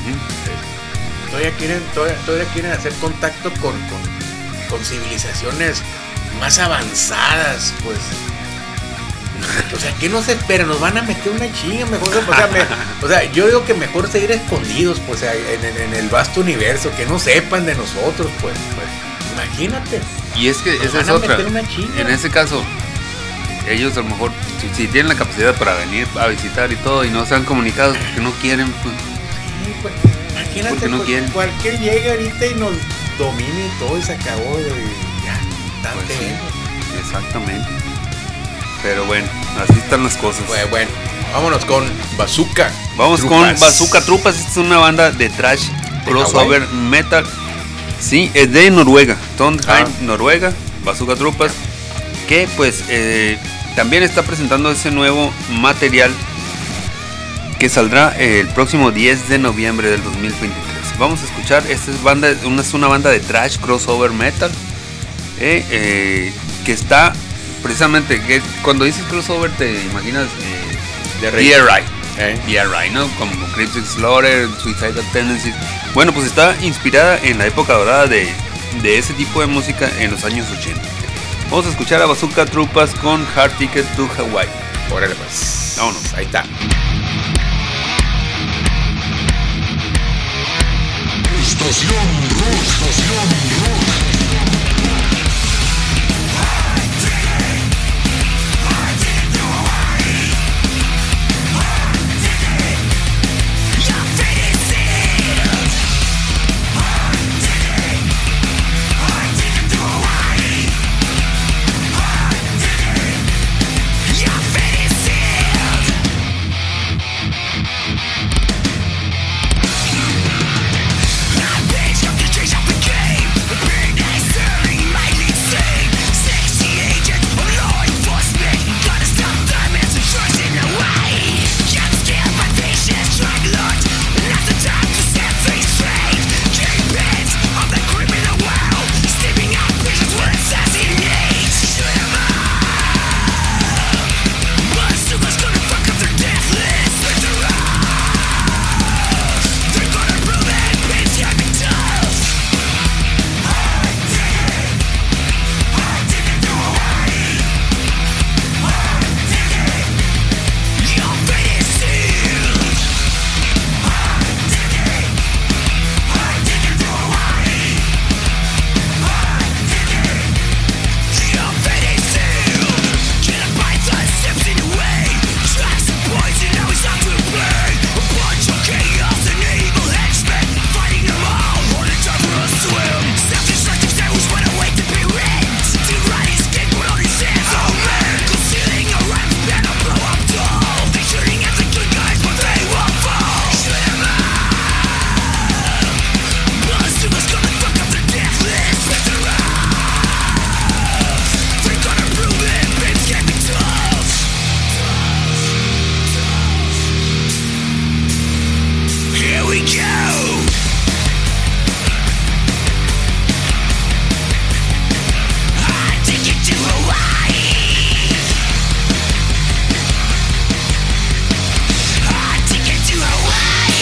Todavía quieren hacer contacto con civilizaciones más avanzadas, pues. O sea, ¿qué nos espera? Nos van a meter una chinga, mejor. O sea, yo digo que mejor seguir escondidos, pues, en el vasto universo, que no sepan de nosotros, pues. Imagínate. Y es que esa es otra. En ese caso, ellos a lo mejor, si tienen la capacidad para venir a visitar y todo, y no se han comunicado, porque no quieren, pues. Sí, pues, imagínate, porque no quieren. Cualquier llega ahorita y nos domine y todo y se acabó, ya, pues sí, exactamente. Pero bueno, así están las cosas. Bueno, vámonos con Bazooka. Vamos Trupas. Con Bazooka Trupas. Esta es una banda de thrash crossover metal. Sí, es de Noruega, Trondheim, Noruega. Bazooka Trupas, que pues también está presentando ese nuevo material que saldrá el próximo 10 de noviembre del 2023. Vamos a escuchar, esta es una banda de thrash crossover metal que está precisamente, que cuando dices crossover te imaginas DRI, ¿no? Como Cryptic Slaughter, Suicidal Tendencies. Bueno, pues está inspirada en la época dorada de ese tipo de música en los años 80. Vamos a escuchar a Bazooka Trupas con Hard Ticket to Hawaii. Órale pues, vámonos, ahí está. Estación Rock. Chase up the game, we go. I take you to Hawaii. I take you to Hawaii.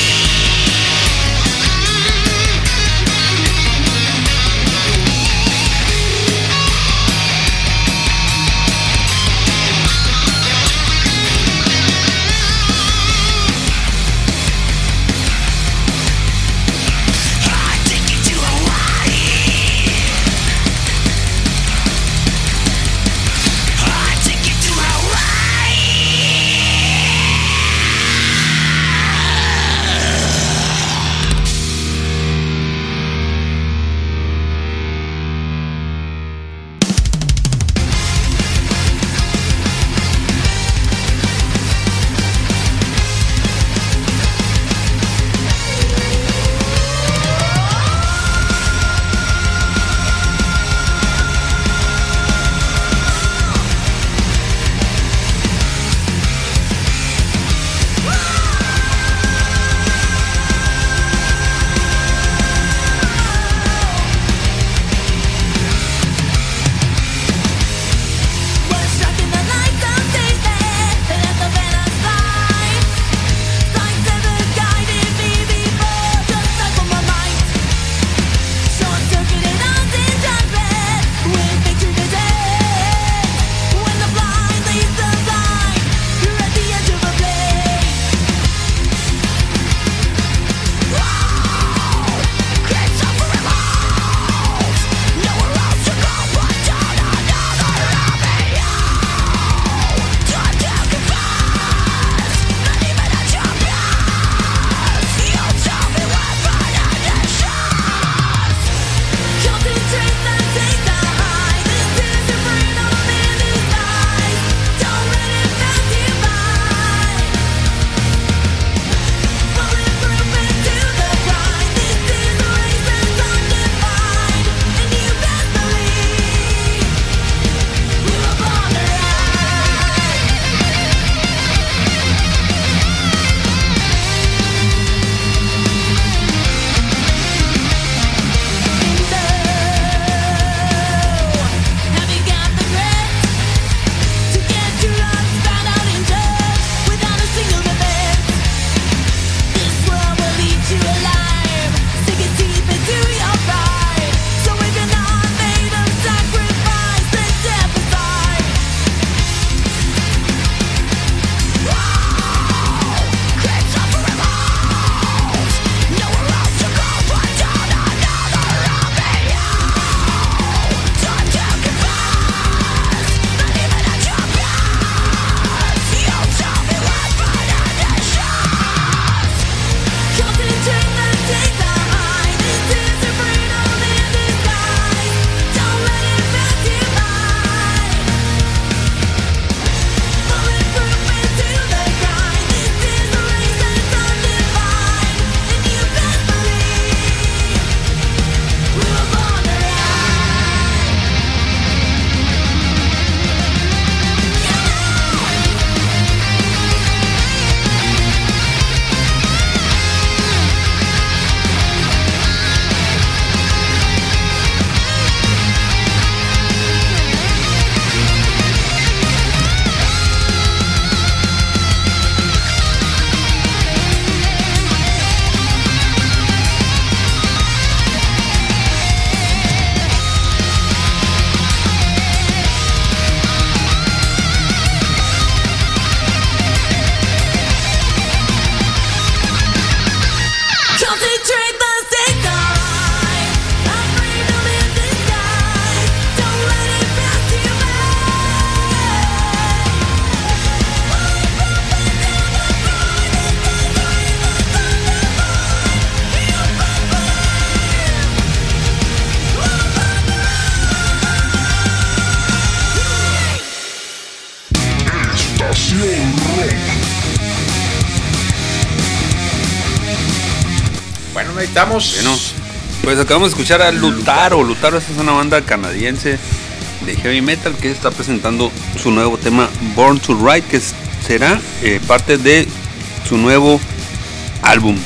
Bueno, ahí estamos. Bueno, pues acabamos de escuchar a Lutaro. Lutaro es una banda canadiense de heavy metal que está presentando su nuevo tema Born to Ride, que será parte de su nuevo álbum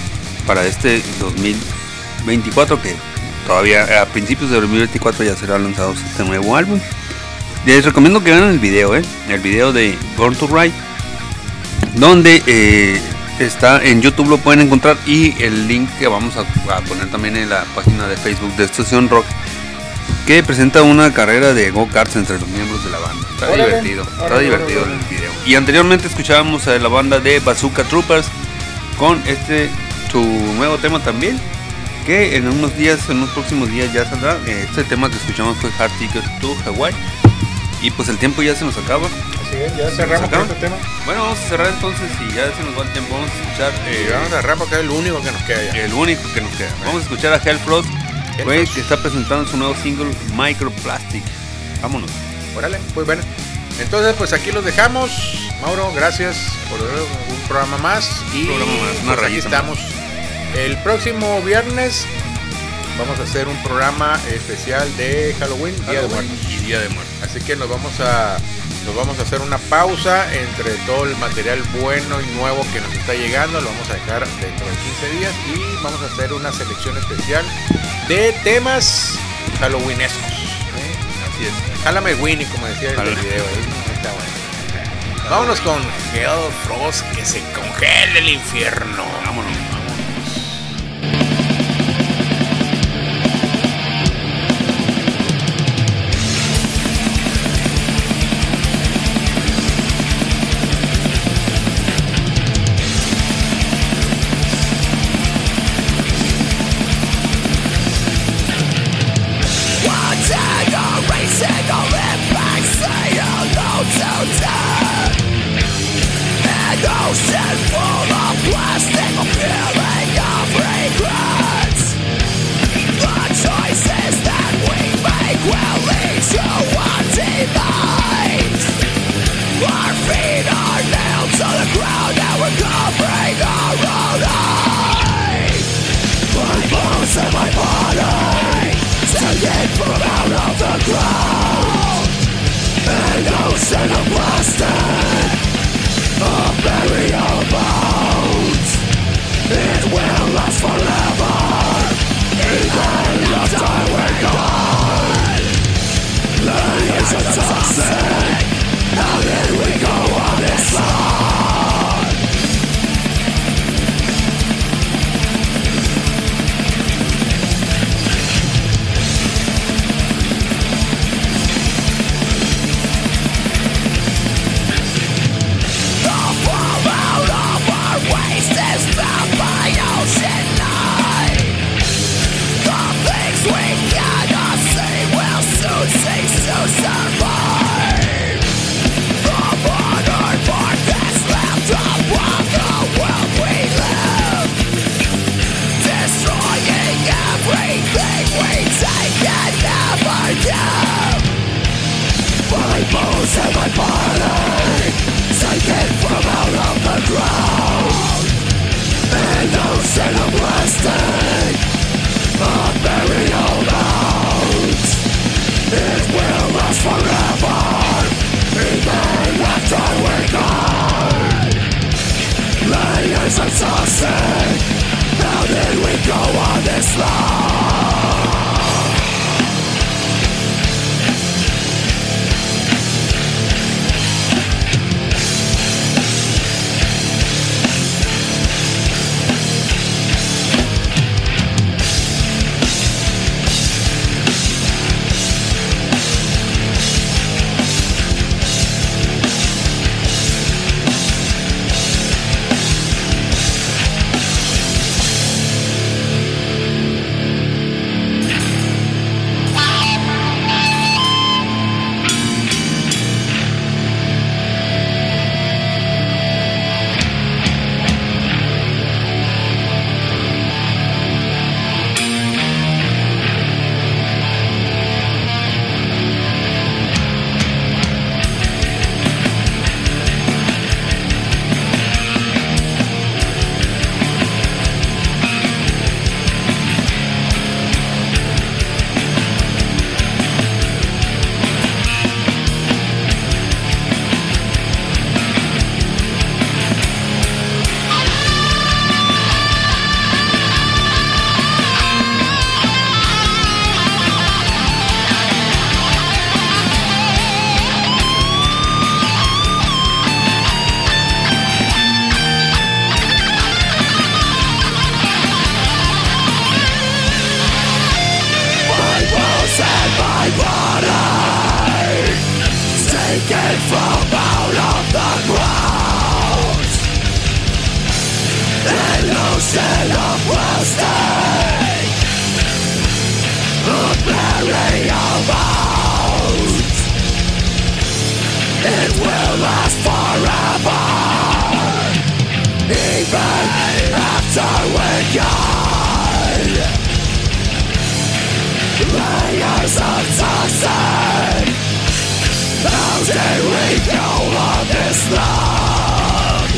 para este 2024, que todavía a principios de 2024 ya será lanzado este nuevo álbum. Les recomiendo que vean el video de Born to Ride, donde está en YouTube, lo pueden encontrar, y el link que vamos a poner también en la página de Facebook de Estación Rock, que presenta una carrera de go-karts entre los miembros de la banda. Está divertido el video. Y anteriormente escuchábamos a la banda de Bazooka Troopers con su nuevo tema también, que en unos próximos días ya saldrá. Este tema que escuchamos fue Hard Ticket to Hawaii. Y pues el tiempo ya se nos acaba. Así es, ya cerramos con este tema. Bueno, vamos a cerrar entonces, y ya se nos va el tiempo. Vamos a escuchar. Vamos a cerrar porque es el único que nos queda ya. El único que nos queda. Vamos a escuchar a Hellfrost, que está presentando su nuevo single Microplastic. Vámonos. Órale, pues bueno. Entonces, pues aquí los dejamos. Mauro, gracias por un programa más. Una pues aquí estamos. El próximo viernes vamos a hacer un programa especial de Halloween, Día de Muertos. Y Día de Muertos. Así que nos vamos a hacer una pausa entre todo el material bueno y nuevo que nos está llegando. Lo vamos a dejar dentro de 15 días y vamos a hacer una selección especial de temas halloweenescos. Así es. Jálame Winnie, como decía en el video. Está bueno. Vámonos con Hellfrost, que se congele el infierno. Vámonos. players are toxic. How did we go on this long?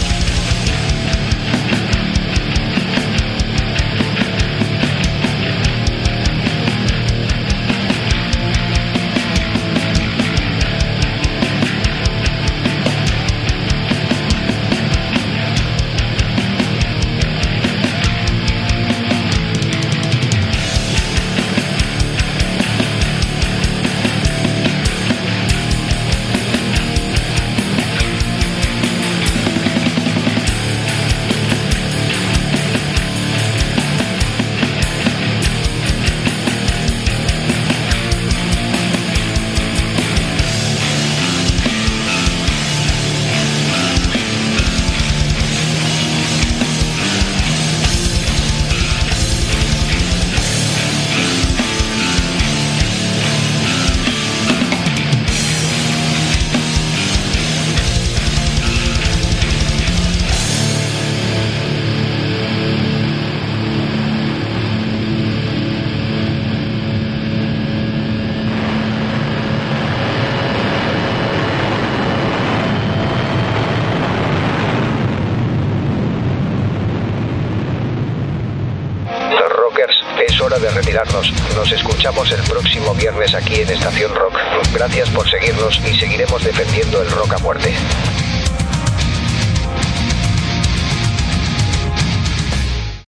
De retirarnos. Nos escuchamos el próximo viernes aquí en Estación Rock. Gracias por seguirnos y seguiremos defendiendo el rock a muerte.